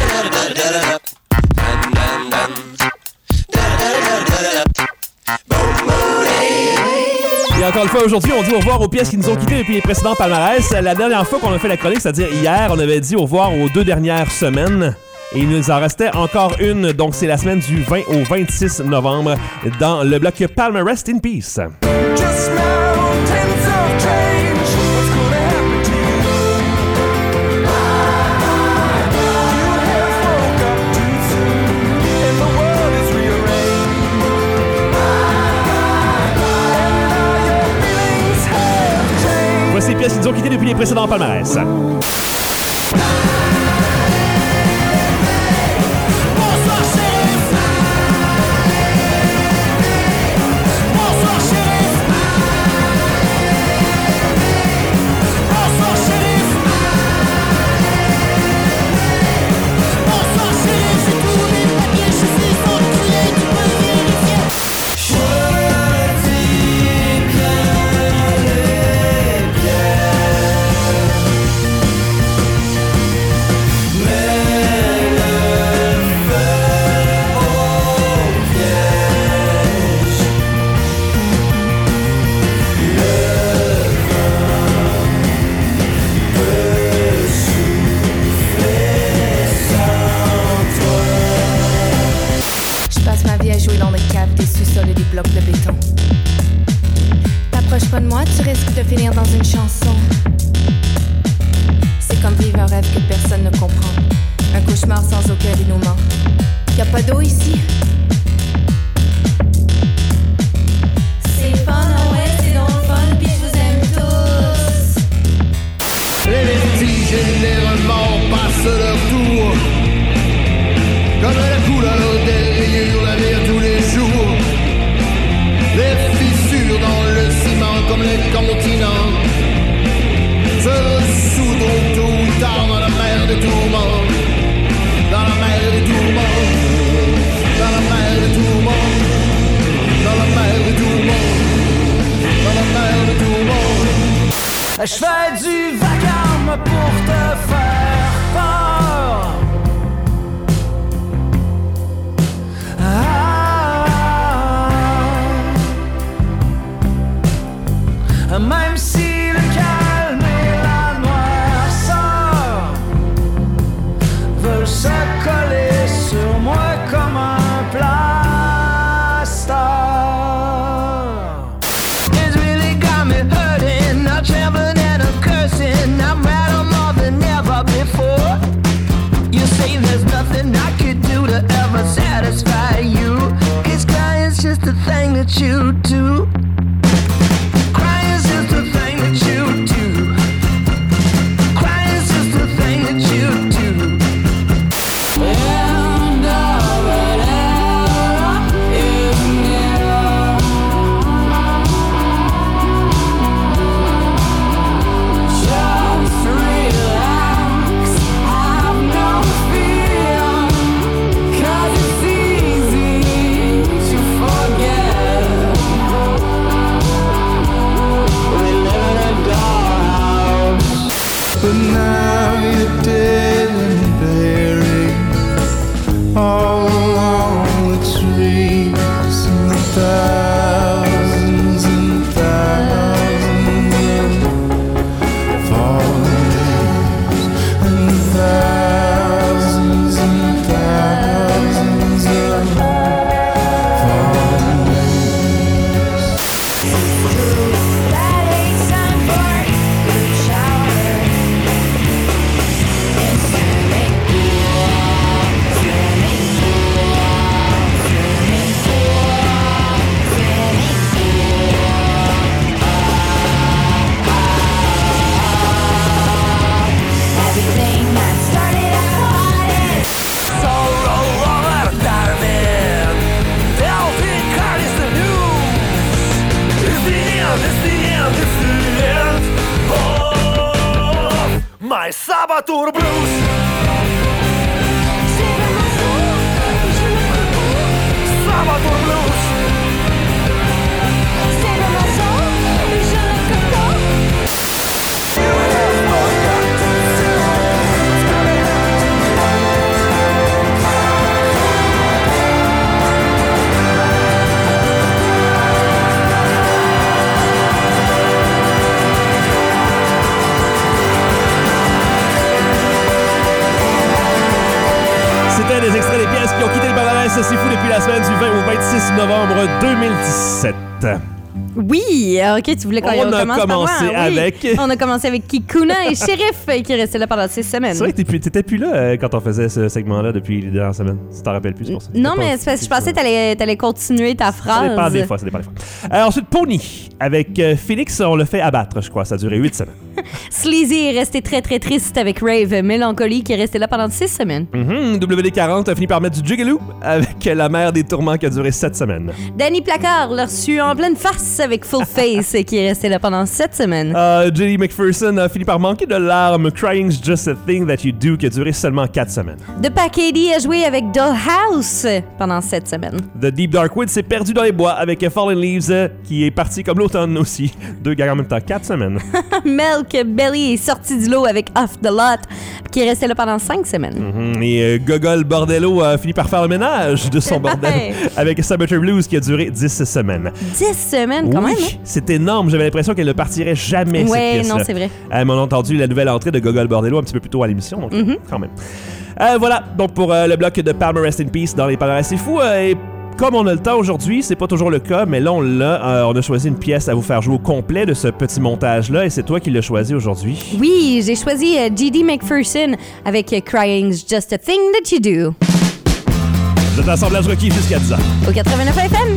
Et encore une fois, aujourd'hui, on dit au revoir aux pièces qui nous ont quittés depuis les précédents palmarès. La dernière fois qu'on a fait la chronique, c'est-à-dire hier, on avait dit au revoir aux deux dernières semaines. Et il nous en restait encore une, donc c'est la semaine du vingt au vingt-six novembre dans le bloc Palmer Rest in Peace. Voici les pièces qui nous ont quittés depuis les précédents palmarès. Je fais du vacarme pour te faire peur. Ah, même si le calme et la noirceur veulent se coller sur moi comme un plaster. It's really got me hurting. I'm trembling and I'm cursing. I'm rattled more than ever before. my Sabaton Blues. Sabaton Blues. C'était des extraits des pièces qui ont quitté le palmarès C'est fou depuis la semaine du vingt au vingt-six novembre deux mille dix-sept. Oui, ok, tu voulais qu'on On a commence commencé par moi, avec... Oui. On a commencé avec Kikuna et Sheriff qui est resté là pendant six semaines. C'est vrai que t'étais plus, t'étais plus là euh, quand on faisait ce segment-là depuis les dernières semaines. Si t'en rappelles plus, c'est pour ça. Non, mais c'est parce que je pensais que t'allais, t'allais continuer ta phrase. Ça dépend des fois, ça dépend des fois. Euh, ensuite, Pony. Avec euh, Phoenix, on l'a fait abattre, je crois. Ça a duré huit semaines. Sleazy est resté très très triste avec Rave Mélancolie qui est resté là pendant six semaines. Mm-hmm. W D quarante a fini par mettre du Jigaloo avec La Mer des Tourments qui a duré sept semaines. Danny Placard l'a reçu en pleine face avec Full Face qui est resté là pendant sept semaines. Uh, Jenny McPherson a fini par manquer de larmes. Crying's Just a Thing That You Do qui a duré seulement quatre semaines. The Packady a joué avec Dollhouse pendant sept semaines. The Deep Dark Wood s'est perdu dans les bois avec Fallen Leaves euh, qui est parti comme l'automne aussi. Deux gars en même temps, quatre semaines. Milk Belly est sorti du lot avec Off the Lot qui est resté là pendant cinq semaines. Mm-hmm. Et euh, Gogol Bordello a fini par faire le ménage de son bordel avec Saboteur Blues qui a duré dix semaines. dix semaines quand oui, même, hein? C'est énorme. J'avais l'impression qu'elle ne partirait jamais, ouais, cette pièce. non, c'est vrai. Euh, on a entendu la nouvelle entrée de Gogol Bordello un petit peu plus tôt à l'émission, donc mm-hmm. quand même. Euh, voilà, donc pour euh, le bloc de Palmer Rest in Peace dans les palmarès C'est fou. Euh, et comme on a le temps aujourd'hui, c'est pas toujours le cas, mais là on l'a, euh, on a choisi une pièce à vous faire jouer au complet de ce petit montage-là, et c'est toi qui l'as choisi aujourd'hui. Oui, j'ai choisi euh, J D McPherson avec euh, Crying's Just a Thing That You Do. Vous êtes l'assemblage requis jusqu'à dix ans. Au quatre-vingt-neuf F M.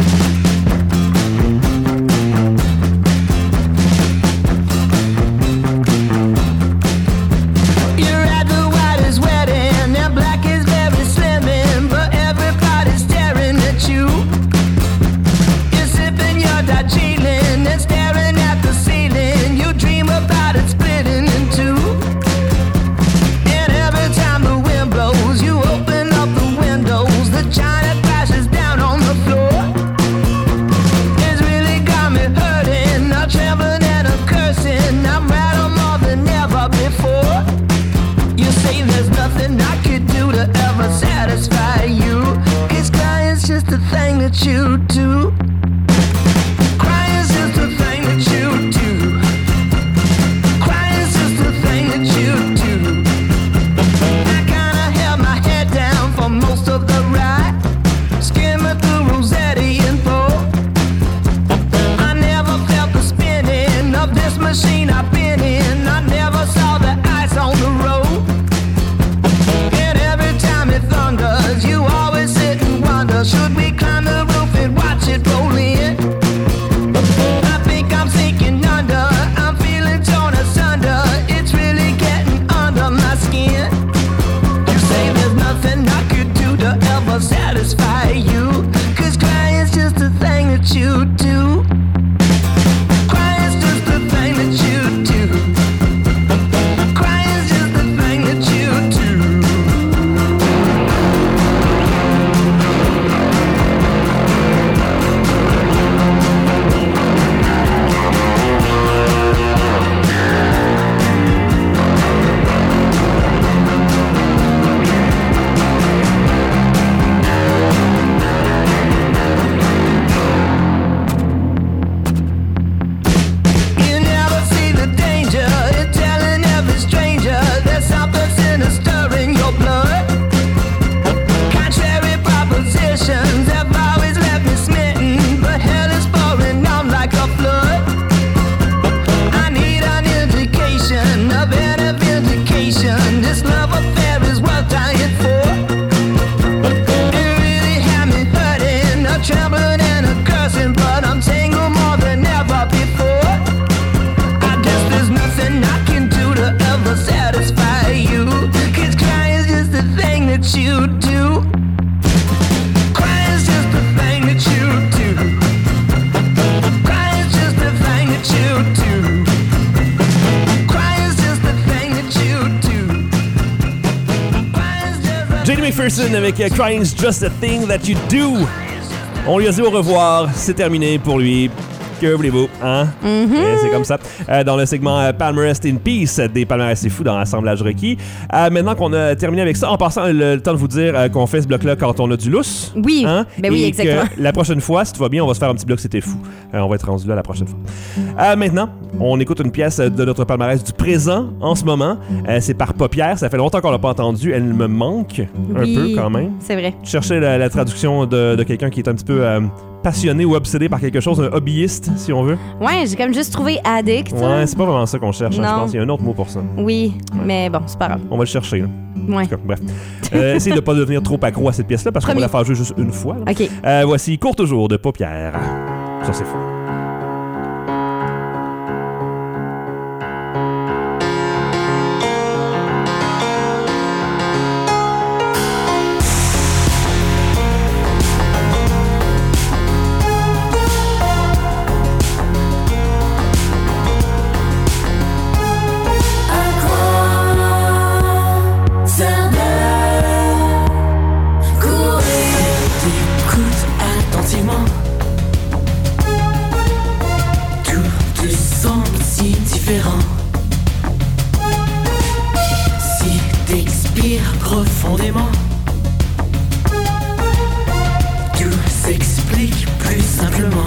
China crashes down on the floor. McPherson avec uh, Crying's Just a Thing That You Do. On lui a dit au revoir, c'est terminé pour lui. Que voulez-vous, hein? Mm-hmm. Et c'est comme ça. Euh, dans le segment euh, Palmarès in Peace des Palmarès c'est fou dans l'assemblage requis. Euh, maintenant qu'on a terminé avec ça, en passant, le, le temps de vous dire euh, qu'on fait ce bloc-là quand on a du lousse. Oui, hein? ben oui, Et exactement. Que la prochaine fois, si tout va bien, on va se faire un petit bloc C'était fou. Euh, on va être rendu là la prochaine fois. Euh, maintenant, on écoute une pièce de notre palmarès du présent en ce moment. Euh, c'est par Paupière. Ça fait longtemps qu'on l'a pas entendu. Elle me manque un Oui, peu quand même. c'est vrai. Je cherchais la, la traduction de, de quelqu'un qui est un petit peu euh, passionné ou obsédé par quelque chose, un hobbyiste, si on veut. Ouais, j'ai comme juste trouvé addict. Ouais, c'est pas vraiment ça qu'on cherche. Hein, je Non. pense qu'il y a un autre mot pour ça. Oui, mais bon, c'est pas grave. On va le chercher. Là. Ouais. En tout cas, bref. Euh, essayez de pas devenir trop accro à cette pièce-là parce qu'on va Premier. la faire jouer juste une fois. Là. OK. Euh, voici Court Toujours de Paupière. Ça, c'est fou. Profondément, tout s'explique plus simplement.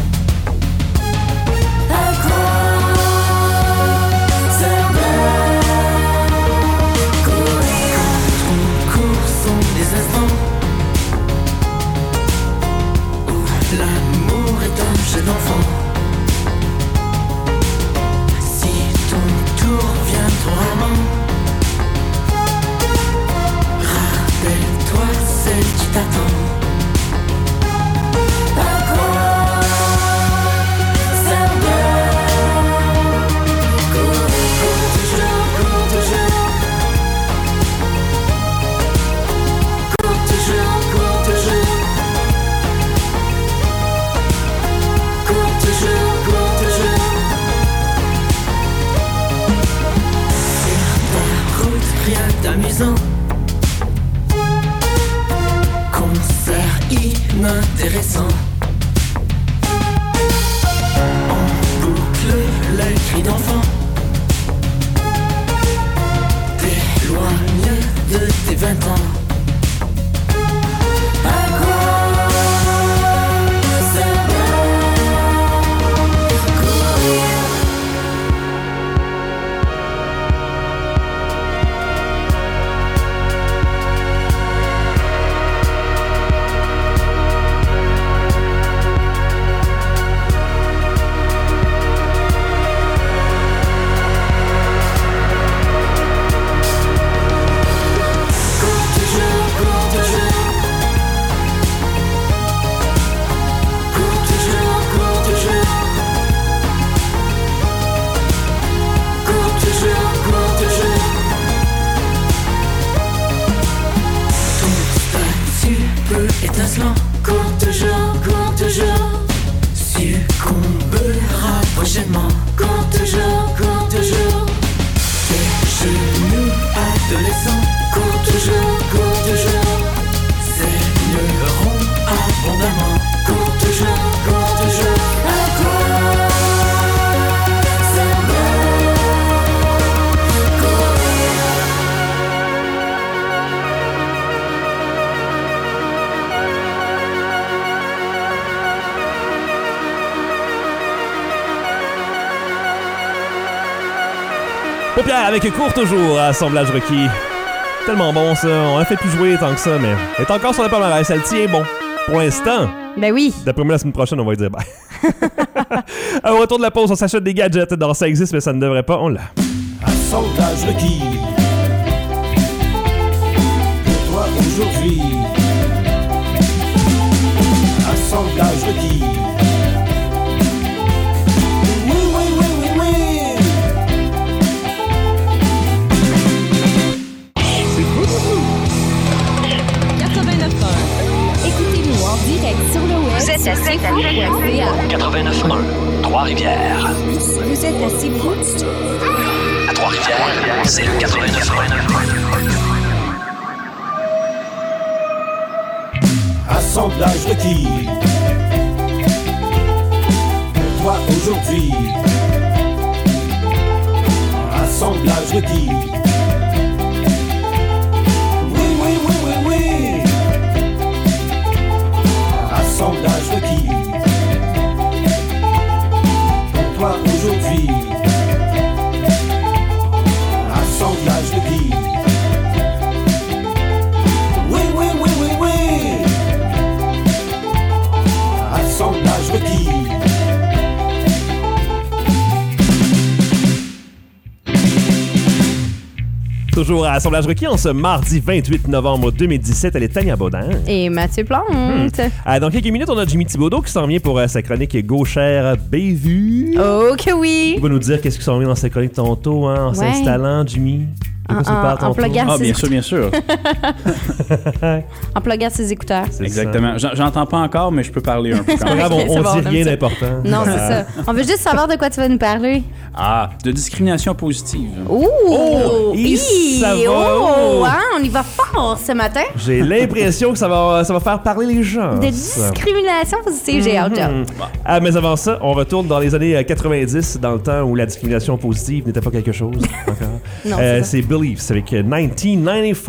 À quoi sert de courir quand on court sont des instants où l'amour est un jeu d'enfant. Si ton tour vient trop rarement, rappelle-toi celle qui t'attend. À quoi sert de courir, cours toujours, cours toujours, cours toujours, cours toujours, cours toujours, cours toujours. Sur ta route, rien d'amusant. Concert inintéressant. En boucle les cris d'enfant. T'éloignes de tes vingt ans. À quoi sert de courir? Étincelant, cours toujours, cours toujours, succombera prochainement. Cours toujours, cours toujours, tes genoux adolescents. Cours toujours, cours toujours, saigneront abondamment. Cours toujours, cours toujours, à quoi sert de courir? Paupière avec Court Toujours à Assemblage requis. Tellement bon ça, on l'a fait plus jouer tant que ça, mais elle est encore sur la palmarès, elle tient bon. Pour l'instant. Ben oui. D'après moi, la semaine prochaine, on va lui dire bye. Au retour de la pause, on s'achète des gadgets. Dans Ça existe, mais ça ne devrait pas, on l'a. Assemblage requis. Pour toi aujourd'hui. Assemblage requis. Oui, oui, oui, oui, oui. C'est fou. quatre-vingt-neuf un. Écoutez-nous en direct sur le web. Vous êtes à c'est fou point c a. quatre-vingt-neuf un, Trois-Rivières. Vous êtes à Seafood? À Trois-Rivières, c'est le quatre-vingt-neuf un. Assemblage requis. Pour toi aujourd'hui. Assemblage requis. Oui, oui, oui, oui, oui. Assemblage requis. Pour toi aujourd'hui. Assemblage requis. Oui, oui, oui, oui, oui. Assemblage requis. Toujours à Assemblage requis en ce mardi vingt-huit novembre deux mille dix-sept. Elle est Tania Baudin. Et Mathieu Plante. Hmm. Euh, dans quelques minutes, on a Jimmy Thibodeau qui s'en vient pour euh, sa chronique Gauchère Bévue. Oh que oui! Il va nous dire qu'est-ce qui s'en vient dans sa chronique tantôt, hein, en Ouais. s'installant, Jimmy. En, en, en pluguant Ah, ses bien sûr, bien sûr. En pluguant ses écouteurs. Exactement. J'en- J'entends pas encore, mais je peux parler un peu quand C'est pas même. grave, Ok, on, c'est on bon, dit on aime rien ça. d'important. Non, c'est ça. On veut juste savoir de quoi tu vas nous parler. Ah, de discrimination positive. Ouh! Oh, Hi! ça va. Oh! Hein, on y va fort ce matin. J'ai l'impression que ça va, ça va faire parler les gens. De ça. discrimination positive, j'ai hâte. j'ai hâte. Mhm. Ah, mais avant ça, on retourne dans les années quatre-vingt-dix, dans le temps où la discrimination positive n'était pas quelque chose encore. Non, Euh, c'est ça. c'est Beliefs avec dix-neuf quatre-vingt-quatorze.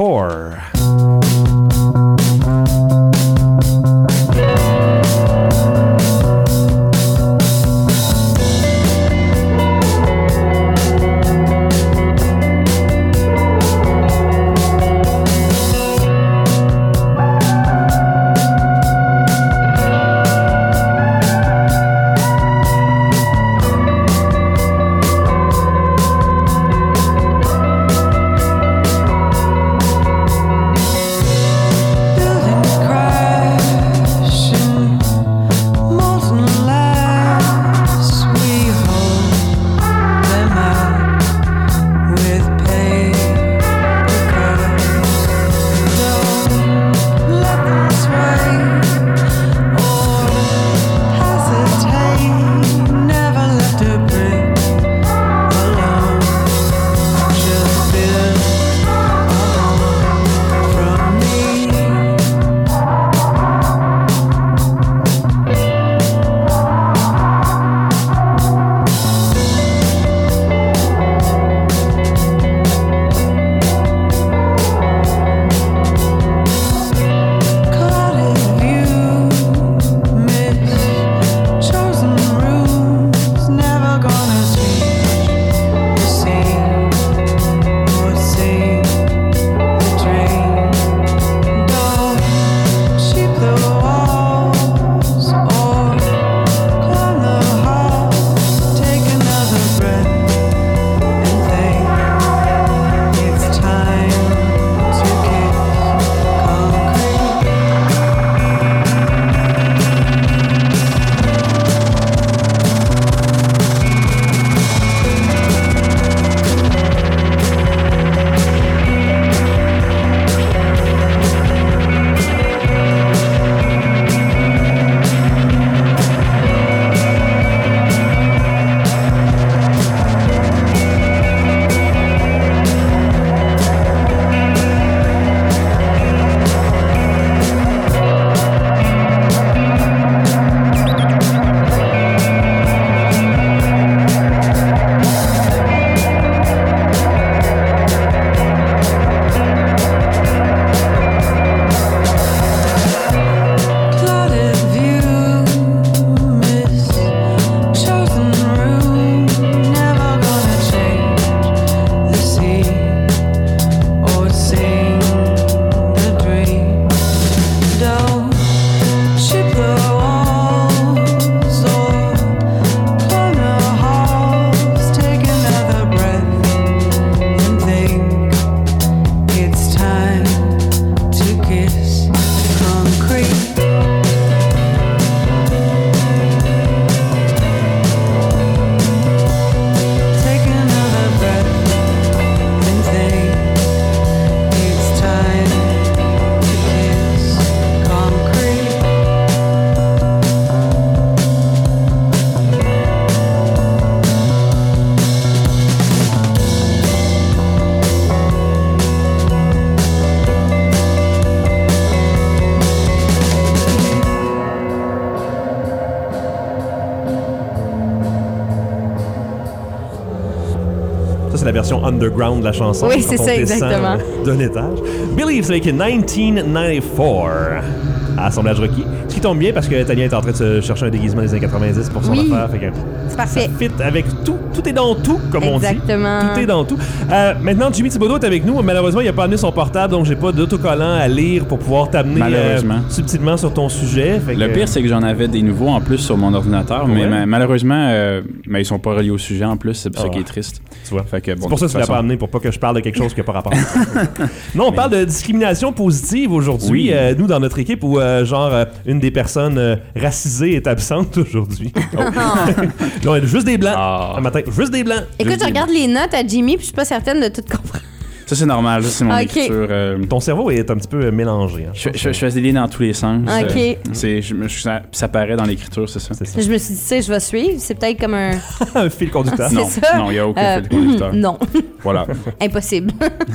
version underground de la chanson. Oui, c'est quand on ça, descend, exactement. euh, d'un étage. Believe, c'est avec dix-neuf quatre-vingt-quatorze. À Assemblage Rocky. Ce qui tombe bien parce que Tania est en train de se chercher un déguisement des années quatre-vingt-dix pour son Oui. affaire. Fait que C'est parfait. ça fit avec tout. Tout est dans tout, comme on dit. Exactement. Tout est dans tout. Euh, maintenant, Jimmy Thibodeau est avec nous. Malheureusement, il n'a pas amené son portable, donc j'ai pas d'autocollant à lire pour pouvoir t'amener Malheureusement. euh, subtilement sur ton sujet. Fait Le que, pire, c'est que j'en avais des nouveaux en plus sur mon ordinateur, Ouais. mais ma- malheureusement, euh, mais ils sont pas reliés au sujet en plus, c'est Ah ça qui ouais. est triste. Tu vois. Fait que, bon, c'est pour ça de que tu toute l'as pas façon- amené, pour pas que je parle de quelque chose qui n'a pas rapport. Non, on parle de discrimination positive aujourd'hui. Oui. Euh, nous, dans notre équipe, où euh, genre euh, une des personnes euh, racisées est absente aujourd'hui. Oh. Non, juste des blancs. Ah. Un matin, juste des blancs. Écoute, Juste je des- regarde les notes à Jimmy, puis je suis pas certaine de tout comprendre. Ça, c'est normal, ça, c'est mon Ok. écriture. euh, Ton cerveau est un petit peu euh, mélangé. Hein, je, je, je fais des liens dans tous les sens. Ok. euh, c'est, je, me- je- ça, ça paraît dans l'écriture, c'est ça. C'est ça. Je me suis dit, tu sais, je vais suivre. C'est peut-être comme un. Un fil conducteur. C'est Non, ça. non, il n'y a aucun Euh, fil conducteur. Non, Voilà. impossible.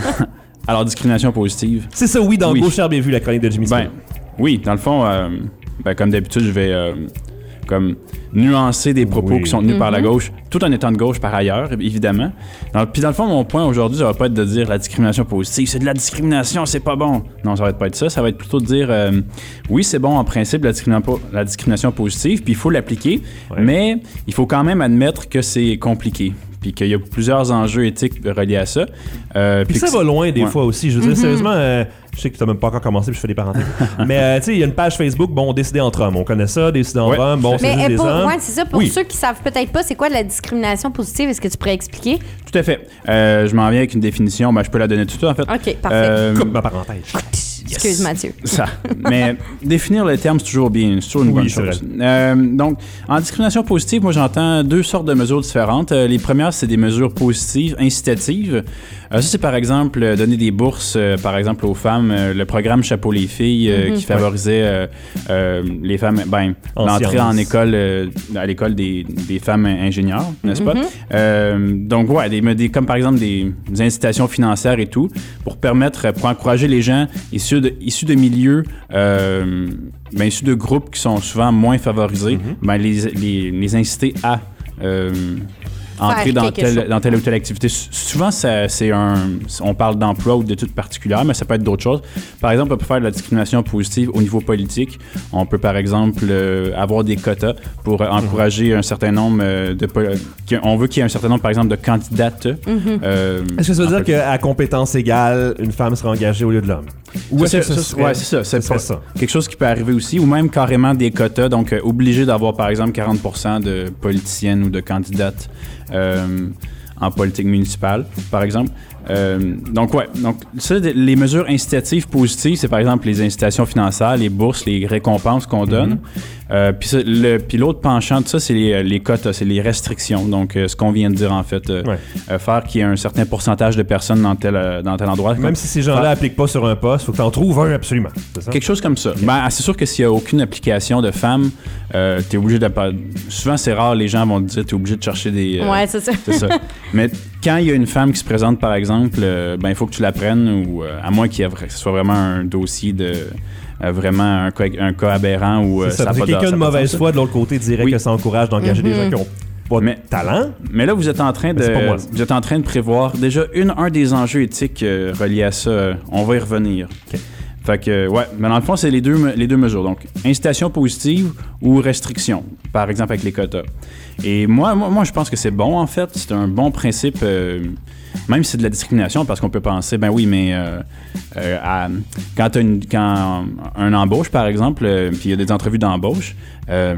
Alors, discrimination positive. C'est ça, oui, dans Oui. Gauche Bien vu, la chronique de Jimmy Ben, Thibodeau. oui, dans le fond, euh, ben, comme d'habitude, je vais euh, comme nuancer des propos Oui. qui sont tenus par la Mhm. gauche, tout en étant de gauche par ailleurs, évidemment. Dans- Puis dans le fond, mon point aujourd'hui, ça va pas être de dire la discrimination positive, c'est de la discrimination, c'est pas bon. Non, ça va pas être ça. Ça va être plutôt de dire, euh, oui, c'est bon en principe la, discrimina- la discrimination positive, puis il faut l'appliquer, Ouais. mais il faut quand même admettre que c'est compliqué. Puis qu'il y a plusieurs enjeux éthiques reliés à ça. Euh, Puis puis ça que va c'est- loin des Ouais. fois aussi. Je veux dire, sérieusement, euh, je sais que tu n'as même pas encore commencé, puis je fais des parenthèses. Mais euh, tu sais, il y a une page Facebook, bon, décider entre hommes. On connaît ça, décider entre Ouais. hommes. Bon, c'est Mais juste euh, des pour, hommes. ouais, c'est ça. Pour Oui. ceux qui savent peut-être pas, c'est quoi la discrimination positive? Est-ce que tu pourrais expliquer? Tout à fait. Euh, je m'en viens avec une définition. Ben, je peux la donner tout de suite, en fait. OK, parfait. Euh, Coupe ma parenthèse. Excuse, Mathieu. Ça. Mais définir le terme, c'est toujours bien. C'est toujours une Oui, bonne c'est chose. Euh, donc, en discrimination positive, moi, j'entends deux sortes de mesures différentes. Euh, les premières, c'est des mesures positives, incitatives. Euh, ça, c'est par exemple euh, donner des bourses, euh, par exemple, aux femmes. Euh, le programme Chapeau les filles, euh, Mhm. qui favorisait euh, euh, les femmes, ben, En l'entrée sciences. en école, euh, à l'école des, des femmes ingénieurs, n'est-ce pas? Mhm. Euh, donc, ouais, des, des- comme par exemple des, des incitations financières et tout, pour permettre, pour encourager les gens issus de, issus de milieux, euh, ben, issus de groupes qui sont souvent moins favorisés, Mm-hmm. ben, les, les, les inciter à euh, entrer dans quelque telle, chose. dans telle ou telle activité. S- Souvent, ça, c'est un, on parle d'emploi ou d'études particulières, mais ça peut être d'autres choses. Par exemple, on peut faire de la discrimination positive au niveau politique. On peut, par exemple, euh, avoir des quotas pour euh, encourager un certain nombre euh, de... po- qui- On veut qu'il y ait un certain nombre, par exemple, de candidates. Mhm. euh, Est-ce que ça veut en dire politique. qu'à compétence égale, une femme sera engagée au lieu de l'homme? Ou Ça, est-ce que c'est- ça ça, serait- ouais, c'est ça. C'est ce serait pas- ça? quelque chose qui peut arriver aussi, ou même carrément des quotas, donc euh, obligé d'avoir par exemple quarante pour cent de politiciennes ou de candidates euh, en politique municipale, par exemple. Euh, donc ouais, donc ça, de- les mesures incitatives positives, c'est par exemple les incitations financières, les bourses, les récompenses qu'on donne. Euh, puis ça, le- puis l'autre penchant de ça, c'est les, les quotas, c'est les restrictions. Donc euh, ce qu'on vient de dire en fait, euh, Ouais. euh, faire qu'il y ait un certain pourcentage de personnes dans tel, euh, dans tel endroit. Même Comme- si ces gens-là faire- appliquent pas sur un poste, faut que tu en trouves un absolument. C'est ça? Quelque chose comme ça. Ben, c'est sûr que s'il n'y a aucune application de femmes, euh, t'es obligé de... Souvent, c'est rare, les gens vont te dire t'es obligé de chercher des... euh, Ouais, c'est ça. c'est ça. Mais quand il y a une femme qui se présente, par exemple, euh, ben, il faut que tu la prennes, ou euh, à moins qu'il y ait, vra- que ce soit vraiment un dossier de... euh, vraiment un cas, un cas aberrant ou euh, C'est ça. a Parce pas que de- quelqu'un ça de a pas mauvaise sens. foi de l'autre côté dirait Oui. que ça encourage d'engager des gens qui ont pas Mais- de talent. Mais là, vous êtes en train de, Mais c'est pas moi, ça. vous êtes en train de prévoir déjà une, un des enjeux éthiques euh, reliés à ça. euh, on va y revenir. OK. Fait que, euh, ouais, mais dans le fond, c'est les deux, me- les deux mesures. Donc, incitation positive ou restriction, par exemple avec les quotas. Et moi, moi, moi je pense que c'est bon, en fait. C'est un bon principe, euh, même si c'est de la discrimination, parce qu'on peut penser, ben oui, mais euh, euh, à- quand tu as une, quand un embauche, par exemple, euh, puis il y a des entrevues d'embauche, euh,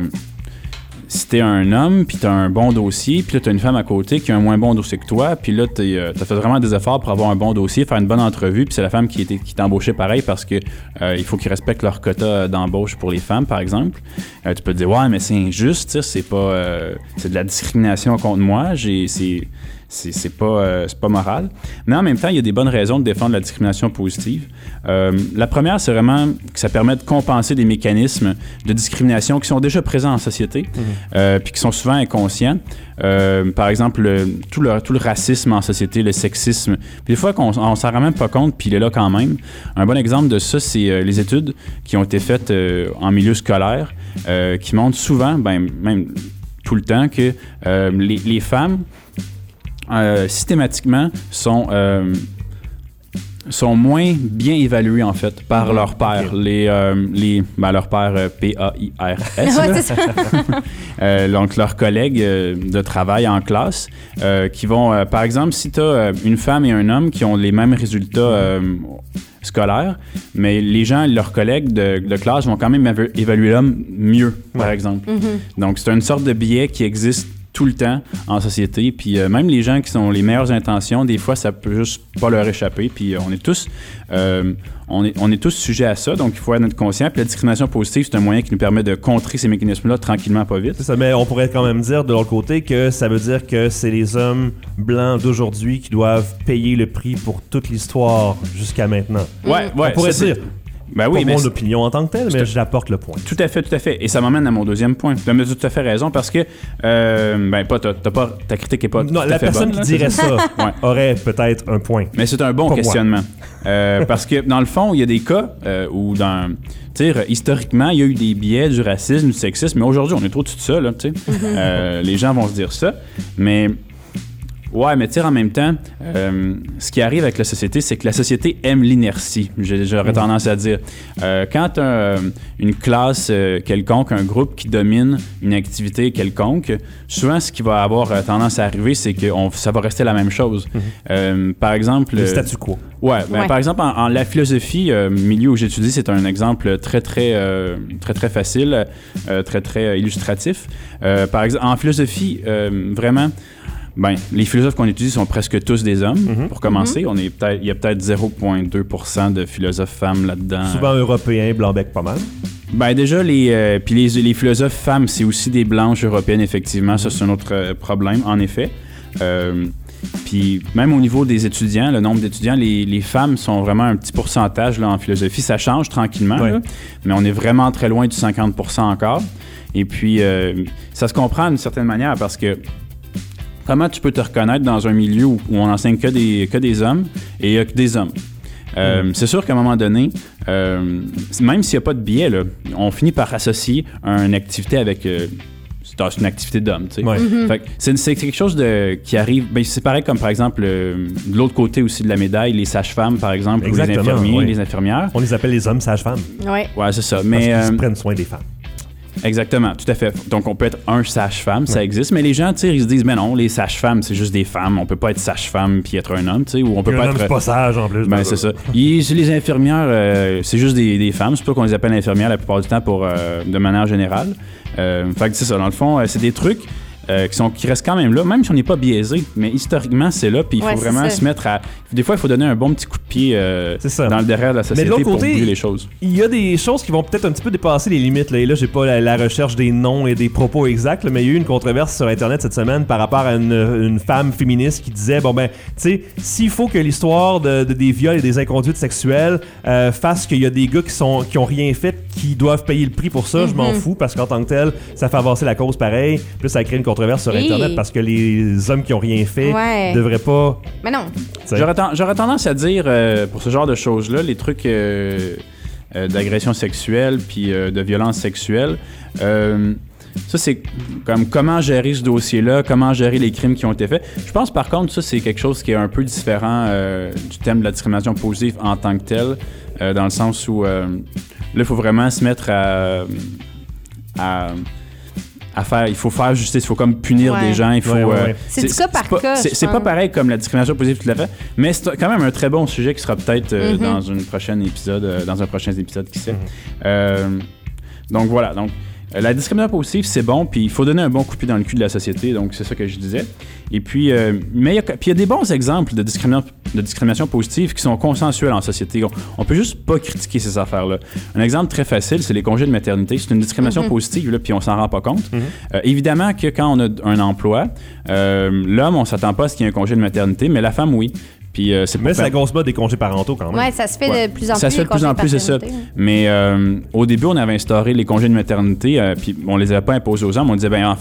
si t'es un homme, puis t'as un bon dossier, puis là t'as une femme à côté qui a un moins bon dossier que toi, puis là t'es, euh, t'as fait vraiment des efforts pour avoir un bon dossier, faire une bonne entrevue, puis c'est la femme qui, était, qui t'a embauché pareil parce que euh, il faut qu'ils respectent leur quota d'embauche pour les femmes, par exemple. Euh, tu peux te dire, ouais, mais c'est injuste, tu sais, c'est pas... euh, c'est de la discrimination contre moi, j'ai... c'est c'est, c'est pas euh, c'est pas moral. Mais en même temps, il y a des bonnes raisons de défendre la discrimination positive. Euh, la première, c'est vraiment que ça permet de compenser des mécanismes de discrimination qui sont déjà présents en société, Mhm. euh, puis qui sont souvent inconscients. Euh, par exemple, le- tout, le, tout le racisme en société, le sexisme. Puis des fois, qu'on, on s'en rend même pas compte, puis il est là quand même. Un bon exemple de ça, c'est euh, les études qui ont été faites euh, en milieu scolaire, euh, qui montrent souvent, ben, même tout le temps, que euh, les, les femmes euh, systématiquement, sont... Euh, sont moins bien évalués, en fait, par mmh, leur père. Okay. Les, euh, les, ben, leur père, euh, P A I R S. Ouais, c'est ça. euh, donc, leurs collègues euh, de travail en classe, euh, qui vont, euh, par exemple, si tu as euh, une femme et un homme qui ont les mêmes résultats euh, scolaires, mais les gens, leurs collègues de, de classe vont quand même éva- évaluer l'homme mieux, par ouais. exemple. Mmh. Donc, c'est une sorte de biais qui existe tout le temps en société, puis euh, même les gens qui ont les meilleures intentions, des fois ça peut juste pas leur échapper, puis euh, on est tous euh, on est on est tous sujets à ça, donc il faut être conscient. Puis la discrimination positive, c'est un moyen qui nous permet de contrer ces mécanismes-là tranquillement, pas vite. C'est ça, mais on pourrait quand même dire de l'autre côté que ça veut dire que c'est les hommes blancs d'aujourd'hui qui doivent payer le prix pour toute l'histoire jusqu'à maintenant. Ouais, ouais. On pourrait dire. Ben oui, pas mais mon opinion en tant que telle, mais j'apporte le point. Tout à fait, tout à fait. Et ça m'amène à mon deuxième point. Tu as tout à fait raison parce que, euh, ben, pas, t'as, t'as pas, ta critique n'est pas. Non, tout la à fait personne bonne, qui là, dirait ça ouais. aurait peut-être un point. Mais c'est un bon pas questionnement. euh, parce que, dans le fond, il y a des cas euh, où, dans. Tu sais, historiquement, il y a eu des biais du racisme, du sexisme, mais aujourd'hui, on est trop dessus de ça, là, tu sais. Mm-hmm. euh, les gens vont se dire ça. Mais. Ouais, mais tu sais, en même temps, euh, ce qui arrive avec la société, c'est que la société aime l'inertie, j'ai, j'aurais tendance à dire. Euh, quand tu as une classe euh, quelconque, un groupe qui domine une activité quelconque, souvent, ce qui va avoir tendance à arriver, c'est que on, ça va rester la même chose. Mm-hmm. Euh, par exemple... Le statu quo. Ouais, ben, ouais. Par exemple, en, en la philosophie, euh, milieu où j'étudie, c'est un exemple très, très, euh, très, très facile, euh, très, très illustratif. Euh, par exemple, en philosophie, euh, vraiment... Ben, les philosophes qu'on étudie sont presque tous des hommes, mm-hmm. pour commencer. Mm-hmm. On est peut-être, il y a peut-être zéro virgule deux pour cent de philosophes femmes là-dedans. Souvent européens, blanc-bec, pas mal. Ben déjà, les, euh, puis les, les philosophes femmes, c'est aussi des blanches européennes, effectivement. Ça, c'est un autre euh, problème, en effet. Euh, Puis même au niveau des étudiants, le nombre d'étudiants, les, les femmes sont vraiment un petit pourcentage là, en philosophie. Ça change tranquillement, ouais. là, mais on est vraiment très loin du cinquante pour cent encore. Et puis, euh, ça se comprend d'une certaine manière parce que comment tu peux te reconnaître dans un milieu où, où on enseigne que des, que des hommes et il n'y a que des hommes? Euh, mmh. C'est sûr qu'à un moment donné, euh, même s'il n'y a pas de biais, là, on finit par associer une activité avec... Euh, c'est une activité d'homme, tu sais. Ouais. Mm-hmm. Fait que c'est, c'est quelque chose de, qui arrive... Ben, c'est pareil comme, par exemple, euh, de l'autre côté aussi de la médaille, les sages-femmes, par exemple, exactement, ou les infirmiers, ouais. les infirmières. On les appelle les hommes sages-femmes. Oui. Ouais, c'est ça. Parce mais, qu'ils euh, se prennent soin des femmes. Exactement, tout à fait. Donc, on peut être un sage-femme, ça ouais. existe, mais les gens, tu sais, ils se disent, mais non, les sages-femmes, c'est juste des femmes. On peut pas être sage-femme puis être un homme, tu sais, ou on peut un pas homme, être... c'est pas sage, en plus. Ben, ben c'est ça. Ils, les infirmières, euh, c'est juste des, des femmes. C'est pas qu'on les appelle infirmières la plupart du temps pour, euh, de manière générale. Euh, fait que c'est ça, dans le fond, euh, c'est des trucs euh, qui, sont, qui restent quand même là, même si on n'est pas biaisé, mais historiquement, c'est là, puis il faut ouais, vraiment ça. se mettre à... Des fois, il faut donner un bon petit coup de pied euh, dans le derrière de la société côté, pour bouger les choses. Il y a des choses qui vont peut-être un petit peu dépasser les limites, là, et là, j'ai pas la, la recherche des noms et des propos exacts, là, mais il y a eu une controverse sur Internet cette semaine par rapport à une, une femme féministe qui disait, bon ben, tu sais, s'il faut que l'histoire de, de, des viols et des inconduites sexuelles euh, fasse qu'il y a des gars qui, sont, qui ont rien fait, qui doivent payer le prix pour ça, mm-hmm. je m'en fous, parce qu'en tant que tel, ça fait avancer la cause pareil, puis ça a créé une controverse sur Internet, parce que les hommes qui ont rien fait ouais. devraient pas... Mais non. J'aurais, ten- j'aurais tendance à dire, euh, pour ce genre de choses-là, les trucs euh, euh, d'agression sexuelle puis euh, de violence sexuelle, euh, ça, c'est comme comment gérer ce dossier-là, comment gérer les crimes qui ont été faits. Je pense, par contre, ça, c'est quelque chose qui est un peu différent euh, du thème de la discrimination positive en tant que tel, euh, dans le sens où, euh, là, il faut vraiment se mettre à... à à faire, il faut faire justice, il faut comme punir ouais. des gens, il faut... Ouais, ouais, ouais. Euh, c'est, c'est du cas par c'est cas, C'est, c'est pas pareil comme la discrimination positive tout à fait, mais c'est quand même un très bon sujet qui sera peut-être euh, mm-hmm. dans une prochaine épisode, euh, dans un prochain épisode, qui sait. Mm-hmm. Euh, donc voilà, donc euh, la discrimination positive, c'est bon, puis il faut donner un bon coup de pied dans le cul de la société, donc c'est ça que je disais. Et puis, euh, mais il y a, puis il y a des bons exemples de discrimination, de discrimination positive qui sont consensuels en société. On, on peut juste pas critiquer ces affaires-là. Un exemple très facile, c'est les congés de maternité. C'est une discrimination mm-hmm. positive, là, puis on s'en rend pas compte. Mm-hmm. Euh, évidemment que quand on a un emploi, euh, l'homme, on s'attend pas à ce qu'il y ait un congé de maternité, mais la femme, oui. Puis, euh, c'est mais c'est faire... la grosse mode des congés parentaux quand même. Oui, ça se fait ouais. de plus en plus. Ça se fait de plus en plus, c'est ça. Mais euh, au début, on avait instauré les congés de maternité, euh, puis on les avait pas imposés aux hommes. On disait, ben en fait,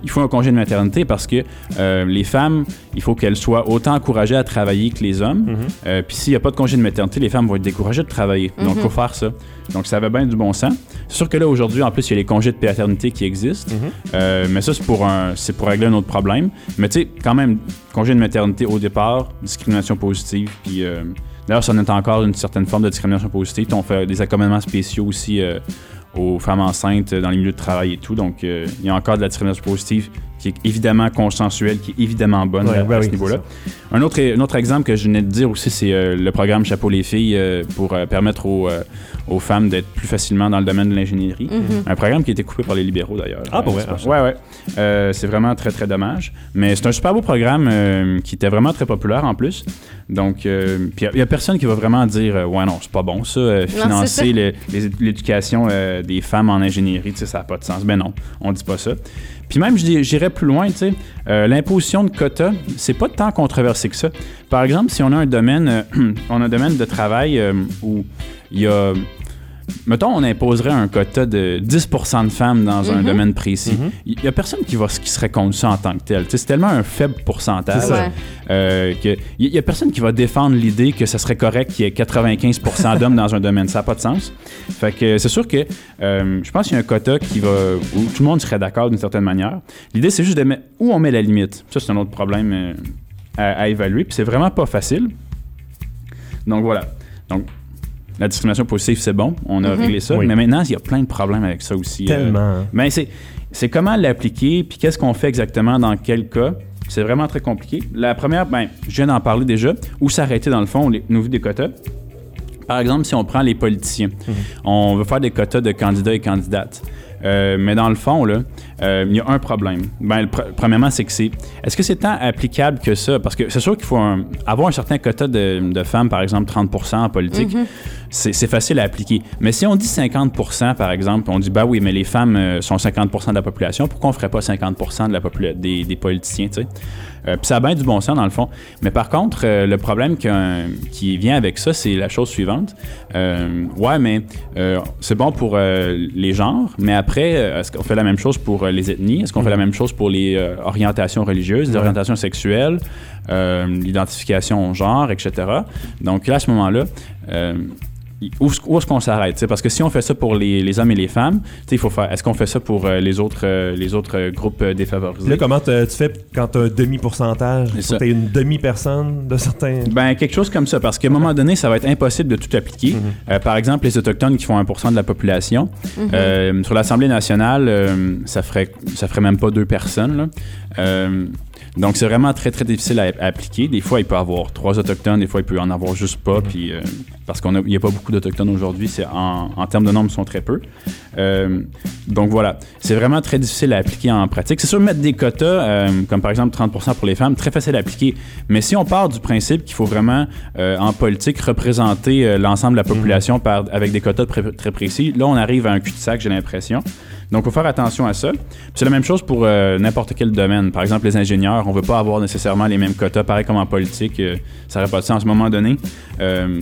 il faut un congé de maternité parce que euh, les femmes, il faut qu'elles soient autant encouragées à travailler que les hommes. Mm-hmm. Euh, puis s'il n'y a pas de congé de maternité, les femmes vont être découragées de travailler. Mm-hmm. Donc, il faut faire ça. Donc, ça va bien du bon sens. C'est sûr que là, aujourd'hui, en plus, il y a les congés de paternité qui existent. Mm-hmm. Euh, mais ça, c'est pour, un, c'est pour régler un autre problème. Mais tu sais, quand même, congé de maternité au départ, discrimination positive. Puis euh, d'ailleurs, ça en est encore une certaine forme de discrimination positive. On fait des accommodements spéciaux aussi euh, aux femmes enceintes dans les milieux de travail et tout. Donc, euh, il y a encore de la discrimination positive qui est évidemment consensuelle, qui est évidemment bonne ouais, à, ben à ce oui, niveau-là. Un autre, un autre exemple que je venais de dire aussi, c'est euh, le programme Chapeau les filles euh, pour euh, permettre aux, euh, aux femmes d'être plus facilement dans le domaine de l'ingénierie. Mm-hmm. Un programme qui a été coupé par les libéraux, d'ailleurs. Ah, bon, ouais. Ouais, ouais. Euh, c'est vraiment très, très dommage. Mais c'est un super beau programme euh, qui était vraiment très populaire en plus. Donc, euh, puis il n'y a personne qui va vraiment dire euh, « Ouais, non, c'est pas bon ça, euh, financer non, le, les, l'éducation euh, des femmes en ingénierie, tu sais, ça n'a pas de sens. » Ben non, on dit pas ça. Puis même, j'irais plus loin, tu sais, euh, l'imposition de quotas, c'est pas tant controversé que ça. Par exemple, si on a un domaine, euh, on a un domaine de travail euh, où il y a... Mettons, on imposerait un quota de dix pour cent de femmes dans mm-hmm. un domaine précis. Il mm-hmm. n'y a personne qui, va, qui serait contre ça en tant que tel. T'sais, c'est tellement un faible pourcentage euh, qu'il n'y a personne qui va défendre l'idée que ça serait correct qu'il y ait quatre-vingt-quinze pour cent d'hommes dans un domaine. Ça n'a pas de sens. Fait que c'est sûr que euh, je pense qu'il y a un quota qui va, où tout le monde serait d'accord d'une certaine manière. L'idée, c'est juste de mettre où on met la limite. Ça, c'est un autre problème euh, à, à évaluer. Puis c'est vraiment pas facile. Donc voilà. Donc, la discrimination positive, c'est bon, on a mm-hmm. réglé ça. Oui. Mais maintenant, il y a plein de problèmes avec ça aussi. Tellement. Euh, mais c'est, c'est comment l'appliquer, puis qu'est-ce qu'on fait exactement dans quel cas. C'est vraiment très compliqué. La première, ben, je viens d'en parler déjà, où s'arrêter dans le fond, les nouveaux des quotas. Par exemple, si on prend les politiciens, mm-hmm. on veut faire des quotas de candidats et candidates. Euh, mais dans le fond, là, euh, il y a un problème. Ben, le pr- premièrement, c'est que c'est... Est-ce que c'est tant applicable que ça? Parce que c'est sûr qu'il faut un, avoir un certain quota de, de femmes, par exemple trente pour cent en politique. Mm-hmm. C'est, c'est facile à appliquer. Mais si on dit cinquante pour cent, par exemple, on dit, bah oui, mais les femmes euh, sont cinquante pour cent de la population, pourquoi on ne ferait pas cinquante pour cent de la popula- des, des politiciens, tu sais? Euh, Puis ça a bien du bon sens, dans le fond. Mais par contre, euh, le problème qui vient avec ça, c'est la chose suivante. Euh, ouais, mais euh, c'est bon pour euh, les genres, mais après, euh, est-ce qu'on fait la même chose pour euh, les ethnies? Est-ce qu'on mmh. fait la même chose pour les euh, orientations religieuses, les ouais. orientations sexuelles, euh, l'identification au genre, et cetera? Donc là, à ce moment-là... Euh, Où, où est-ce qu'on s'arrête? T'sais? Parce que si on fait ça pour les, les hommes et les femmes, il faut faire. Est-ce qu'on fait ça pour euh, les autres euh, les autres euh, groupes euh, défavorisés? Là, comment tu fais quand tu as un demi-pourcentage? Tu as une demi-personne de certains... Ben, quelque chose comme ça. Parce qu'à un moment donné, ça va être impossible de tout appliquer. Mm-hmm. Euh, par exemple, les Autochtones qui font un pour cent de la population. Mm-hmm. Euh, sur l'Assemblée nationale, euh, ça ferait ça ferait même pas deux personnes. Là. Euh, Donc, c'est vraiment très, très difficile à, à appliquer. Des fois, il peut y avoir trois Autochtones, des fois, il peut en avoir juste pas, mm-hmm. puis, euh, parce qu'il n'y a pas beaucoup d'Autochtones aujourd'hui, c'est en, en termes de nombre, ils sont très peu. Euh, donc, voilà. C'est vraiment très difficile à appliquer en pratique. C'est sûr, mettre des quotas, euh, comme par exemple trente pour cent pour les femmes, très facile à appliquer. Mais si on part du principe qu'il faut vraiment, euh, en politique, représenter euh, l'ensemble de la population mm-hmm. par, avec des quotas très, très précis, là, on arrive à un cul-de-sac, j'ai l'impression. Donc, il faut faire attention à ça. Puis c'est la même chose pour euh, n'importe quel domaine. Par exemple, les ingénieurs, on ne veut pas avoir nécessairement les mêmes quotas. Pareil comme en politique, euh, ça n'aurait pas de sens. À un moment donné, euh,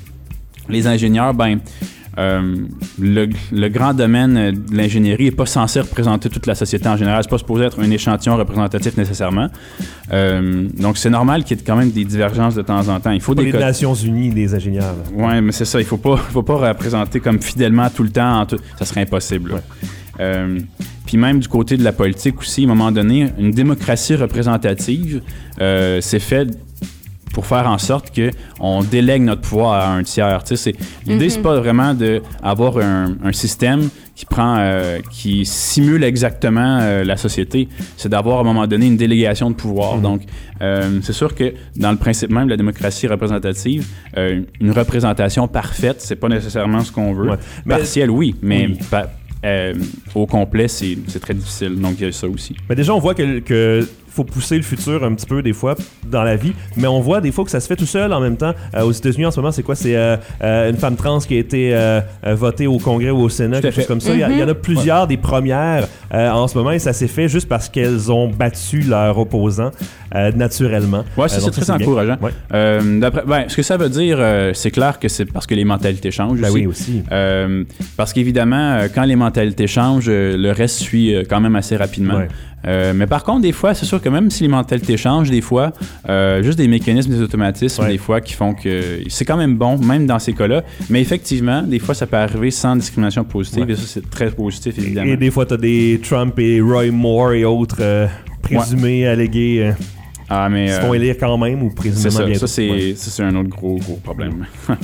les ingénieurs, ben, euh, le, le grand domaine de l'ingénierie n'est pas censé représenter toute la société en général. C'est pas supposé être un échantillon représentatif nécessairement. Euh, donc, c'est normal qu'il y ait quand même des divergences de temps en temps. Il faut pas des les quotas. Nations Unies des ingénieurs. Oui, mais c'est ça. Il ne faut pas, faut pas représenter comme fidèlement tout le temps. En tout... Ça serait impossible. Ouais. Euh, puis même du côté de la politique aussi, à un moment donné, une démocratie représentative, euh, c'est fait pour faire en sorte qu'on délègue notre pouvoir à un tiers. Tu sais, c'est, l'idée, mm-hmm. c'est pas vraiment d'avoir un, un système qui prend, euh, qui simule exactement euh, la société. C'est d'avoir à un moment donné une délégation de pouvoir. Mm-hmm. Donc, euh, c'est sûr que dans le principe même de la démocratie représentative, euh, une représentation parfaite, c'est pas nécessairement ce qu'on veut. Ouais. Partielle, oui, mais oui. Pa- Euh, au complet, c'est, c'est très difficile. Donc, il y a ça aussi. Mais déjà, on voit que, que faut pousser le futur un petit peu des fois dans la vie, mais on voit des fois que ça se fait tout seul en même temps. Euh, aux États-Unis, en ce moment, c'est quoi? C'est euh, euh, une femme trans qui a été euh, euh, votée au Congrès ou au Sénat, quelque chose comme ça. Mm-hmm. Il, y a, il y en a plusieurs ouais. des premières euh, en ce moment, et ça s'est fait juste parce qu'elles ont battu leur opposant euh, naturellement. Oui, ça, euh, c'est très ça, c'est encourageant. Ouais. Euh, d'après, ben, ce que ça veut dire, euh, c'est clair que c'est parce que les mentalités changent ben aussi. Oui, aussi. Euh, parce qu'évidemment, quand les mentalités changent, le reste suit quand même assez rapidement. Ouais. Euh, mais par contre, des fois, c'est sûr que même si les mentalités changent, des fois, euh, juste des mécanismes, des automatismes, Ouais. des fois, qui font que c'est quand même bon, même dans ces cas-là. Mais effectivement, des fois, ça peut arriver sans discrimination positive, Ouais. et ça, c'est très positif, évidemment. Et des fois, t'as des Trump et Roy Moore et autres euh, présumés, allégués, euh, Ah, mais, qui se euh, font élire quand même ou c'est présumément ça, bientôt. ça, c'est, Ouais. ça, c'est un autre gros, gros problème.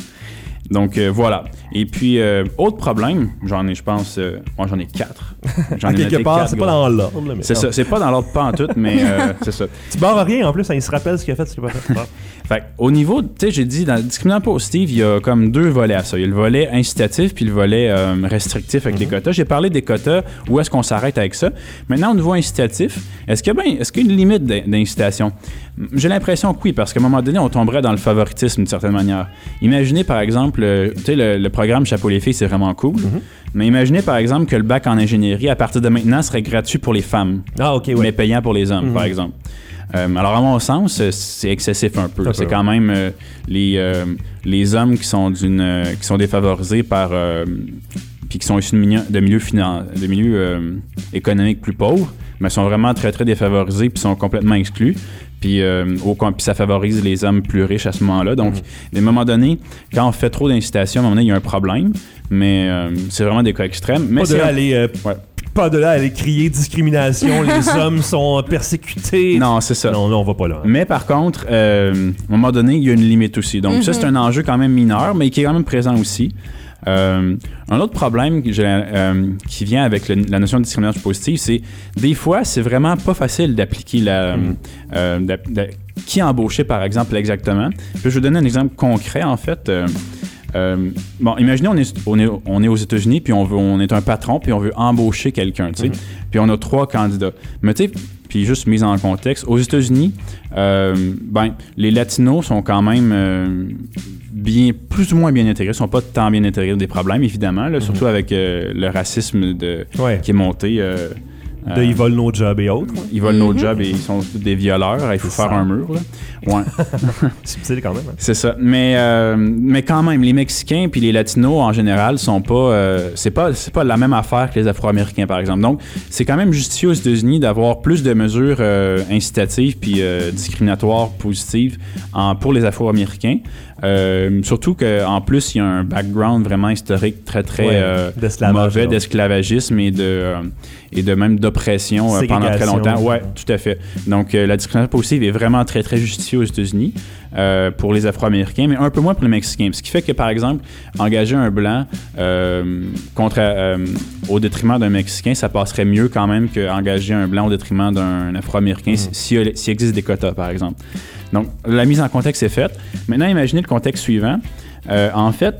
Donc, euh, voilà. Et puis, euh, autre problème, j'en ai, je pense, euh, moi, j'en ai quatre. J'en À ai quelque noté part, quatre, c'est pas gros. dans l'ordre. là, mais C'est non. ça, c'est pas dans l'ordre pas en tout, mais euh, c'est ça. Tu barres rien en plus, hein, il se rappelle ce qu'il a fait, ce qu'il a pas fait. Bon. Fait que, au niveau, tu sais, j'ai dit, dans le discriminant positif, il y a comme deux volets à ça. Il y a le volet incitatif puis le volet euh, restrictif avec les quotas. J'ai parlé des quotas, où est-ce qu'on s'arrête avec ça. Maintenant, au niveau incitatif, est-ce qu'il y a, ben, est-ce qu'il y a une limite d'in- d'incitation? J'ai l'impression que oui, parce qu'à un moment donné, on tomberait dans le favoritisme d'une certaine manière. Imaginez, par exemple, euh, tu sais, le, le programme Chapeau les filles, c'est vraiment cool. Mais imaginez, par exemple, que le bac en ingénierie, à partir de maintenant, serait gratuit pour les femmes. Ah, ok, ouais. Mais payant pour les hommes, Mhm. par exemple. Euh, alors, à mon sens, euh, c'est excessif un peu. Un C'est peu, quand même euh, les, euh, les hommes qui sont, d'une, euh, qui sont défavorisés par. Euh, puis qui sont issus de milieux, de milieux, finan- de milieux euh, économiques plus pauvres, mais sont vraiment très, très défavorisés puis sont complètement exclus. Puis, euh, au, puis ça favorise les hommes plus riches à ce moment-là. Donc, à un moment donné, quand on fait trop d'incitation, à un moment donné, il y a un problème. Mais euh, c'est vraiment des cas extrêmes. Mais Pas de c'est là un- aller, euh, Ouais. pas de là aller crier discrimination, les hommes sont persécutés. Non, c'est ça. Non, là, on va pas là. Mais par contre, euh, à un moment donné, il y a une limite aussi. Donc, ça, c'est un enjeu quand même mineur, mais qui est quand même présent aussi. Euh, un autre problème que j'ai, euh, qui vient avec le- la notion de discrimination positive, c'est des fois, c'est vraiment pas facile d'appliquer la. euh, d'a- d'a- qui embaucher, par exemple, exactement. Puis, je vais vous donner un exemple concret, en fait. Euh, euh, bon, imaginez, on est, on est, on est aux États-Unis, puis on, veut, on est un patron, puis on veut embaucher quelqu'un, tu sais. Puis on a trois candidats. Mais tu sais, puis juste mise en contexte, aux États-Unis, euh, ben, les Latinos sont quand même euh, bien, plus ou moins bien intégrés, sont pas tant bien intégrés des problèmes, évidemment, là, surtout avec euh, le racisme de, Ouais. qui est monté. Euh, De ils volent nos jobs et autres. Ils volent nos jobs et ils sont tous des violeurs. Il faut C'est faire ça. un mur, là. Ouais. Subtil quand même. hein. C'est ça. Mais, euh, mais quand même, les Mexicains puis les Latinos, en général, sont pas... euh, c'est pas, c'est pas la même affaire que les Afro-Américains, par exemple. Donc, c'est quand même justifié aux États-Unis d'avoir plus de mesures euh, incitatives puis euh, discriminatoires positives en, pour les Afro-Américains. Euh, surtout qu'en plus, il y a un background vraiment historique très, très Ouais, euh, d'esclavage, mauvais, donc. d'esclavagisme et de, euh, et de même d'oppression euh, pendant très Ségrégation. longtemps. Ouais, tout à fait. Donc, euh, la discrimination positive est vraiment très, très justifiée aux États-Unis euh, pour les Afro-Américains, mais un peu moins pour les Mexicains. Ce qui fait que, par exemple, engager un Blanc euh, contre, euh, au détriment d'un Mexicain, ça passerait mieux quand même qu'engager un Blanc au détriment d'un Afro-Américain Mm. s'il si, s'il existe des quotas, par exemple. Donc, la mise en contexte est faite. Maintenant, imaginez le contexte suivant. Euh, en fait,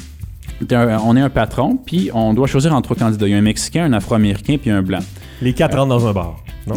un- on est un patron, puis on doit choisir entre trois candidats. Il y a un Mexicain, un Afro-Américain, puis un Blanc. Les quatre rentrent dans un bar. Non?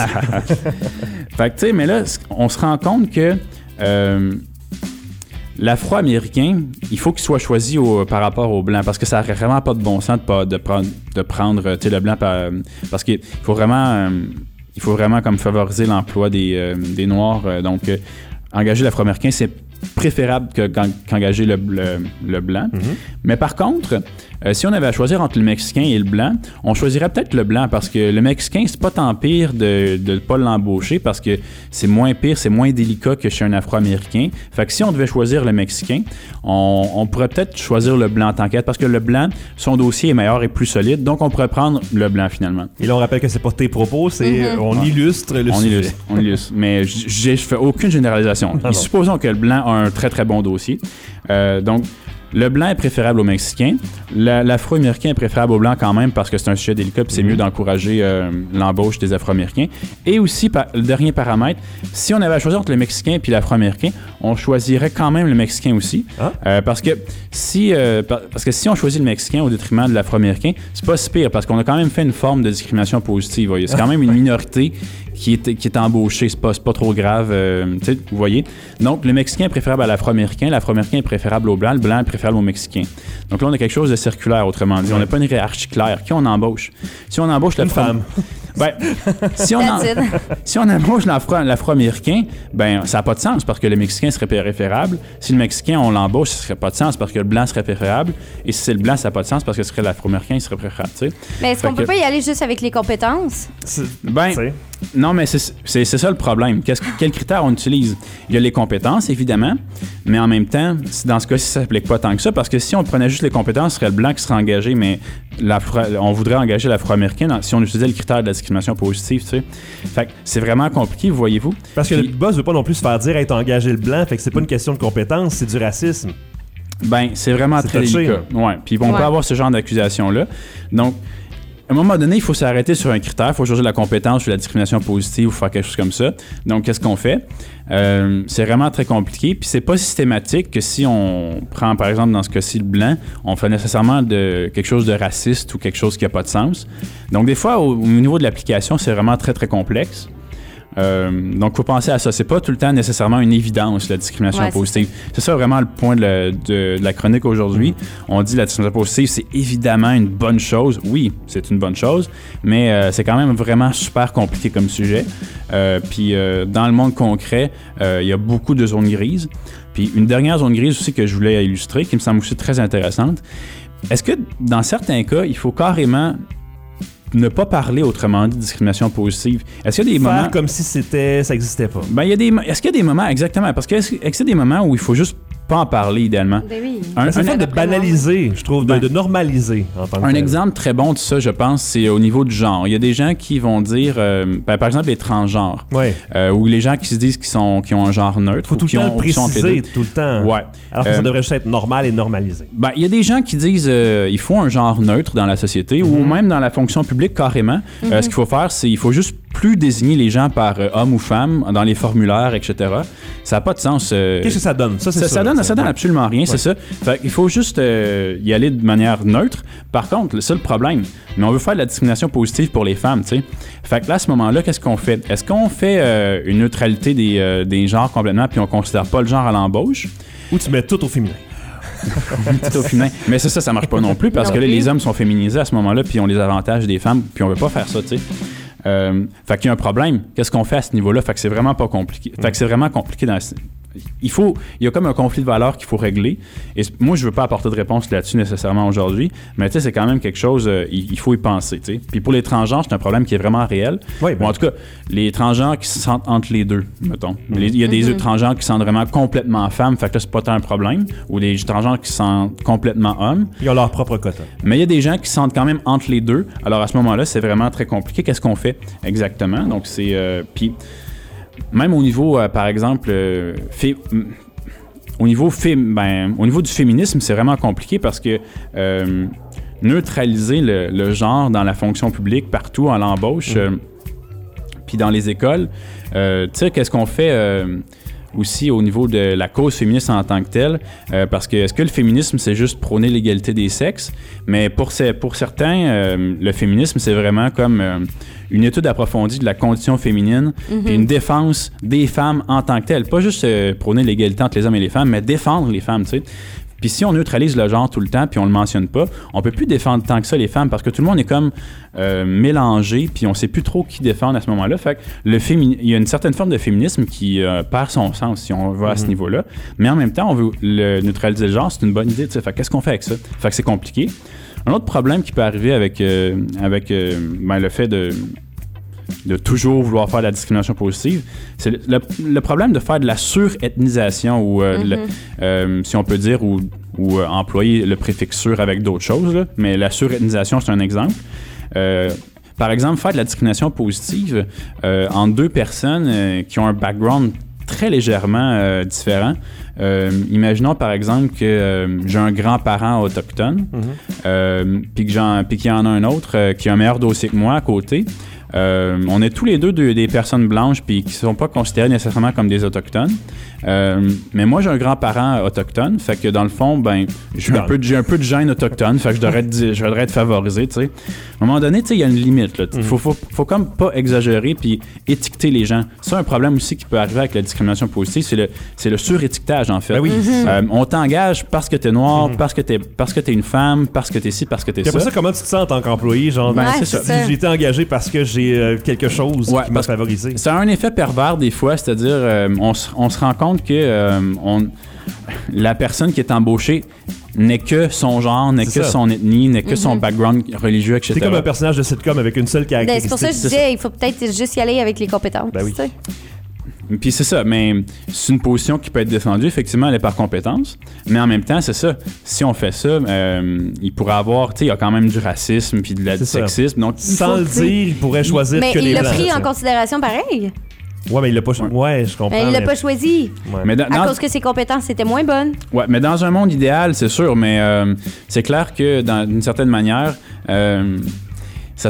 Fait que, tu sais, mais là, c- on se rend compte que euh, l'Afro-Américain, il faut qu'il soit choisi au- par rapport au Blanc, parce que ça n'aurait vraiment pas de bon sens de, pas- de prendre, de prendre tu sais, le Blanc par- parce qu'il faut vraiment... euh, il faut vraiment comme favoriser l'emploi des, euh, des Noirs. euh, donc, euh, engager l'Afro-Américain, c'est préférable que- qu'en- qu'engager le, le- le Blanc. Mais par contre, euh, si on avait à choisir entre le Mexicain et le Blanc, on choisirait peut-être le Blanc parce que le Mexicain, c'est pas tant pire de ne pas l'embaucher parce que c'est moins pire, c'est moins délicat que chez un Afro-Américain. Fait que si on devait choisir le Mexicain, on, on pourrait peut-être choisir le Blanc en tant qu'être parce que le Blanc, son dossier est meilleur et plus solide, donc on pourrait prendre le Blanc finalement. Et là, on rappelle que c'est pas tes propos, c'est Mhm. on Ouais. illustre le On sujet. illustre, on illustre. Mais j- j'ai- je fais aucune généralisation. Ah non. Supposons que le Blanc a un très très bon dossier. Euh, donc, le Blanc est préférable au Mexicain. La- L'Afro-Américain est préférable au Blanc quand même parce que c'est un sujet délicat puis c'est mieux d'encourager euh, l'embauche des Afro-Américains. Et aussi, par- le dernier paramètre, si on avait à choisir entre le Mexicain et l'Afro-Américain, on choisirait quand même le Mexicain aussi. Ah. Euh, parce, que si, euh, par- parce que si on choisit le Mexicain au détriment de l'Afro-Américain, c'est pas si pire parce qu'on a quand même fait une forme de discrimination positive. C'est quand même une minorité qui est, qui est embauché, c'est pas, c'est pas trop grave, euh, tu sais, vous voyez. Donc, le Mexicain est préférable à l'Afro-Américain, l'Afro-Américain est préférable au Blanc, le Blanc est préférable au Mexicain. Donc là, on a quelque chose de circulaire, autrement dit. On n'a pas une hiérarchie claire. Qui on embauche? Si on embauche le femme. Ben, si, on en, si on embauche l'afro, l'Afro-Américain, ben, ça n'a pas de sens parce que le Mexicain serait préférable. Si le Mexicain, on l'embauche, ça serait pas de sens parce que le Blanc serait préférable. Et si c'est le Blanc, ça n'a pas de sens parce que ce serait l'Afro-Américain, il serait préférable, tu sais. Mais est-ce Fait qu'on peut que- pas y aller juste avec les compétences? Ben, non, mais c'est, c'est, c'est ça le problème. Qu'est-ce, quels critères on utilise? Il y a les compétences, évidemment, mais en même temps, si dans ce cas-ci, ça ne s'applique pas tant que ça, parce que si on prenait juste les compétences, ce serait le Blanc qui serait engagé, mais l'afro, on voudrait engager l'Afro-Américain dans- si on utilisait le critère de la discrimination positive, tu sais. Fait que c'est vraiment compliqué, voyez-vous. Parce que Puis- le boss veut pas non plus se faire dire être engagé le blanc, fait que c'est pas une question de compétence, c'est du racisme. Ben, c'est vraiment C'est très touché, délicat. Ouais. Puis on Ouais. peut avoir ce genre d'accusation-là. Donc, à un moment donné, il faut s'arrêter sur un critère. Il faut changer la compétence ou la discrimination positive ou faire quelque chose comme ça. Donc, qu'est-ce qu'on fait? Euh, c'est vraiment très compliqué. Puis, c'est pas systématique que si on prend, par exemple, dans ce cas-ci, le blanc, on fait nécessairement de quelque chose de raciste ou quelque chose qui n'a pas de sens. Donc, des fois, au, au niveau de l'application, c'est vraiment très, très complexe. Euh, donc, il faut penser à ça. C'est pas tout le temps nécessairement une évidence, la discrimination Ouais, c'est positive. C'est ça vraiment le point de la, de, de la chronique aujourd'hui. On dit la discrimination positive, c'est évidemment une bonne chose. Oui, c'est une bonne chose, mais euh, c'est quand même vraiment super compliqué comme sujet. Euh, Puis, euh, dans le monde concret, euh, il y a beaucoup de zones grises. Puis, une dernière zone grise aussi que je voulais illustrer, qui me semble aussi très intéressante. Est-ce que, dans certains cas, il faut carrément ne pas parler, autrement dit, de discrimination positive? Est-ce qu'il y a des Faire moments... comme si c'était, ça existait pas. Ben, il y a des... Est-ce qu'il y a des moments, exactement, parce que est-ce, est-ce qu'il y a des moments où il faut juste pas en parler, idéalement? Ben oui. Un- c'est un- le fait de banaliser, je trouve, de, Ben, de normaliser en tant que Un tel. exemple très bon de ça, je pense, c'est au niveau du genre. Il y a des gens qui vont dire, euh, ben, par exemple, les transgenres, Ouais. euh, ou les gens qui se disent qu'ils sont, qui ont un genre neutre, Faut ou tout le qui temps ont, le qui sont entre les préciser, deux. tout le temps. Ouais. Alors que Euh, ça devrait juste être normal et normalisé. Ben, il y a des gens qui disent euh, il faut un genre neutre dans la société ou même dans la fonction publique carrément. Euh, Mhm. ce qu'il faut faire, c'est il faut juste plus désigner les gens par euh, homme ou femme dans les formulaires, et cetera. Ça n'a pas de sens. euh, Qu'est-ce que ça donne? Ça, c'est ça, sûr, ça donne, ça. ça donne Ouais. absolument rien, c'est ça. Fait qu'il faut juste euh, y aller de manière neutre. Par contre, c'est le problème. Mais on veut faire de la discrimination positive pour les femmes, tu sais. Fait que là, à ce moment-là, qu'est-ce qu'on fait? Est-ce qu'on fait euh, une neutralité des, euh, des genres complètement puis on considère pas le genre à l'embauche? Ou tu mets tout au féminin. Tout au féminin. Mais c'est ça, ça marche pas non plus parce Non que là, plus. les hommes sont féminisés à ce moment-là puis ont les avantages des femmes puis on veut pas faire ça, tu sais. Euh, fait qu'il y a un problème. Qu'est-ce qu'on fait à ce niveau-là? Fait que c'est vraiment pas compliqué. Fait que c'est vraiment compliqué dans... Il faut... Il y a comme un conflit de valeurs qu'il faut régler. Et c- moi, je veux pas apporter de réponse là-dessus nécessairement aujourd'hui, mais tu sais, c'est quand même quelque chose... euh, il, il faut y penser, tu sais. Puis pour les transgenres, c'est un problème qui est vraiment réel. Oui, ben- Bon, en tout cas, les transgenres qui se sentent entre les deux, mettons. Les- Il y a des Mhm. transgenres qui se sentent vraiment complètement femmes, fait que là, c'est pas tant un problème. Ou des transgenres qui se sentent complètement hommes. Ils ont leur propre quota. Mais il y a des gens qui se sentent quand même entre les deux. Alors à ce moment-là, c'est vraiment très compliqué. Qu'est-ce qu'on fait exactement? Donc c'est... euh, puis même au niveau, euh, par exemple, euh, fé- m- au, niveau fé- ben, au niveau du féminisme, c'est vraiment compliqué parce que euh, neutraliser le, le genre dans la fonction publique partout à l'embauche, euh, puis dans les écoles, euh, tu sais, qu'est-ce qu'on fait... euh, aussi au niveau de la cause féministe en tant que telle, euh, parce que est-ce que le féminisme, c'est juste prôner l'égalité des sexes? Mais pour, ces, pour certains, euh, le féminisme, c'est vraiment comme euh, une étude approfondie de la condition féminine, Mhm. puis une défense des femmes en tant que telle. Pas juste euh, prôner l'égalité entre les hommes et les femmes, mais défendre les femmes, tu sais. Puis si on neutralise le genre tout le temps, puis on le mentionne pas, on peut plus défendre tant que ça les femmes, parce que tout le monde est comme euh, mélangé, puis on sait plus trop qui défendre à ce moment-là. Fait que le fémini- il y a une certaine forme de féminisme qui euh, perd son sens, si on va à ce Mhm. niveau-là. Mais en même temps, on veut le neutraliser le genre, c'est une bonne idée, tu sais. Fait que qu'est-ce qu'on fait avec ça? Fait que c'est compliqué. Un autre problème qui peut arriver avec, euh, avec euh, ben, le fait de de toujours vouloir faire de la discrimination positive, c'est le, le- le problème de faire de la surethnisation ou, euh, Mhm. le- euh, si on peut dire, ou, ou euh, employer le préfixe sur avec d'autres choses, là. Mais la surethnisation, c'est un exemple. Euh, par exemple, faire de la discrimination positive euh, entre deux personnes euh, qui ont un background très légèrement euh, différent. Euh, imaginons par exemple que euh, j'ai un grand-parent autochtone, Mhm. euh, puis que j'en- puis qu'il y en a un autre euh, qui a un meilleur dossier que moi à côté. Euh, on est tous les deux de, des personnes blanches puis qui sont pas considérées nécessairement comme des autochtones. Euh, mais moi, j'ai un grand-parent autochtone, fait que dans le fond, ben, j'ai un peu, j'ai un peu de gène autochtone, fait que je devrais être, je devrais être favorisé, tu sais. À un moment donné, tu sais, il y a une limite, là. Mm-hmm. Faut, faut, faut comme pas exagérer puis étiqueter les gens. C'est un problème aussi qui peut arriver avec la discrimination positive, c'est le, c'est le surétiquetage, en fait. Ben oui. Mm-hmm. Euh, on t'engage parce que t'es noir, mm-hmm. parce que t'es, parce que t'es une femme, parce que t'es ci, parce que t'es ça. Après ça, comment tu te sens en tant qu'employé, genre, ben, ouais, c'est, c'est ça. ça. J'ai été engagé parce que j'ai euh, quelque chose ouais, qui m'a favorisé. Ça a un effet pervers des fois, c'est-à-dire, euh, on, on se rend compte que euh, on, la personne qui est embauchée n'est que son genre, n'est c'est que ça. Son ethnie, n'est que mm-hmm. son background religieux, et cetera. C'est comme un personnage de sitcom avec une seule caractéristique. Ben, c'est pour ça que je disais, il faut peut-être juste y aller avec les compétences. Ben oui. Puis c'est ça, mais c'est une position qui peut être défendue, effectivement, elle est par compétence, mais en même temps, c'est ça, si on fait ça, euh, il pourrait avoir, tu sais, il y a quand même du racisme puis de la, du sexisme, donc... Sans le dire, il pourrait choisir mais que les blancs. Mais il l'a pris en considération pareil. Ouais, mais il l'a pas choisi. Ouais, je comprends. Mais il l'a mais... pas choisi. Ouais. Mais dans, à dans... cause que ses compétences étaient moins bonnes. Ouais, mais dans un monde idéal, c'est sûr, mais euh, c'est clair que, dans, d'une certaine manière, euh, ça...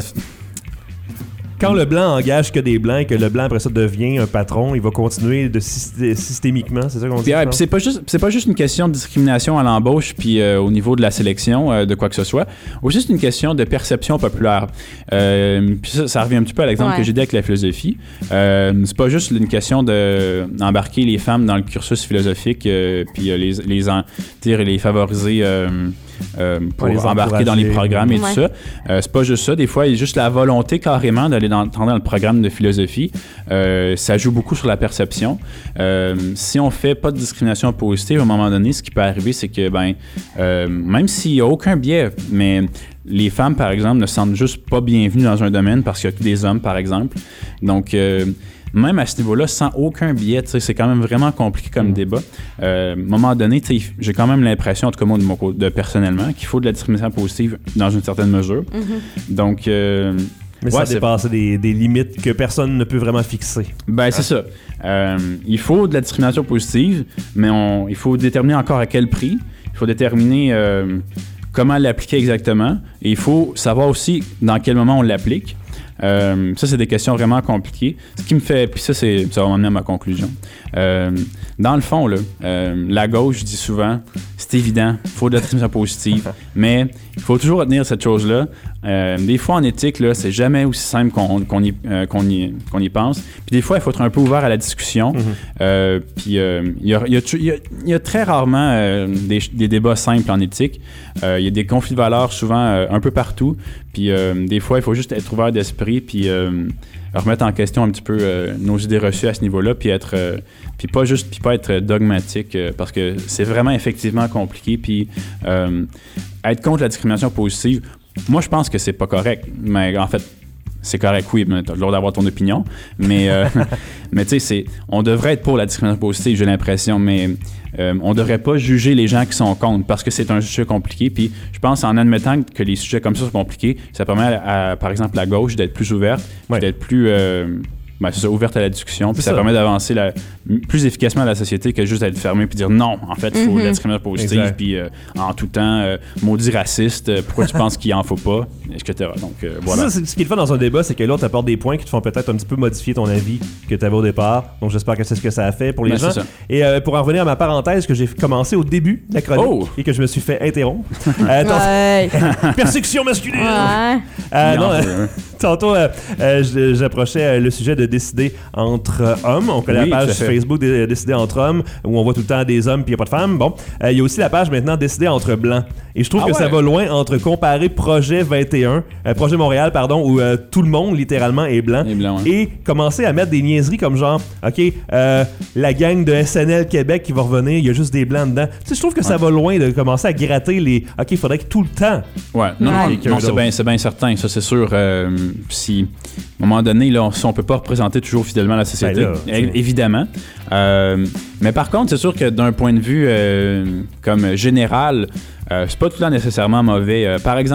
Quand le blanc engage que des blancs et que le blanc après ça devient un patron, il va continuer de systé- systémiquement, c'est ça qu'on dit. Puis, ouais, puis c'est pas juste c'est pas juste une question de discrimination à l'embauche puis euh, au niveau de la sélection euh, de quoi que ce soit, aussi c'est une question de perception populaire. Euh, puis ça, ça revient un petit peu à l'exemple ouais. que j'ai dit avec la philosophie. Euh, c'est pas juste une question de d'embarquer les femmes dans le cursus philosophique euh, puis euh, les les en, dire les favoriser euh, Euh, pour les embarquer dans les programmes et ouais. tout ça. Euh, c'est pas juste ça. Des fois, il y a juste la volonté carrément d'aller dans, dans le programme de philosophie. Euh, ça joue beaucoup sur la perception. Euh, si on fait pas de discrimination positive, à un moment donné, ce qui peut arriver, c'est que, ben, euh, même s'il y a aucun biais, mais les femmes, par exemple, ne se sentent juste pas bienvenues dans un domaine parce qu'il y a que des hommes, par exemple. Donc, euh, même à ce niveau-là, sans aucun biais, c'est quand même vraiment compliqué comme mmh. débat. Euh, à un moment donné, j'ai quand même l'impression, en tout cas moi de mon côté, de, personnellement, qu'il faut de la discrimination positive dans une certaine mesure. Mmh. Donc, euh, mais ouais, ça dépasse des, des limites que personne ne peut vraiment fixer. Ben, hein? C'est ça. Euh, il faut de la discrimination positive, mais on, il faut déterminer encore à quel prix. Il faut déterminer euh, comment l'appliquer exactement. Et il faut savoir aussi dans quel moment on l'applique. Euh, ça, c'est des questions vraiment compliquées. Ce qui me fait... Puis ça, c'est, ça va m'amener à ma conclusion. Euh, dans le fond, là, euh, la gauche dit souvent, c'est évident, il faut de la discrimination positive, mais il faut toujours retenir cette chose-là. Euh, des fois, en éthique, là, c'est jamais aussi simple qu'on, qu'on, y, euh, qu'on, y, qu'on y pense. Puis des fois, il faut être un peu ouvert à la discussion. Mm-hmm. Euh, puis il euh, y, y, y, y a très rarement euh, des, des débats simples en éthique. Il euh, y a des conflits de valeurs souvent euh, un peu partout. Puis euh, des fois, il faut juste être ouvert d'esprit puis euh, remettre en question un petit peu euh, nos idées reçues à ce niveau-là, puis être, euh, puis pas juste, puis pas être dogmatique, euh, parce que c'est vraiment effectivement compliqué. Puis euh, être contre la discrimination positive, moi je pense que c'est pas correct, mais en fait c'est correct, oui, mais t'as le droit d'avoir ton opinion, mais euh, mais tu sais, c'est, on devrait être pour la discrimination positive, j'ai l'impression, mais euh, on devrait pas juger les gens qui sont contre, parce que c'est un sujet compliqué. Puis je pense en admettant que les sujets comme ça sont compliqués, ça permet à, à, par exemple, la gauche d'être plus ouverte, ouais. d'être plus euh, ben, c'est ça, ouverte à la discussion, puis ça, ça permet d'avancer la, plus efficacement à la société que juste d'être fermé puis dire non, en fait, il faut mm-hmm. de la discrimination positive, puis euh, en tout temps, euh, maudit raciste, euh, pourquoi tu penses qu'il en faut pas, et cetera. Donc euh, voilà. Ça, c'est, ce qui est le fun dans un débat, c'est que l'autre apporte des points qui te font peut-être un petit peu modifier ton avis que tu avais au départ. Donc j'espère que c'est ce que ça a fait pour les ben, gens. Et euh, pour en revenir à ma parenthèse que j'ai commencé au début de la chronique oh! et que je me suis fait interrompre. euh, ouais. Persécution masculine! Ouais. Euh, non, euh, tantôt, euh, euh, j'approchais euh, le sujet de décider entre euh, hommes. On connaît oui, la page Facebook de Décider entre hommes où on voit tout le temps des hommes puis il n'y a pas de femmes. Bon, il euh, y a aussi la page maintenant Décider entre blancs. Et je trouve ah que ouais. ça va loin entre comparer Projet vingt et un, euh, Projet Montréal, pardon, où euh, tout le monde littéralement est blanc, et, blanc, ouais. et commencer à mettre des niaiseries comme genre, OK, euh, la gang de S N L Québec qui va revenir, il y a juste des blancs dedans. Tu sais, je trouve que ouais. ça va loin de commencer à gratter les... OK, il faudrait que tout le temps... Ouais, non, non, non c'est bien c'est bien certain, ça c'est sûr. Euh, si, à un moment donné, là, on, si on peut pas représenter toujours fidèlement la société, ben là, é- évidemment. Euh, mais par contre, c'est sûr que d'un point de vue euh, comme général, euh, c'est pas tout le temps nécessairement mauvais. Euh, par exemple,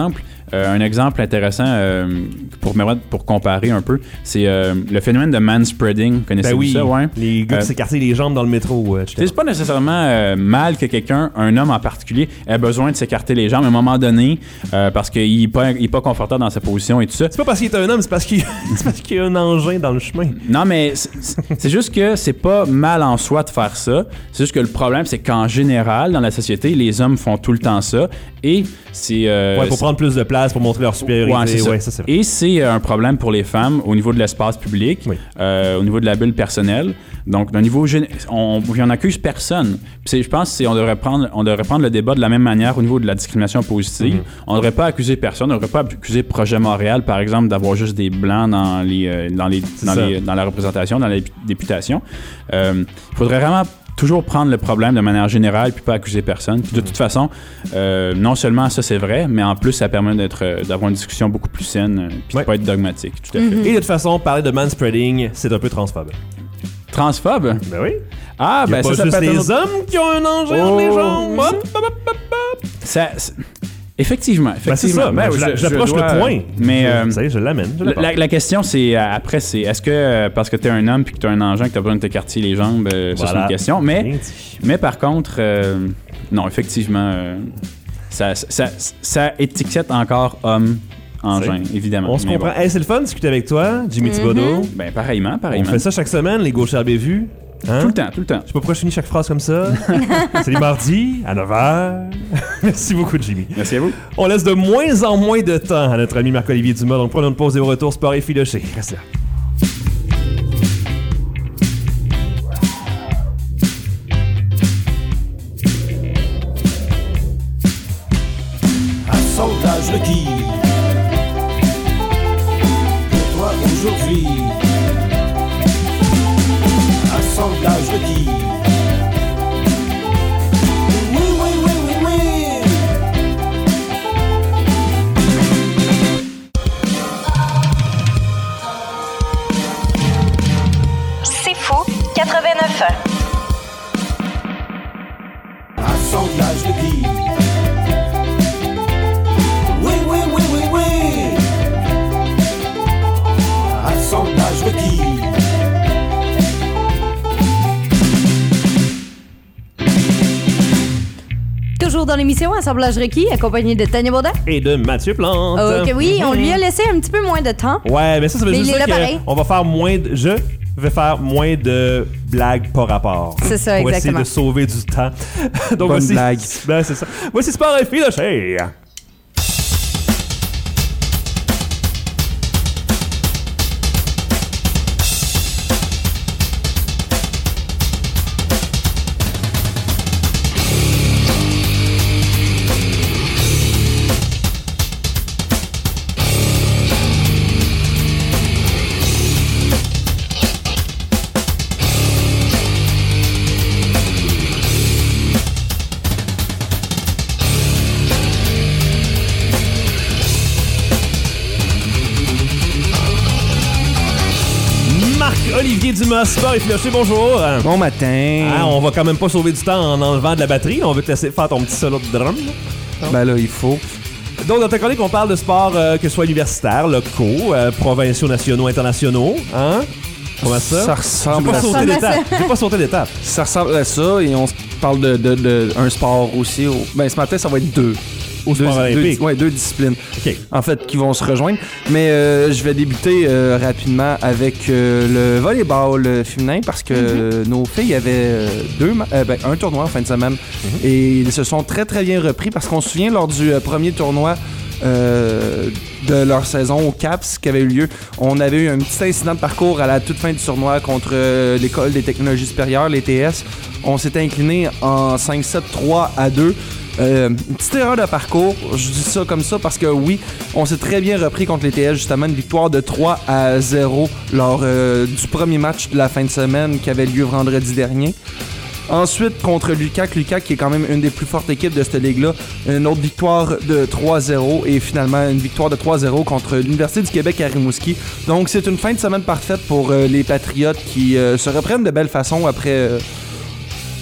Euh, un exemple intéressant euh, pour, pour comparer un peu, c'est euh, le phénomène de manspreading. Connaissez-vous ben oui, ça? Ouais? Les gars euh, qui s'écartent les jambes dans le métro. Euh, c'est pas nécessairement euh, mal que quelqu'un, un homme en particulier, ait besoin de s'écarter les jambes à un moment donné euh, parce qu'il n'est pas, il est pas confortable dans sa position et tout ça. C'est pas parce qu'il est un homme, c'est parce qu'il, c'est parce qu'il y a un engin dans le chemin. Non, mais c'est, c'est juste que c'est pas mal en soi de faire ça. C'est juste que le problème, c'est qu'en général, dans la société, les hommes font tout le temps ça. Et c'est... Euh, ouais, pour c'est... prendre plus de place, pour montrer leur supériorité. Ouais, c'est ça. Ouais, ça, c'est vrai. Et c'est un problème pour les femmes au niveau de l'espace public, oui. euh, au niveau de la bulle personnelle. Donc, d'un niveau... Gén... On n'en accuse personne. Puis je pense qu'on devrait prendre, on devrait prendre le débat de la même manière au niveau de la discrimination positive. Mm-hmm. On ne devrait pas accuser personne. On ne devrait pas accuser Projet Montréal, par exemple, d'avoir juste des blancs dans, les, euh, dans, les, dans, les, dans la représentation, dans la députation. Il euh, faudrait vraiment... toujours prendre le problème de manière générale puis pas accuser personne. Puis de toute façon, euh, non seulement ça c'est vrai, mais en plus ça permet d'être, euh, d'avoir une discussion beaucoup plus saine puis ouais. de pas être dogmatique. Tout à fait. Mm-hmm. Et de toute façon, parler de manspreading, c'est un peu transphobe. Transphobe? Ben oui. Ah, ben ça, ça, ça peut être... les hommes qui ont un engin oh, dans les jambes. Ça, ça, ça Effectivement, effectivement. Ben c'est ça, ben, je, je, j'approche dois, le point. Mais je, euh, vous savez, je l'amène. Je la, la question, c'est après, c'est est-ce que euh, parce que t'es un homme puis que t'as un engin que t'as besoin de t'écarter les jambes, euh, voilà. Ça c'est une question. Mais, mais par contre, euh, non, effectivement, euh, ça, ça, ça, ça étiquette encore homme. Engin, c'est... évidemment. On se comprend. Bon. Hey, c'est le fun de discuter avec toi, Jimmy mm-hmm. Thibodeau. Ben pareillement, pareillement. On fait ça chaque semaine, les gauchers bévus. Hein? Tout le temps, tout le temps. Je sais pas pourquoi je finis chaque phrase comme ça. C'est les mardis, à neuf heures. Merci beaucoup, Jimmy. Merci à vous. On laisse de moins en moins de temps à notre ami Marc-Olivier Dumas. Donc, prenons une pause et au retour, sport et filoché. Reste là. Assemblage le qui pour toi aujourd'hui. Assemblage de qui? Oui, oui, oui, oui, oui. C'est fou, quatre-vingt-neuf ans. Assemblage de qui? Oui, oui, oui, oui, oui. Assemblage de qui? Toujours dans l'émission Assemblage requis, accompagné de Tania Baudin. Et de Mathieu Plante. Ok, oui, on lui a laissé un petit peu moins de temps. Ouais, mais ça, ça veut mais juste dire qu'on va faire moins de... Je vais faire moins de blagues par rapport. C'est ça, pour exactement. Pour essayer de sauver du temps. Donc, bonne voici, blague. Ben, c'est ça. Voici Sport et Filoché. Olivier Dumas, Sport et Filoché, bonjour. Bon matin. Ah, on va quand même pas sauver du temps en enlevant de la batterie. On veut te laisser faire ton petit solo de drum. Ben là, il faut. Donc, dans ta chronique, on parle de sports, euh, que ce soit universitaires, locaux, euh, provinciaux, nationaux, internationaux. Hein? Comment ça? Ça ressemble à ça. J'ai pas sauté d'étape. Ça ressemble à ça et on parle de, de, de un sport aussi. Ben, ce matin, ça va être deux. Au sport deux, olympique. Deux, ouais, deux disciplines. Okay. En fait, qui vont se rejoindre. Mais euh, je vais débuter euh, rapidement avec euh, le volleyball féminin parce que mm-hmm. nos filles avaient euh, deux, euh, ben, un tournoi en fin de semaine mm-hmm. et ils se sont très très bien repris parce qu'on se souvient lors du euh, premier tournoi euh, de leur saison au CAPS qui avait eu lieu, on avait eu un petit incident de parcours à la toute fin du tournoi contre euh, l'École des technologies supérieures, l'E T S. On s'était incliné en cinq sept trois à deux. Euh, une petite erreur de parcours, je dis ça comme ça parce que oui, on s'est très bien repris contre l'E T S, justement une victoire de trois à zéro lors euh, du premier match de la fin de semaine qui avait lieu vendredi dernier. Ensuite, contre Lucac, Lucac qui est quand même une des plus fortes équipes de cette ligue-là, une autre victoire de trois zéro et finalement une victoire de trois zéro contre l'Université du Québec à Rimouski. Donc c'est une fin de semaine parfaite pour euh, les Patriotes qui euh, se reprennent de belle façon après... Euh,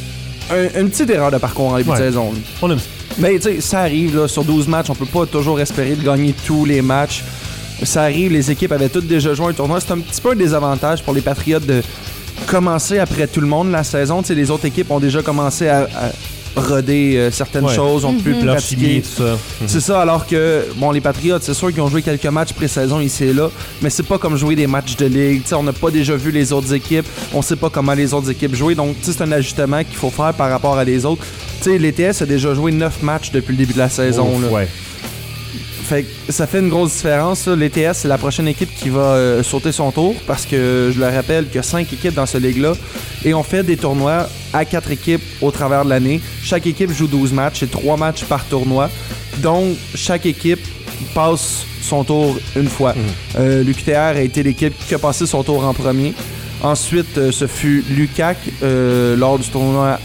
un, une petite erreur de parcours en début Ouais. de saison. On aime ça. Mais tu sais, ça arrive, là, sur douze matchs, on peut pas toujours espérer de gagner tous les matchs. Ça arrive, les équipes avaient toutes déjà joué un tournoi. C'est un petit peu un désavantage pour les Patriotes de commencer après tout le monde la saison. Tu sais, les autres équipes ont déjà commencé à, à roder euh, certaines Ouais. choses, ont pu Mm-hmm. Leur pratiquer. chimie, tout ça. Mm-hmm. C'est ça, alors que, bon, les Patriotes, c'est sûr qu'ils ont joué quelques matchs pré-saison ici et là, mais c'est pas comme jouer des matchs de ligue. Tu sais, on n'a pas déjà vu les autres équipes, on sait pas comment les autres équipes jouent, donc tu sais, c'est un ajustement qu'il faut faire par rapport à les autres. Tu sais, l'E T S a déjà joué neuf matchs depuis le début de la saison. Ouf, là. ouais. Fait que ça fait une grosse différence. L'E T S, c'est la prochaine équipe qui va euh, sauter son tour parce que je le rappelle qu'il y a cinq équipes dans ce ligue-là et on fait des tournois à quatre équipes au travers de l'année. Chaque équipe joue douze matchs et trois matchs par tournoi. Donc, chaque équipe passe son tour une fois. Mmh. Euh, L'U Q T R a été l'équipe qui a passé son tour en premier. Ensuite, euh, ce fut l'U C A C euh, lors du tournoi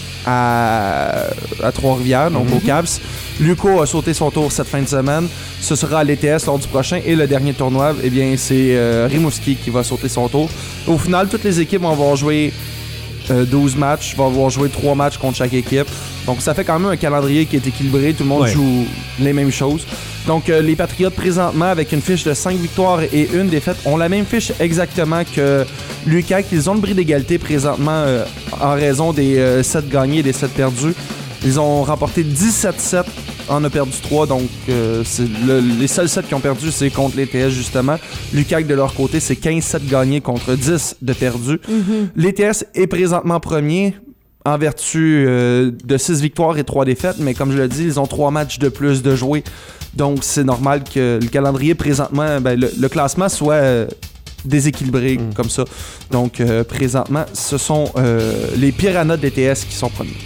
à, à Trois-Rivières, donc Mhm. au C A B S. L'U C O a sauté son tour cette fin de semaine. Ce sera à l'E T S lors du prochain. Et le dernier tournoi, eh bien, c'est euh, Rimouski qui va sauter son tour. Au final, toutes les équipes vont avoir joué euh, douze matchs, vont avoir joué trois matchs contre chaque équipe. Donc, ça fait quand même un calendrier qui est équilibré. Tout le monde Ouais. joue les mêmes choses. Donc, euh, les Patriotes, présentement, avec une fiche de cinq victoires et une défaite, ont la même fiche exactement que l'U C A C. Ils ont le bris d'égalité présentement euh, en raison des euh, sept gagnés et des sept perdus. Ils ont remporté dix-sept sept, en a perdu trois, donc euh, c'est le- les seuls sept qui ont perdu, c'est contre l'E T S, justement. L'U C A C, de leur côté, c'est quinze sept gagnés contre dix de perdus. Mhm. L'E T S est présentement premier en vertu euh, de six victoires et trois défaites, mais comme je l'ai dit, ils ont trois matchs de plus de jouer. Donc, c'est normal que le calendrier présentement, ben, le, le classement soit euh, déséquilibré Mm. comme ça. Donc, euh, présentement, ce sont euh, les Piranhas de l'E T S qui sont premiers.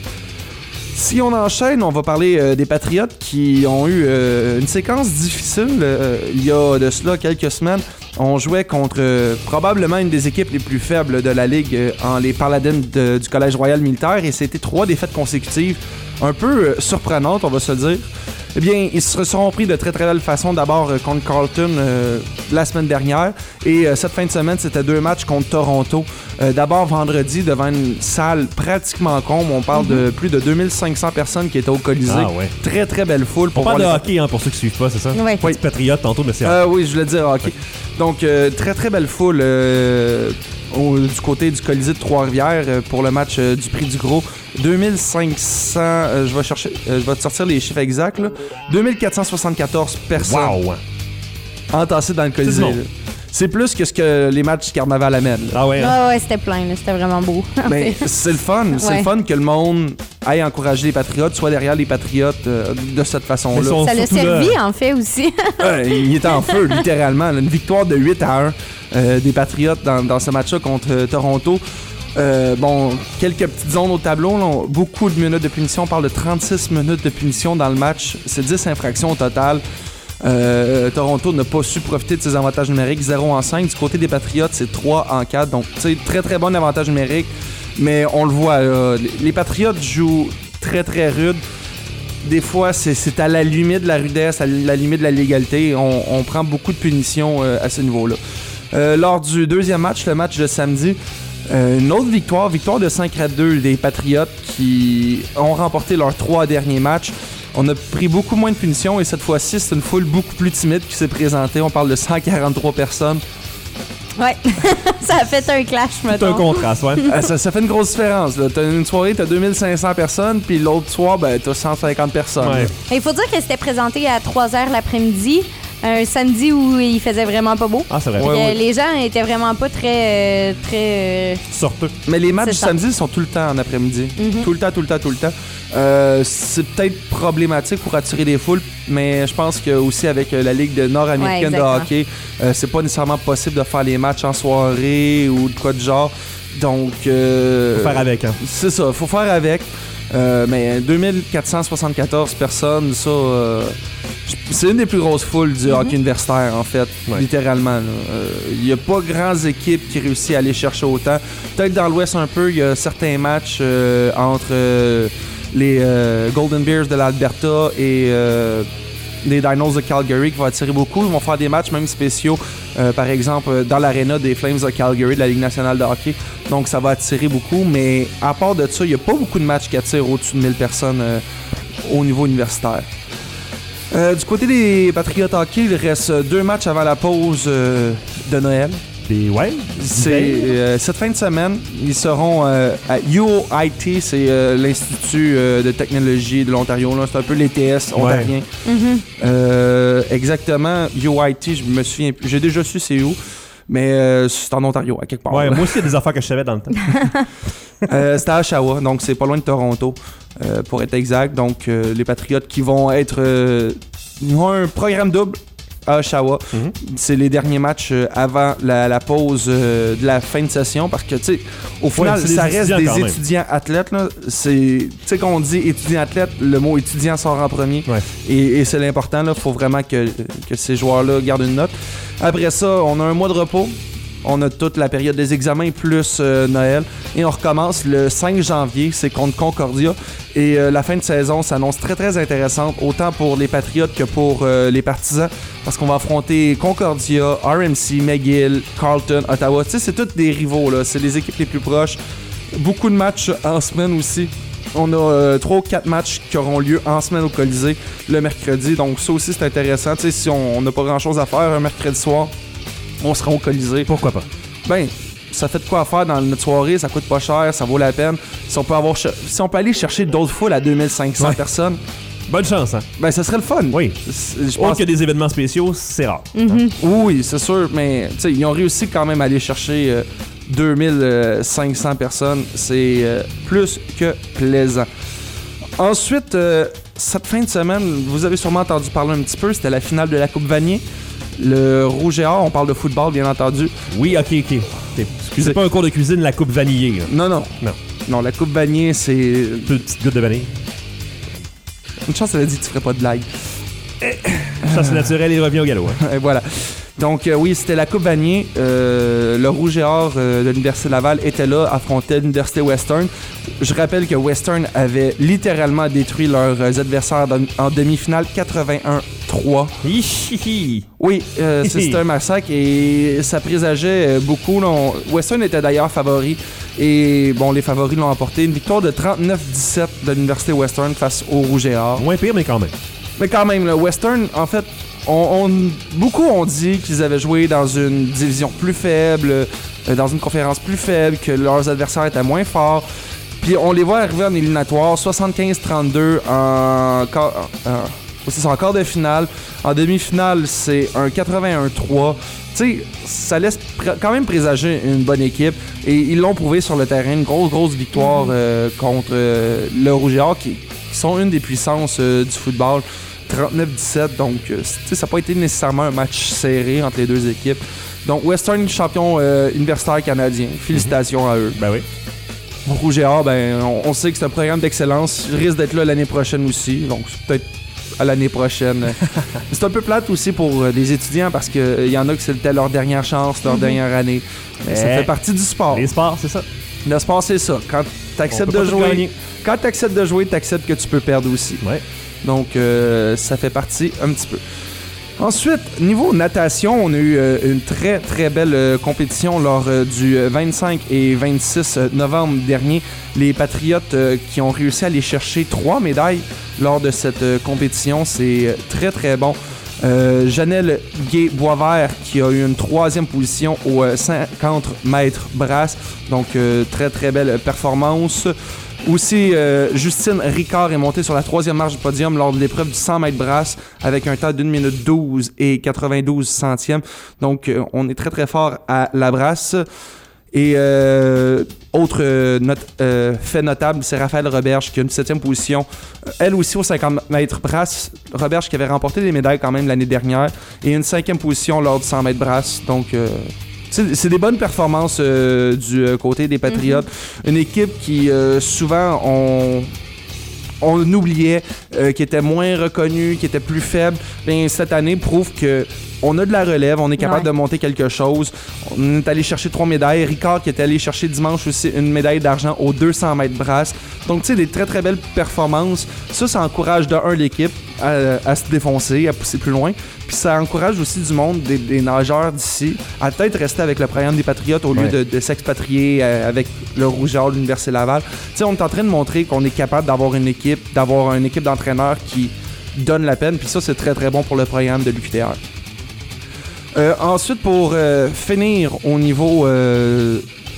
Si on enchaîne, on va parler euh, des Patriotes qui ont eu euh, une séquence difficile euh, il y a de cela quelques semaines. On jouait contre euh, probablement une des équipes les plus faibles de la Ligue euh, en les Paladins de- du Collège Royal Militaire et c'était trois défaites consécutives un peu euh, surprenantes, on va se le dire. Eh bien, ils se seront pris de très très belle façon d'abord euh, contre Carleton euh, la semaine dernière et euh, cette fin de semaine, c'était deux matchs contre Toronto. Euh, d'abord vendredi devant une salle pratiquement comble, on parle de plus de deux mille cinq cents personnes qui étaient au Colisée. Ah ouais. Très très belle foule On pour parle de voir les- hockey, hein, pour ceux qui suivent pas, c'est ça? Ouais. Oui. Patriote tantôt, mais c'est Euh, oui, je voulais dire hockey. Donc, euh, très très belle foule euh, au- du côté du Colisée de Trois-Rivières euh, pour le match euh, du Prix du Gros. deux mille cinq cents, euh, je vais chercher, euh, je vais te sortir les chiffres exacts, là. deux mille quatre cent soixante-quatorze personnes Wow! entassées dans le C'est Colisée. bon. là. C'est plus que ce que les matchs du carnaval amènent. là. Ah ouais, hein? Ouais, ouais, c'était plein, là. C'était vraiment beau. Mais c'est le fun, c'est Ouais. le fun que le monde aille encourager les Patriotes, soit derrière les Patriotes euh, de cette Mais façon-là. ils sont- Ça l'a surtout là- servi, en fait, aussi. Ouais, il était en feu, littéralement. là. Une victoire de huit à un euh, des Patriotes dans, dans ce match-là contre euh, Toronto. Euh, bon, quelques petites zones au tableau. Là, beaucoup de minutes de punition. On parle de trente-six minutes de punition dans le match. C'est dix infractions au total. Euh, Toronto n'a pas su profiter de ses avantages numériques. zéro en cinq. Du côté des Patriotes, c'est trois en quatre. Donc, tu sais, très très bon avantage numérique. Mais on le voit, là, les, les Patriotes jouent très très rude. Des fois, c'est, c'est à la limite de la rudesse, à la limite de la légalité. On, on prend beaucoup de punitions euh, à ce niveau-là. Euh, lors du deuxième match, le match de samedi, euh, une autre victoire, victoire de cinq à deux des Patriotes qui ont remporté leurs trois derniers matchs. On a pris beaucoup moins de punitions et cette fois-ci, c'est une foule beaucoup plus timide qui s'est présentée. On parle de cent quarante-trois personnes. Ouais. Ça a fait un clash, C'est un mettons. contraste, ouais. Euh, ça, ça fait une grosse différence. Là. T'as une soirée, t'as deux mille cinq cents personnes, puis l'autre soir, ben, t'as cent cinquante personnes. Ouais. là. Et il faut dire que c'était présenté à trois heures l'après-midi, un samedi où il faisait vraiment pas beau. Ah, c'est vrai. Fait que Ouais, ouais. Les gens étaient vraiment pas très... euh, très euh, Sorteux. Mais les matchs C'est du ça. samedi sont tout le temps en après-midi. Mhm. Tout le temps, tout le temps, tout le temps. Euh, c'est peut-être problématique pour attirer des foules, mais je pense que aussi avec euh, la Ligue de nord-américaine Ouais, de exactement. hockey, euh, c'est pas nécessairement possible de faire les matchs en soirée ou de quoi de genre. Donc, euh, Faut faire avec, hein. c'est ça, faut faire avec. Euh, mais deux mille quatre cent soixante-quatorze personnes, ça, euh, c'est une des plus grosses foules du hockey universitaire, en fait, Ouais. littéralement. Il n'y a pas grandes équipes qui réussissent à aller chercher autant. Peut-être dans l'Ouest un peu, il y a certains matchs euh, entre euh, les euh, Golden Bears de l'Alberta et euh, les Dinos de Calgary qui vont attirer beaucoup. Ils vont faire des matchs même spéciaux euh, par exemple, dans l'aréna des Flames de Calgary de la Ligue nationale de hockey. Donc, ça va attirer beaucoup. Mais à part de ça, il n'y a pas beaucoup de matchs qui attirent au-dessus de mille personnes euh, au niveau universitaire. Euh, du côté des Patriots hockey, il reste deux matchs avant la pause euh, de Noël. Et ouais, c'est euh, cette fin de semaine, ils seront euh, à U O I T, c'est euh, l'Institut euh, de technologie de l'Ontario. Là. C'est un peu l'E T S ontarien. Ouais. Mm-hmm. Euh, exactement, U O I T, je me souviens plus. J'ai déjà su c'est où, mais euh, c'est en Ontario, à quelque part. Ouais, moi aussi, il y a des affaires que je savais dans le temps. euh, c'est à Oshawa, donc c'est pas loin de Toronto, euh, pour être exact. Donc, euh, les Patriots qui vont être... Euh, ils ont un programme double à Oshawa. Mm-hmm. C'est les derniers matchs euh, avant la, la pause euh, de la fin de session parce que, tu sais, au final, ouais, ça des reste étudiants des étudiants athlètes. Là. C'est, tu sais, quand on dit étudiant-athlète, le mot étudiant sort en premier. Ouais. Et, et c'est l'important. Il faut vraiment que, que ces joueurs-là gardent une note. Après ça, on a un mois de repos. On a toute la période des examens plus euh, Noël. Et on recommence le cinq janvier, c'est contre Concordia. Et euh, la fin de saison s'annonce très très intéressante, autant pour les Patriotes que pour euh, les Partisans. Parce qu'on va affronter Concordia, R M C, McGill, Carleton, Ottawa. Tu sais, c'est tous des rivaux, là. C'est les équipes les plus proches. Beaucoup de matchs en semaine aussi. On a euh, trois ou quatre matchs qui auront lieu en semaine au Colisée le mercredi. Donc ça aussi, c'est intéressant. Tu sais, si on n'a pas grand-chose à faire un mercredi soir, on sera au Colisée. Pourquoi pas? Ben, ça fait de quoi à faire dans notre soirée, ça coûte pas cher, ça vaut la peine. Si on peut avoir ch- si on peut aller chercher d'autres foules à deux mille cinq cents ouais. personnes. Bonne chance, hein? Ben, ça serait le fun. Oui. Je pense que des événements spéciaux, c'est rare. Mm-hmm. Hein? Oui, c'est sûr, mais tu sais, ils ont réussi quand même à aller chercher euh, deux mille cinq cents personnes. C'est euh, plus que plaisant. Ensuite, euh, cette fin de semaine, vous avez sûrement entendu parler un petit peu, c'était la finale de la Coupe Vanier. Le Rouge et Or, on parle de football, bien entendu. Oui, ok, ok. okay. C'est pas un cours de cuisine, la coupe vanillée. Là. Non, non. Non. Non, la coupe vanille, c'est... Une petite goutte de vanille. Une chance, elle a dit que tu ferais pas de blague. Chance naturelle et revient au galop. Hein. Et voilà. Donc, euh, oui, c'était la Coupe Vanier. Euh, le Rouge et Or euh, de l'Université Laval était là, affrontait l'Université Western. Je rappelle que Western avait littéralement détruit leurs adversaires en demi-finale quatre-vingt-un trois. Oui, euh, c'était un massacre et ça présageait beaucoup. Là, on... Western était d'ailleurs favori et bon, les favoris l'ont emporté. Une victoire de trente-neuf dix-sept de l'Université Western face au Rouge et Or. Moins pire, mais quand même. Mais quand même, le Western, en fait, on, on, beaucoup ont dit qu'ils avaient joué dans une division plus faible, euh, dans une conférence plus faible, que leurs adversaires étaient moins forts. Puis on les voit arriver en éliminatoire, soixante-quinze trente-deux en, en, en, en quart de finale. En demi-finale, c'est un quatre-vingt-un trois. Tu sais, ça laisse pr- quand même présager une bonne équipe. Et ils l'ont prouvé sur le terrain. Une grosse, grosse victoire euh, contre euh, le Rouge et Or, qui, qui sont une des puissances euh, du football. trente-neuf dix-sept, donc euh, ça n'a pas été nécessairement un match serré entre les deux équipes. Donc Western, champion euh, universitaire canadien. Félicitations mm-hmm. à eux. Ben oui. Rouge et Or, ben, on, on sait que c'est un programme d'excellence. Il risque d'être là l'année prochaine aussi. Donc c'est peut-être à l'année prochaine. C'est un peu plate aussi pour euh, les étudiants parce qu'il euh, y en a que c'était leur dernière chance, leur mm-hmm. dernière année. Mais ça fait partie du sport. Les sports, c'est ça. Le sport, c'est ça. Quand tu acceptes de jouer, quand tu acceptes de jouer, tu acceptes que tu peux perdre aussi. Ouais. Donc, euh, ça fait partie un petit peu. Ensuite, niveau natation, on a eu euh, une très, très belle euh, compétition lors euh, du vingt-cinq et vingt-six novembre dernier. Les Patriotes euh, qui ont réussi à aller chercher trois médailles lors de cette euh, compétition. C'est euh, très, très bon. Euh, Janelle Gay-Boisvert qui a eu une troisième position au euh, cinquante mètres brasse. Donc, euh, très, très belle performance. Aussi, euh, Justine Ricard est montée sur la troisième marche du podium lors de l'épreuve du cent mètres brasse avec un temps d'une minute douze et quatre-vingt-douze centièmes. Donc, euh, on est très, très fort à la brasse. Et euh, autre euh, note, euh, fait notable, c'est Raphaël Roberge qui a une septième position. Elle aussi au cinquante mètres brasse. Roberge qui avait remporté des médailles quand même l'année dernière. Et une cinquième position lors du cent mètres brasse. Donc... Euh, C'est, c'est des bonnes performances euh, du euh, côté des Patriotes. Mm-hmm. Une équipe qui, euh, souvent, on, on oubliait, euh, qui était moins reconnue, qui était plus faible. Bien, cette année prouve que on a de la relève, on est capable Ouais. de monter quelque chose. On est allé chercher trois médailles. Ricard qui est allé chercher dimanche aussi une médaille d'argent aux deux cents mètres brasse. Donc, tu sais, des très très belles performances. Ça, ça encourage de un l'équipe à, à se défoncer, à pousser plus loin. Puis ça encourage aussi du monde, des, des nageurs d'ici, à peut-être rester avec le programme des Patriotes au lieu Ouais. de, de s'expatrier euh, avec le Rouge et Or de l'Université Laval. Tu sais, on est en train de montrer qu'on est capable d'avoir une équipe, d'avoir une équipe d'entraîneurs qui donne la peine. Puis ça, c'est très très bon pour le programme de l'U Q T R. Euh, ensuite, pour euh, finir au niveau euh,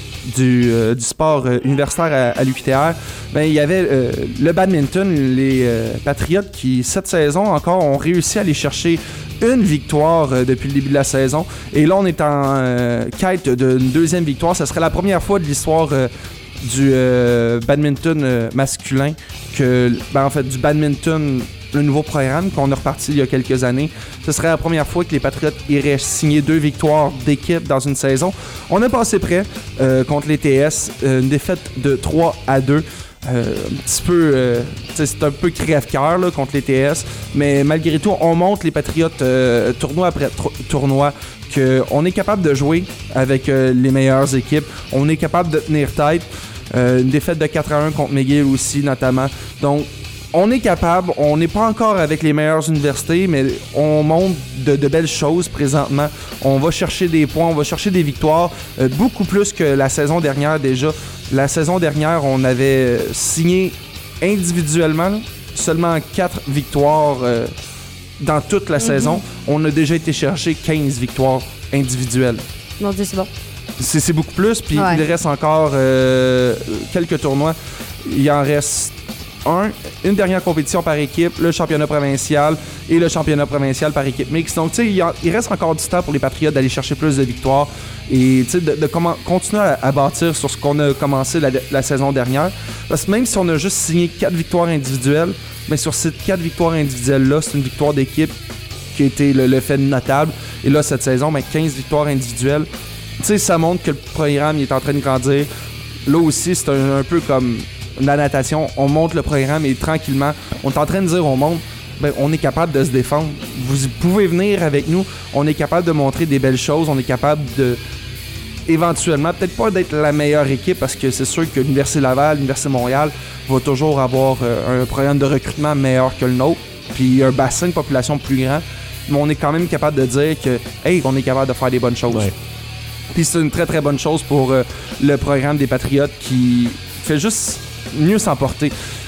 du, euh, du sport euh, universitaire à, à l'U Q T R, ben, il y avait euh, le badminton, les euh, Patriotes qui, cette saison encore, ont réussi à aller chercher une victoire euh, depuis le début de la saison. Et là, on est en euh, quête d'une deuxième victoire. Ce serait la première fois de l'histoire euh, du euh, badminton euh, masculin, que, ben, en fait, du badminton, le nouveau programme qu'on a reparti il y a quelques années. Ce serait la première fois que les Patriotes iraient signer deux victoires d'équipe dans une saison. On a passé près euh, contre les T S, euh, une défaite de trois à deux. Euh, un petit peu, euh, c'est un peu crève-cœur là, contre les T S, mais malgré tout, on montre les Patriotes euh, tournoi après tr- tournoi qu'on est capable de jouer avec euh, les meilleures équipes. On est capable de tenir tête. Euh, une défaite de quatre à un contre McGill aussi, notamment. Donc, on est capable, on n'est pas encore avec les meilleures universités, mais on montre de, de belles choses présentement. On va chercher des points, on va chercher des victoires, euh, beaucoup plus que la saison dernière déjà. La saison dernière, on avait signé individuellement là, seulement quatre victoires euh, dans toute la mm-hmm. saison. On a déjà été chercher quinze victoires individuelles. Mon Dieu, c'est bon. C'est, c'est beaucoup plus, puis ouais. il reste encore euh, quelques tournois. Il en reste un, une dernière compétition par équipe, le championnat provincial et le championnat provincial par équipe mixte. Donc, tu sais, il, il reste encore du temps pour les Patriotes d'aller chercher plus de victoires et, tu sais, de, de comment, continuer à, à bâtir sur ce qu'on a commencé la, la saison dernière. Parce que même si on a juste signé quatre victoires individuelles, mais sur ces quatre victoires individuelles-là, c'est une victoire d'équipe qui a été le, le fait notable. Et là, cette saison, ben, quinze victoires individuelles. Tu sais, ça montre que le programme il est en train de grandir. Là aussi, c'est un, un peu comme la natation. On monte le programme et tranquillement, on est en train de dire au monde, ben, on est capable de se défendre. Vous pouvez venir avec nous. On est capable de montrer des belles choses. On est capable de, éventuellement, peut-être pas d'être la meilleure équipe parce que c'est sûr que l'Université Laval, l'Université Montréal va toujours avoir euh, un programme de recrutement meilleur que le nôtre. Puis un bassin de population plus grand. Mais on est quand même capable de dire que, hey, on est capable de faire des bonnes choses. Ouais. Puis c'est une très très bonne chose pour euh, le programme des Patriotes qui fait juste mieux s'emporter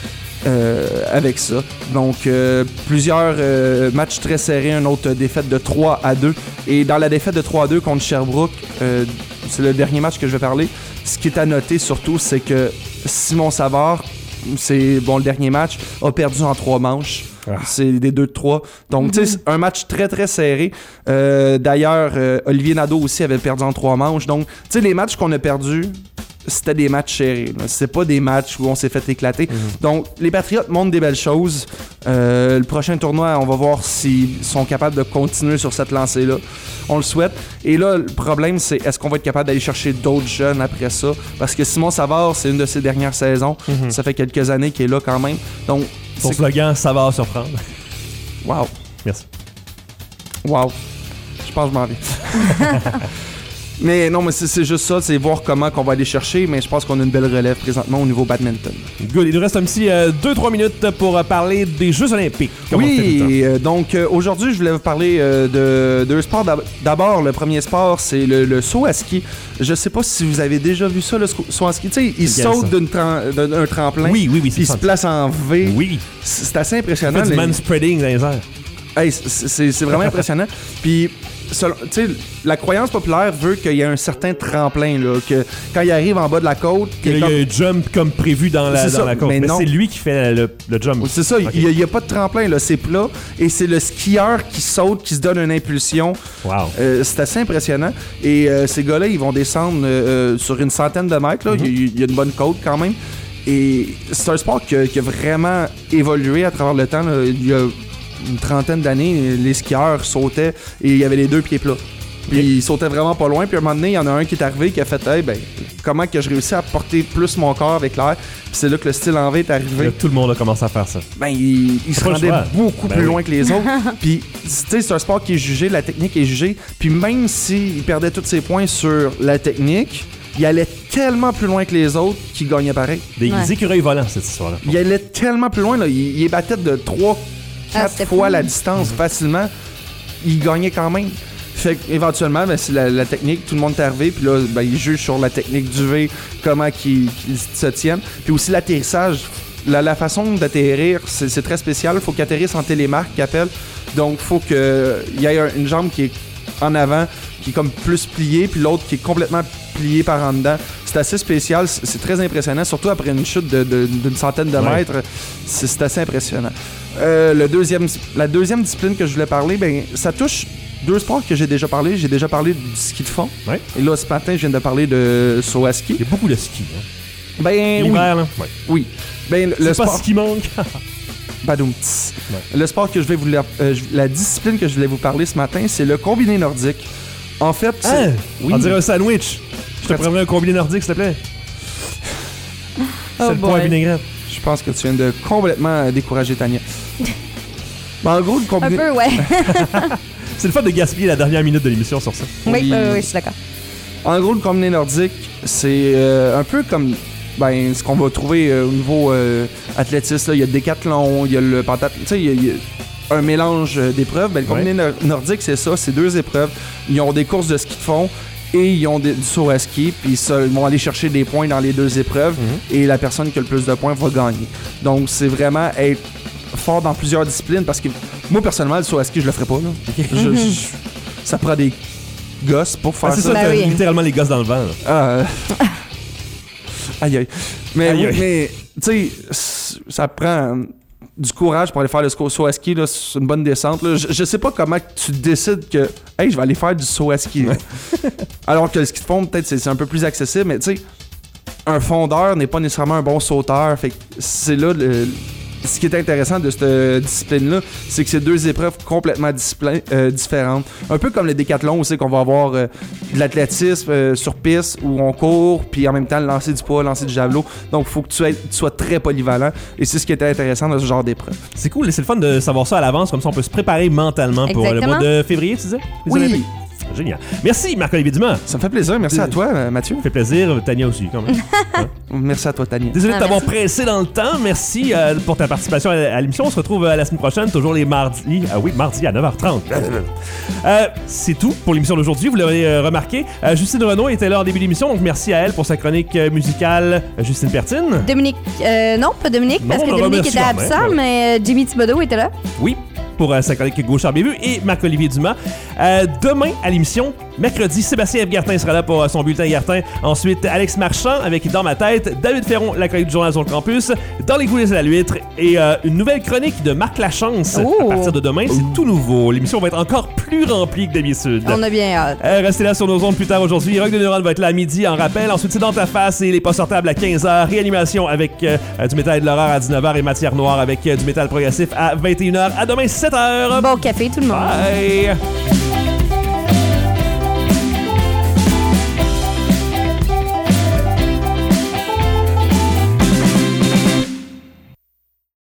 euh, avec ça. Donc euh, plusieurs euh, matchs très serrés, une autre défaite de trois à deux. Et dans la défaite de trois à deux contre Sherbrooke, euh, c'est le dernier match que je vais parler, ce qui est à noter surtout, c'est que Simon Savard, c'est bon le dernier match, a perdu en trois manches. Ah. C'est des deux de trois. Donc, mm-hmm. tu sais, un match très, très serré. Euh, d'ailleurs, euh, Olivier Nadeau aussi avait perdu en trois manches. Donc, tu sais, les matchs qu'on a perdus, c'était des matchs serrés. Là. C'est pas des matchs où on s'est fait éclater. Mm-hmm. Donc, les Patriotes montrent des belles choses. Euh, le prochain tournoi, on va voir s'ils sont capables de continuer sur cette lancée-là. On le souhaite. Et là, le problème, c'est est-ce qu'on va être capable d'aller chercher d'autres jeunes après ça? Parce que Simon Savard, c'est une de ses dernières saisons. Mm-hmm. Ça fait quelques années qu'il est là quand même. Donc, Ton slogan, ça va surprendre. Wow. Merci. Wow. Je pense que je m'en vais. Mais non, mais c'est, c'est juste ça, c'est voir comment qu'on va aller chercher, mais je pense qu'on a une belle relève présentement au niveau badminton. Good. Il nous reste un petit deux trois minutes pour euh, parler des Jeux olympiques. Comment oui, euh, donc euh, aujourd'hui, je voulais vous parler euh, de deux sports. D'abord, le premier sport, c'est le, le saut à ski. Je sais pas si vous avez déjà vu ça, le saut à ski. Tu sais, il saute d'une tra- d'un tremplin. Oui, oui, oui. Il se place en V. Oui. C'est, c'est assez impressionnant. Il fait du manspreading dans les airs. Hey, c'est, c'est, c'est vraiment impressionnant. Puis, tu sais, la croyance populaire veut qu'il y ait un certain tremplin, là, que quand il arrive en bas de la côte... Il y a comme... un jump comme prévu dans la, dans la côte. Mais, mais c'est lui qui fait le, le jump. C'est ça, okay. Il n'y a, a pas de tremplin, là, c'est plat. Et c'est le skieur qui saute, qui se donne une impulsion. Wow. Euh, c'est assez impressionnant. Et euh, ces gars-là, ils vont descendre euh, sur une centaine de mètres. Là. Mm-hmm. Il, il y a une bonne côte quand même. Et c'est un sport qui a, qui a vraiment évolué à travers le temps. Là. Il y a une trentaine d'années, les skieurs sautaient et il y avait les deux pieds plats. Puis il sautait vraiment pas loin. Puis à un moment donné, il y en a un qui est arrivé qui a fait hey, ben, comment que je réussis à porter plus mon corps avec l'air. Puis c'est là que le style en V est arrivé. Là, tout le monde a commencé à faire ça. Ben, il, il se rendait beaucoup ben plus oui. loin que les autres. Puis, tu sais, c'est un sport qui est jugé, la technique est jugée. Puis même s'il perdait tous ses points sur la technique, il allait tellement plus loin que les autres qu'il gagnait pareil. Des ouais. écureuils volants, cette histoire-là. Il allait tellement plus loin, là. Il, il battait de trois quatre ah, fois fou. la distance mmh. facilement. Il gagnait quand même. Fait qu'éventuellement, ben, c'est la, la technique, tout le monde est arrivé, puis là, ben, ils jugent sur la technique du V, comment qu'ils qu'ils se tiennent. Puis aussi l'atterrissage, la, la façon d'atterrir, c'est, c'est très spécial. Il faut qu'ils atterrissent en télémarque, qu'ils appellent. Donc, il faut qu'il y ait une jambe qui est en avant, qui est comme plus pliée, puis l'autre qui est complètement pliée par en dedans. C'est assez spécial, c'est, c'est très impressionnant, surtout après une chute de, de, d'une centaine de ouais. mètres. C'est, c'est assez impressionnant. Euh, le deuxième, la deuxième discipline que je voulais parler, ben, ça touche deux sports que j'ai déjà parlé. J'ai déjà parlé du ski de fond. Ouais. Et là, ce matin, je viens de parler de saut à ski. Il y a beaucoup de ski. Hein? Ben, l'hiver, oui. là. Ouais. Oui. Ben, le, c'est le pas sport... ce qui manque. Badoum. Ouais. Le sport que je vais vous... Euh, la discipline que je voulais vous parler ce matin, c'est le combiné nordique. En fait, c'est... Hein? Oui. On dirait un sandwich. Je te prendrais un combiné nordique, s'il te plaît. Oh c'est le point vinaigrette. Je pense que tu viens de complètement décourager Tania. Ben, en gros, le combiné... Un peu, ouais. C'est le fait de gaspiller la dernière minute de l'émission sur ça. Oui, oui, oui, je suis d'accord. En gros, le combiné nordique, c'est euh, un peu comme ben, ce qu'on va trouver euh, au niveau euh, athlétisme. Là. Il y a le décathlon, il y a le pentathlon. Tu sais, il, il y a un mélange d'épreuves. Ben, le combiné ouais. nordique, c'est ça. C'est deux épreuves. Ils ont des courses de ski de fond et ils ont des, du saut à ski. Puis ça, ils vont aller chercher des points dans les deux épreuves. Mm-hmm. Et la personne qui a le plus de points va gagner. Donc, c'est vraiment être fort dans plusieurs disciplines parce que moi, personnellement, le saut à ski, je le ferais pas. Là. Okay? Mm-hmm. je, je, ça prend des gosses pour faire ah, c'est ça. ça, bah oui. Littéralement les gosses dans le vent. Euh... aïe aïe. Mais, aïe, oui, aïe. mais tu sais, ça prend du courage pour aller faire le saut à ski. Là, c'est une bonne descente. Là. Je, je sais pas comment tu décides que hey, je vais aller faire du saut à ski. Alors que le ski de fond, peut-être, c'est, c'est un peu plus accessible. Mais tu sais, un fondeur n'est pas nécessairement un bon sauteur. Fait que c'est là le. Ce qui est intéressant de cette discipline-là, c'est que c'est deux épreuves complètement discipli- euh, différentes. Un peu comme le décathlon aussi, qu'on va avoir euh, de l'athlétisme euh, sur piste où on court, puis en même temps lancer du poids, lancer du javelot. Donc, il faut que tu, aies, tu sois très polyvalent. Et c'est ce qui était intéressant dans ce genre d'épreuve. C'est cool, c'est le fun de savoir ça à l'avance, comme ça on peut se préparer mentalement pour Exactement. le mois de février, tu disais? Les oui. Olympiques. Génial. Merci Marc-Olivier Dumas. Ça me fait plaisir. Merci à toi, Mathieu. Ça fait plaisir. Tania aussi, quand même. Hein? Merci à toi, Tania. Désolé ah, de t'avoir merci. pressé dans le temps. Merci euh, pour ta participation à, à l'émission. On se retrouve euh, la semaine prochaine, toujours les mardis. Ah oui, mardi à neuf heures trente. euh, c'est tout pour l'émission d'aujourd'hui. Vous l'avez euh, remarqué. Euh, Justine Renaud était là en début d'émission, donc merci à elle pour sa chronique euh, musicale. Euh, Justine Pertine. Dominique. Euh, non, pas Dominique, non, parce que Dominique était absent, mais, mais euh, Jimmy Thibodeau était là. Oui. Pour euh, sa chronique Gauchard Bévu et Marc-Olivier Dumas. Euh, demain, à l'émission, mercredi, Sébastien F. Gartin sera là pour euh, son bulletin Gartin. Ensuite, Alex Marchand avec Dans ma tête, David Ferron, la chronique du journal sur le campus, Dans les coulisses de la l'huître et euh, une nouvelle chronique de Marc Lachance. Oh. À partir de demain, c'est tout nouveau. L'émission va être encore plus remplie que d'habitude. On a bien hâte. Euh, restez là sur nos ondes plus tard aujourd'hui. Rock de Neuron va être là à midi en rappel. Ensuite, c'est Dans ta face et les pas sortables à quinze heures. Réanimation avec euh, du métal et de l'horreur à dix-neuf heures et Matière Noire avec euh, du métal progressif à vingt et une heures. À demain, sept heures. Bon café, tout le monde. Bye!